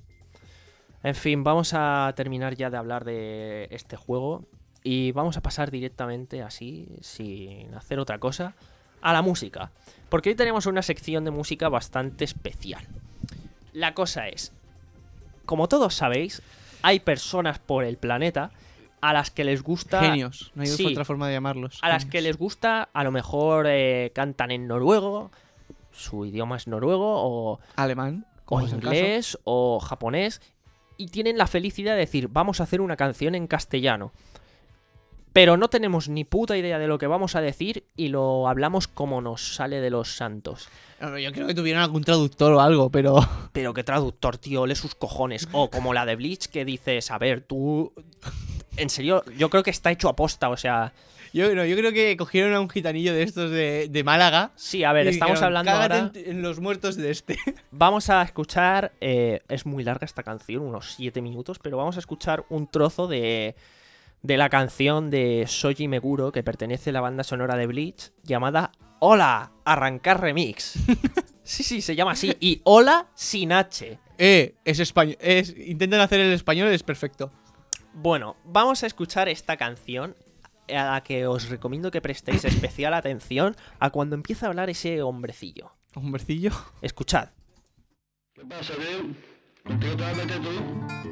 Speaker 1: En fin, vamos a terminar ya de hablar de este juego y vamos a pasar directamente así, sin hacer otra cosa, a la música. Porque hoy tenemos una sección de música bastante especial. La cosa es, como todos sabéis, hay personas por el planeta a las que les gusta...
Speaker 2: Genios, no hay
Speaker 1: Sí.
Speaker 2: otra forma de llamarlos.
Speaker 1: A las
Speaker 2: Genios.
Speaker 1: que les gusta, a lo mejor eh, cantan en noruego, su idioma es noruego, o,
Speaker 2: Alemán,
Speaker 1: o
Speaker 2: como es el caso.
Speaker 1: inglés, o japonés, y tienen la felicidad de decir, vamos a hacer una canción en castellano. Pero no tenemos ni puta idea de lo que vamos a decir y lo hablamos como nos sale de los santos.
Speaker 2: No, yo creo que tuvieron algún traductor o algo, pero...
Speaker 1: Pero qué traductor, tío, ole sus cojones. O como la de Bleach que dices, a ver, tú... En serio, yo creo que está hecho a posta, o sea...
Speaker 2: Yo, no, yo creo que cogieron a un gitanillo de estos de, de Málaga.
Speaker 1: Sí, a ver,
Speaker 2: y
Speaker 1: estamos
Speaker 2: dijeron,
Speaker 1: hablando
Speaker 2: "Cágate
Speaker 1: ahora...
Speaker 2: En, en los muertos de este.
Speaker 1: Vamos a escuchar... eh, es muy larga esta canción, unos siete minutos, pero vamos a escuchar un trozo de... de la canción de Shoji Meguro, que pertenece a la banda sonora de Bleach, llamada Hola, arrancar remix. Sí, sí, se llama así. Y Hola sin H.
Speaker 2: Eh, es español. Es, intentan hacer el español, es perfecto.
Speaker 1: Bueno, vamos a escuchar esta canción a la que os recomiendo que prestéis especial atención a cuando empieza a hablar ese hombrecillo.
Speaker 2: Hombrecillo.
Speaker 1: Escuchad.
Speaker 7: ¿Qué pasa, tío? ¿Contigo te vas a meter tú?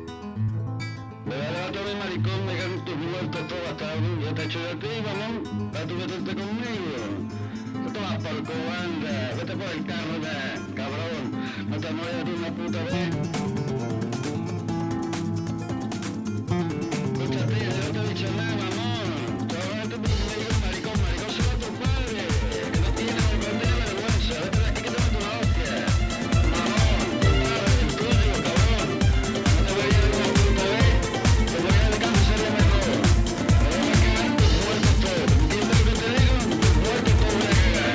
Speaker 7: Me va a levantar mi maricón, me caen tus muertos todos hasta yo te echo yo a ti, vamos, para tú meterte conmigo. No te vas por el culo, anda, vete por el carro, da, cabrón, no te mueres tú una puta vez. Escucha, tío, yo no te he dicho nada, mamón. Tú ahora te pones conmigo, maricón, maricón se va a tu padre, que no tiene vergüenza ni vergüenza, vete de aquí que te meto una hostia. Mamón, tu padre, el tuyo, cabrón, no te voy a ir una puta vez. Te voy a dejar de ser mejor. Me voy a cagar tus muertos todos. ¿Entiendes lo que te digo? Tus muertos todos voy a cagar.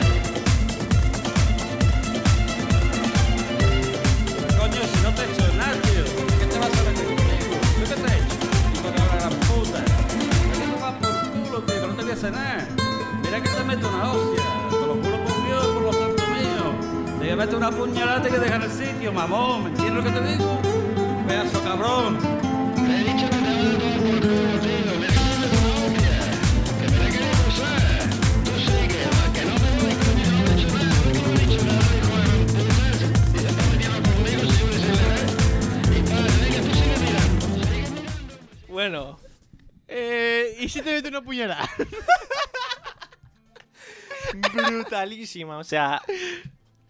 Speaker 6: Coño, si no te he hecho nada, tío. ¿Qué te vas a meter conmigo? ¿Qué te he hecho? Hijo de la gran puta. ¿Qué te tomas por culo, tío? Que no te voy a hacer nada. Mira que te meto una hostia. Te lo juro por Dios, por los santos míos. Te voy a meter una puñalada y que dejar el sitio, mamón. ¿Me entiendes lo que te digo? Pedazo cabrón.
Speaker 7: Te he dicho que te voy a tomar por culo, tío. Mira que te meto una hostia. Que me la quería cruzar. Tú sigue, va, que no me voy, coño. No te he hecho nada. Que no he dicho nada, hijo de gran puta. Si te estás metiendo conmigo, sigo diciendo, ¿eh? Y padre, venga, tú sigue mirando. Sigue mirando.
Speaker 1: Bueno,
Speaker 2: Eh, ¿y si te mete una puñalada?
Speaker 1: brutalísima, o sea...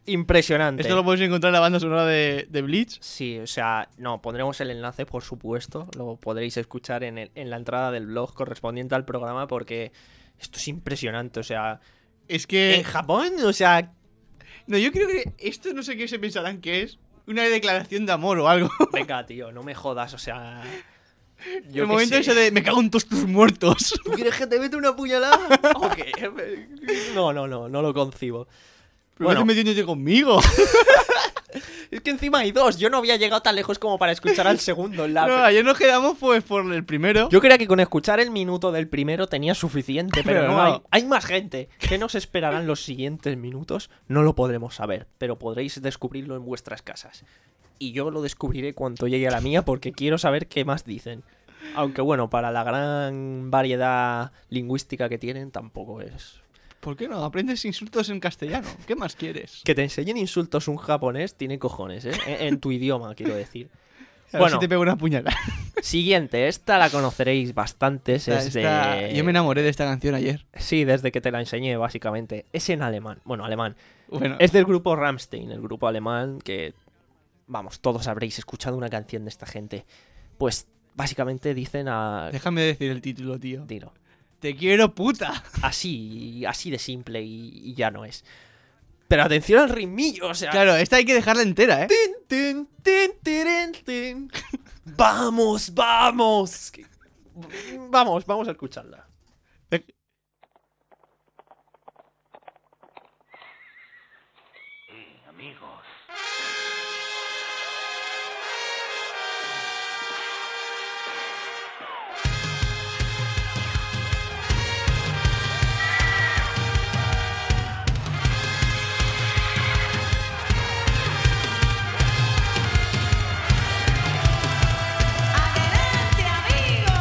Speaker 1: Impresionante.
Speaker 2: Esto lo podéis encontrar en la banda sonora de, de Bleach.
Speaker 1: Sí, o sea, no, pondremos el enlace, por supuesto. Lo podréis escuchar en, el- en la entrada del blog correspondiente al programa porque esto es impresionante. O sea,
Speaker 2: Es que...
Speaker 1: en Japón, o sea,
Speaker 2: No, yo creo que esto no sé qué se pensarán que es. Una declaración de amor o algo.
Speaker 1: venga, tío, no me jodas, o sea...
Speaker 2: El
Speaker 1: qué
Speaker 2: momento
Speaker 1: sé.
Speaker 2: ese de me cago en todos tus muertos.
Speaker 1: ¿Tú quieres que te mete una puñalada? ¿O qué? No, no, no, no lo concibo.
Speaker 2: Pero
Speaker 1: Bueno.
Speaker 2: bueno, metiéndote conmigo.
Speaker 1: Es que encima hay dos. Yo no había llegado tan lejos como para escuchar al segundo. La-
Speaker 2: No, ayer nos quedamos pues por el primero.
Speaker 1: Yo creía que con escuchar el minuto del primero tenía suficiente, pero,
Speaker 2: Pero
Speaker 1: no,
Speaker 2: no.
Speaker 1: Hay, hay más gente. ¿Qué nos esperarán los siguientes minutos? No lo podremos saber, pero podréis descubrirlo en vuestras casas. Y yo lo descubriré cuando llegue a la mía porque quiero saber qué más dicen. Aunque bueno, para la gran variedad lingüística que tienen, tampoco es...
Speaker 2: ¿Por qué no? Aprendes insultos en castellano. ¿Qué más quieres?
Speaker 1: Que te enseñen insultos un japonés tiene cojones, ¿eh? En, en tu idioma, quiero decir.
Speaker 2: A ver
Speaker 1: Bueno.
Speaker 2: si te pego una puñalada.
Speaker 1: Siguiente, esta la conoceréis bastantes.
Speaker 2: Esta-
Speaker 1: Es
Speaker 2: esta-
Speaker 1: de...
Speaker 2: Yo me enamoré de esta canción ayer.
Speaker 1: Sí, desde que te la enseñé, básicamente. Es en alemán. Bueno, alemán.
Speaker 2: Bueno,
Speaker 1: Es del grupo Rammstein, el grupo alemán que... Vamos, todos habréis escuchado una canción de esta gente. Pues, básicamente dicen a...
Speaker 2: déjame decir el título, tío.
Speaker 1: Dilo.
Speaker 2: Te quiero, puta.
Speaker 1: Así, así de simple y, y ya no es. Pero atención al ritmillo, o sea...
Speaker 2: Claro, esta hay que dejarla entera, ¿eh?
Speaker 1: Tin, tin, tin, tirin, tin. Vamos, vamos. Vamos, vamos a escucharla.
Speaker 7: Amigos.
Speaker 8: ¡Adelante, amigos!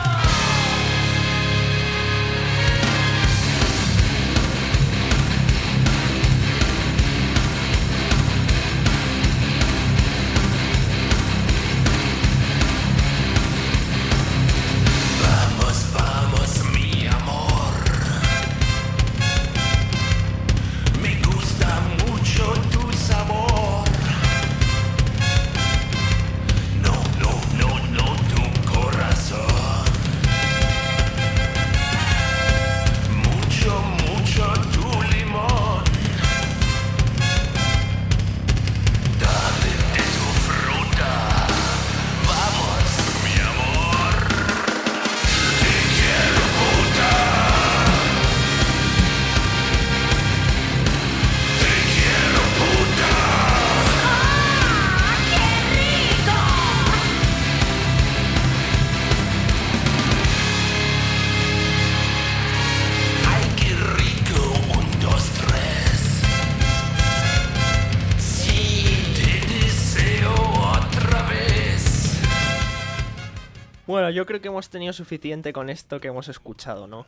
Speaker 1: Bueno, yo creo que hemos tenido suficiente con esto que hemos escuchado, ¿no?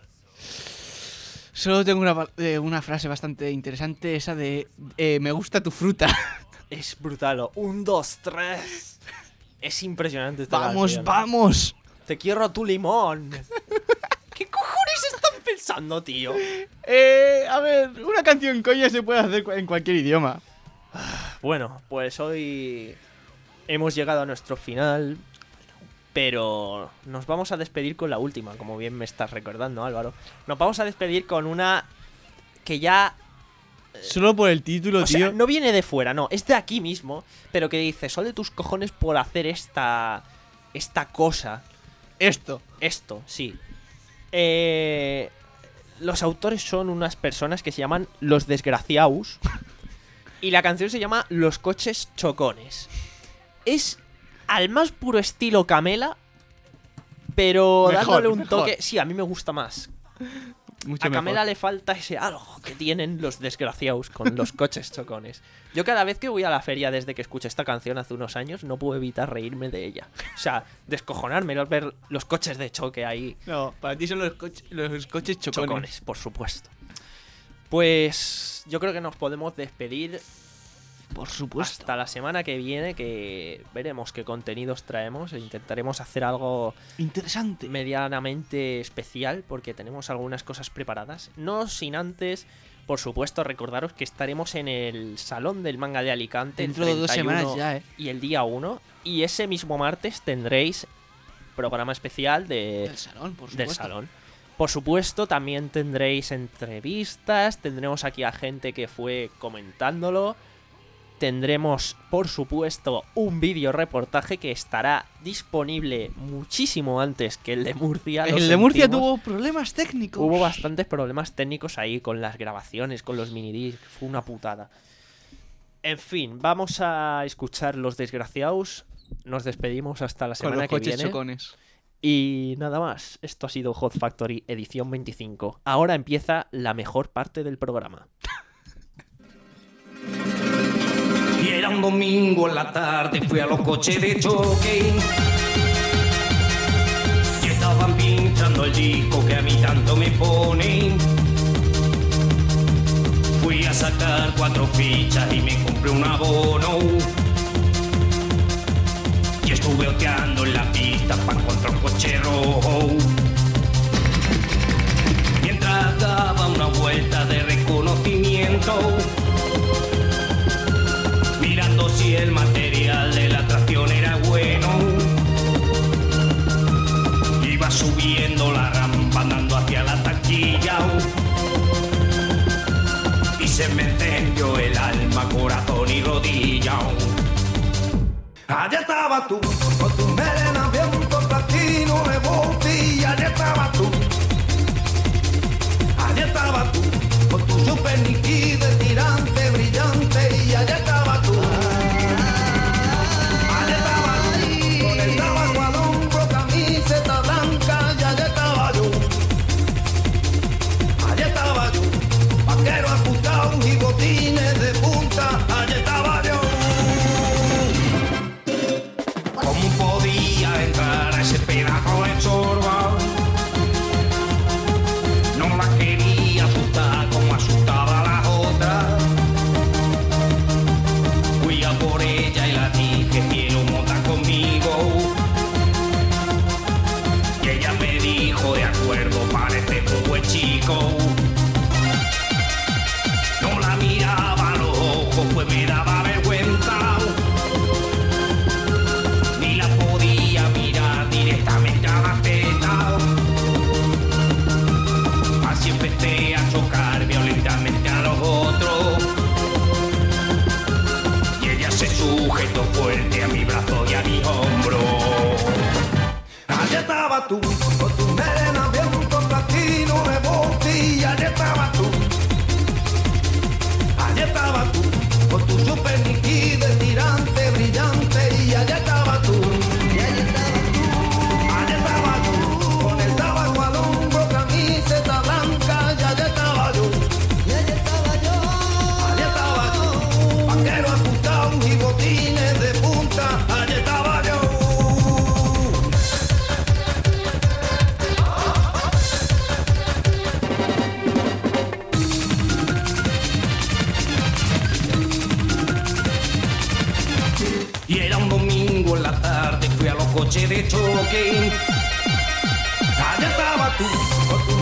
Speaker 2: Solo tengo una, pa- eh, una frase bastante interesante, esa de eh, me gusta tu fruta.
Speaker 1: Es brutal. ¿O? Un, dos, tres. Es impresionante esta
Speaker 2: Vamos,
Speaker 1: canción.
Speaker 2: vamos.
Speaker 1: Te quiero a tu limón. ¿Qué cojones están pensando, tío?
Speaker 2: Eh, a ver, una canción coña se puede hacer cu- en cualquier idioma.
Speaker 1: Bueno, pues hoy hemos llegado a nuestro final, pero nos vamos a despedir con la última, como bien me estás recordando, Álvaro. Nos vamos a despedir con una que ya...
Speaker 2: Solo por el título,
Speaker 1: O
Speaker 2: tío.
Speaker 1: sea, no viene de fuera, no, es de aquí mismo, pero que dice, son de tus cojones por hacer esta... esta cosa.
Speaker 2: Esto.
Speaker 1: Esto, sí. Eh, los autores son unas personas que se llaman Los Desgraciaus. Y la canción se llama Los Coches Chocones. Es al más puro estilo Camela, pero
Speaker 2: Mejor,
Speaker 1: dándole un
Speaker 2: mejor.
Speaker 1: toque... Sí, a mí me gusta más.
Speaker 2: Mucho
Speaker 1: A Camela
Speaker 2: mejor.
Speaker 1: le falta ese algo que tienen los desgraciados con los coches chocones. Yo cada vez que voy a la feria desde que escuché esta canción hace unos años no puedo evitar reírme de ella. O sea, descojonarme al ver los coches de choque ahí.
Speaker 2: No, para ti son los, coche- los coches chocones.
Speaker 1: Chocones, por supuesto. Pues yo creo que nos podemos despedir
Speaker 2: Por supuesto.
Speaker 1: hasta la semana que viene, que veremos qué contenidos traemos e intentaremos hacer algo
Speaker 2: Interesante.
Speaker 1: medianamente especial porque tenemos algunas cosas preparadas. No sin antes por supuesto, recordaros que estaremos en el Salón del Manga de Alicante
Speaker 2: Dentro
Speaker 1: el
Speaker 2: de dos
Speaker 1: treinta y uno
Speaker 2: semanas ya, ¿eh?
Speaker 1: y el día uno. Y ese mismo martes tendréis programa especial de,
Speaker 2: Del salón, por
Speaker 1: del
Speaker 2: supuesto.
Speaker 1: salón. Por supuesto, también tendréis entrevistas, tendremos aquí a gente que fue comentándolo. Tendremos, por supuesto, un vídeo reportaje que estará disponible muchísimo antes que el de Murcia. lo
Speaker 2: El de Murcia
Speaker 1: sentimos.
Speaker 2: tuvo problemas técnicos.
Speaker 1: Hubo bastantes problemas técnicos ahí con las grabaciones, con los minidiscs. Fue una putada. En fin, vamos a escuchar Los Desgraciados. Nos despedimos hasta la
Speaker 2: Con
Speaker 1: semana
Speaker 2: los
Speaker 1: que
Speaker 2: coches
Speaker 1: viene.
Speaker 2: chocones.
Speaker 1: Y nada más. Esto ha sido Hot Factory edición veinticinco. Ahora empieza la mejor parte del programa.
Speaker 8: Y era un domingo en la tarde, fui a los coches de choque y estaban pinchando el disco que a mí tanto me pone. Fui a sacar cuatro fichas y me compré un abono y estuve oteando en la pista para encontrar un coche rojo. Mientras daba una vuelta de reconocimiento, mirando si el material de la tracción era bueno, iba subiendo la rampa andando hacia la taquilla y se me encendió el alma, corazón y rodilla. Allá estaba tú, con tu melena viento platino de botella. Allá estaba tú, allá estaba tú, con tu super nítido, tirante, brillante. Y allá estaba tú, allá estaba tú, con el tabaco al hombro, camiseta blanca. Y allá estaba yo, allá estaba yo, vaquero ajustado y botines de punta. Allá estaba yo. ¿Cómo podía entrar a ese pedazo de chorba? No la quería asustar como asustaba a las otras. Fui a por ella y la dije, quiero montar conmigo. Y ella me dijo, de acuerdo, parece un buen chico. No la miraba a los ojos, pues me daba vergüenza. Ni la podía mirar directamente a la teta. Así empecé a chocar violentamente a los otros. Y ella se sujetó fuerte a mi brazo y a mi hombro. Allá estaba tú, con tu melena viento platino de botella. Allá estaba tú, allá estaba tú, con tu super nítido, tirante, brillante. Y allá estaba tú, y allá estaba tú, allá estaba tú, con el tabaco al hombro, camiseta blanca. Y allá estaba yo, y allá estaba yo, allá estaba yo, vaquero ajustado y botines de punta. Allá estaba yo. Y era un domingo en la tarde, fui a los coches de choque. Allá estaba tú, con tu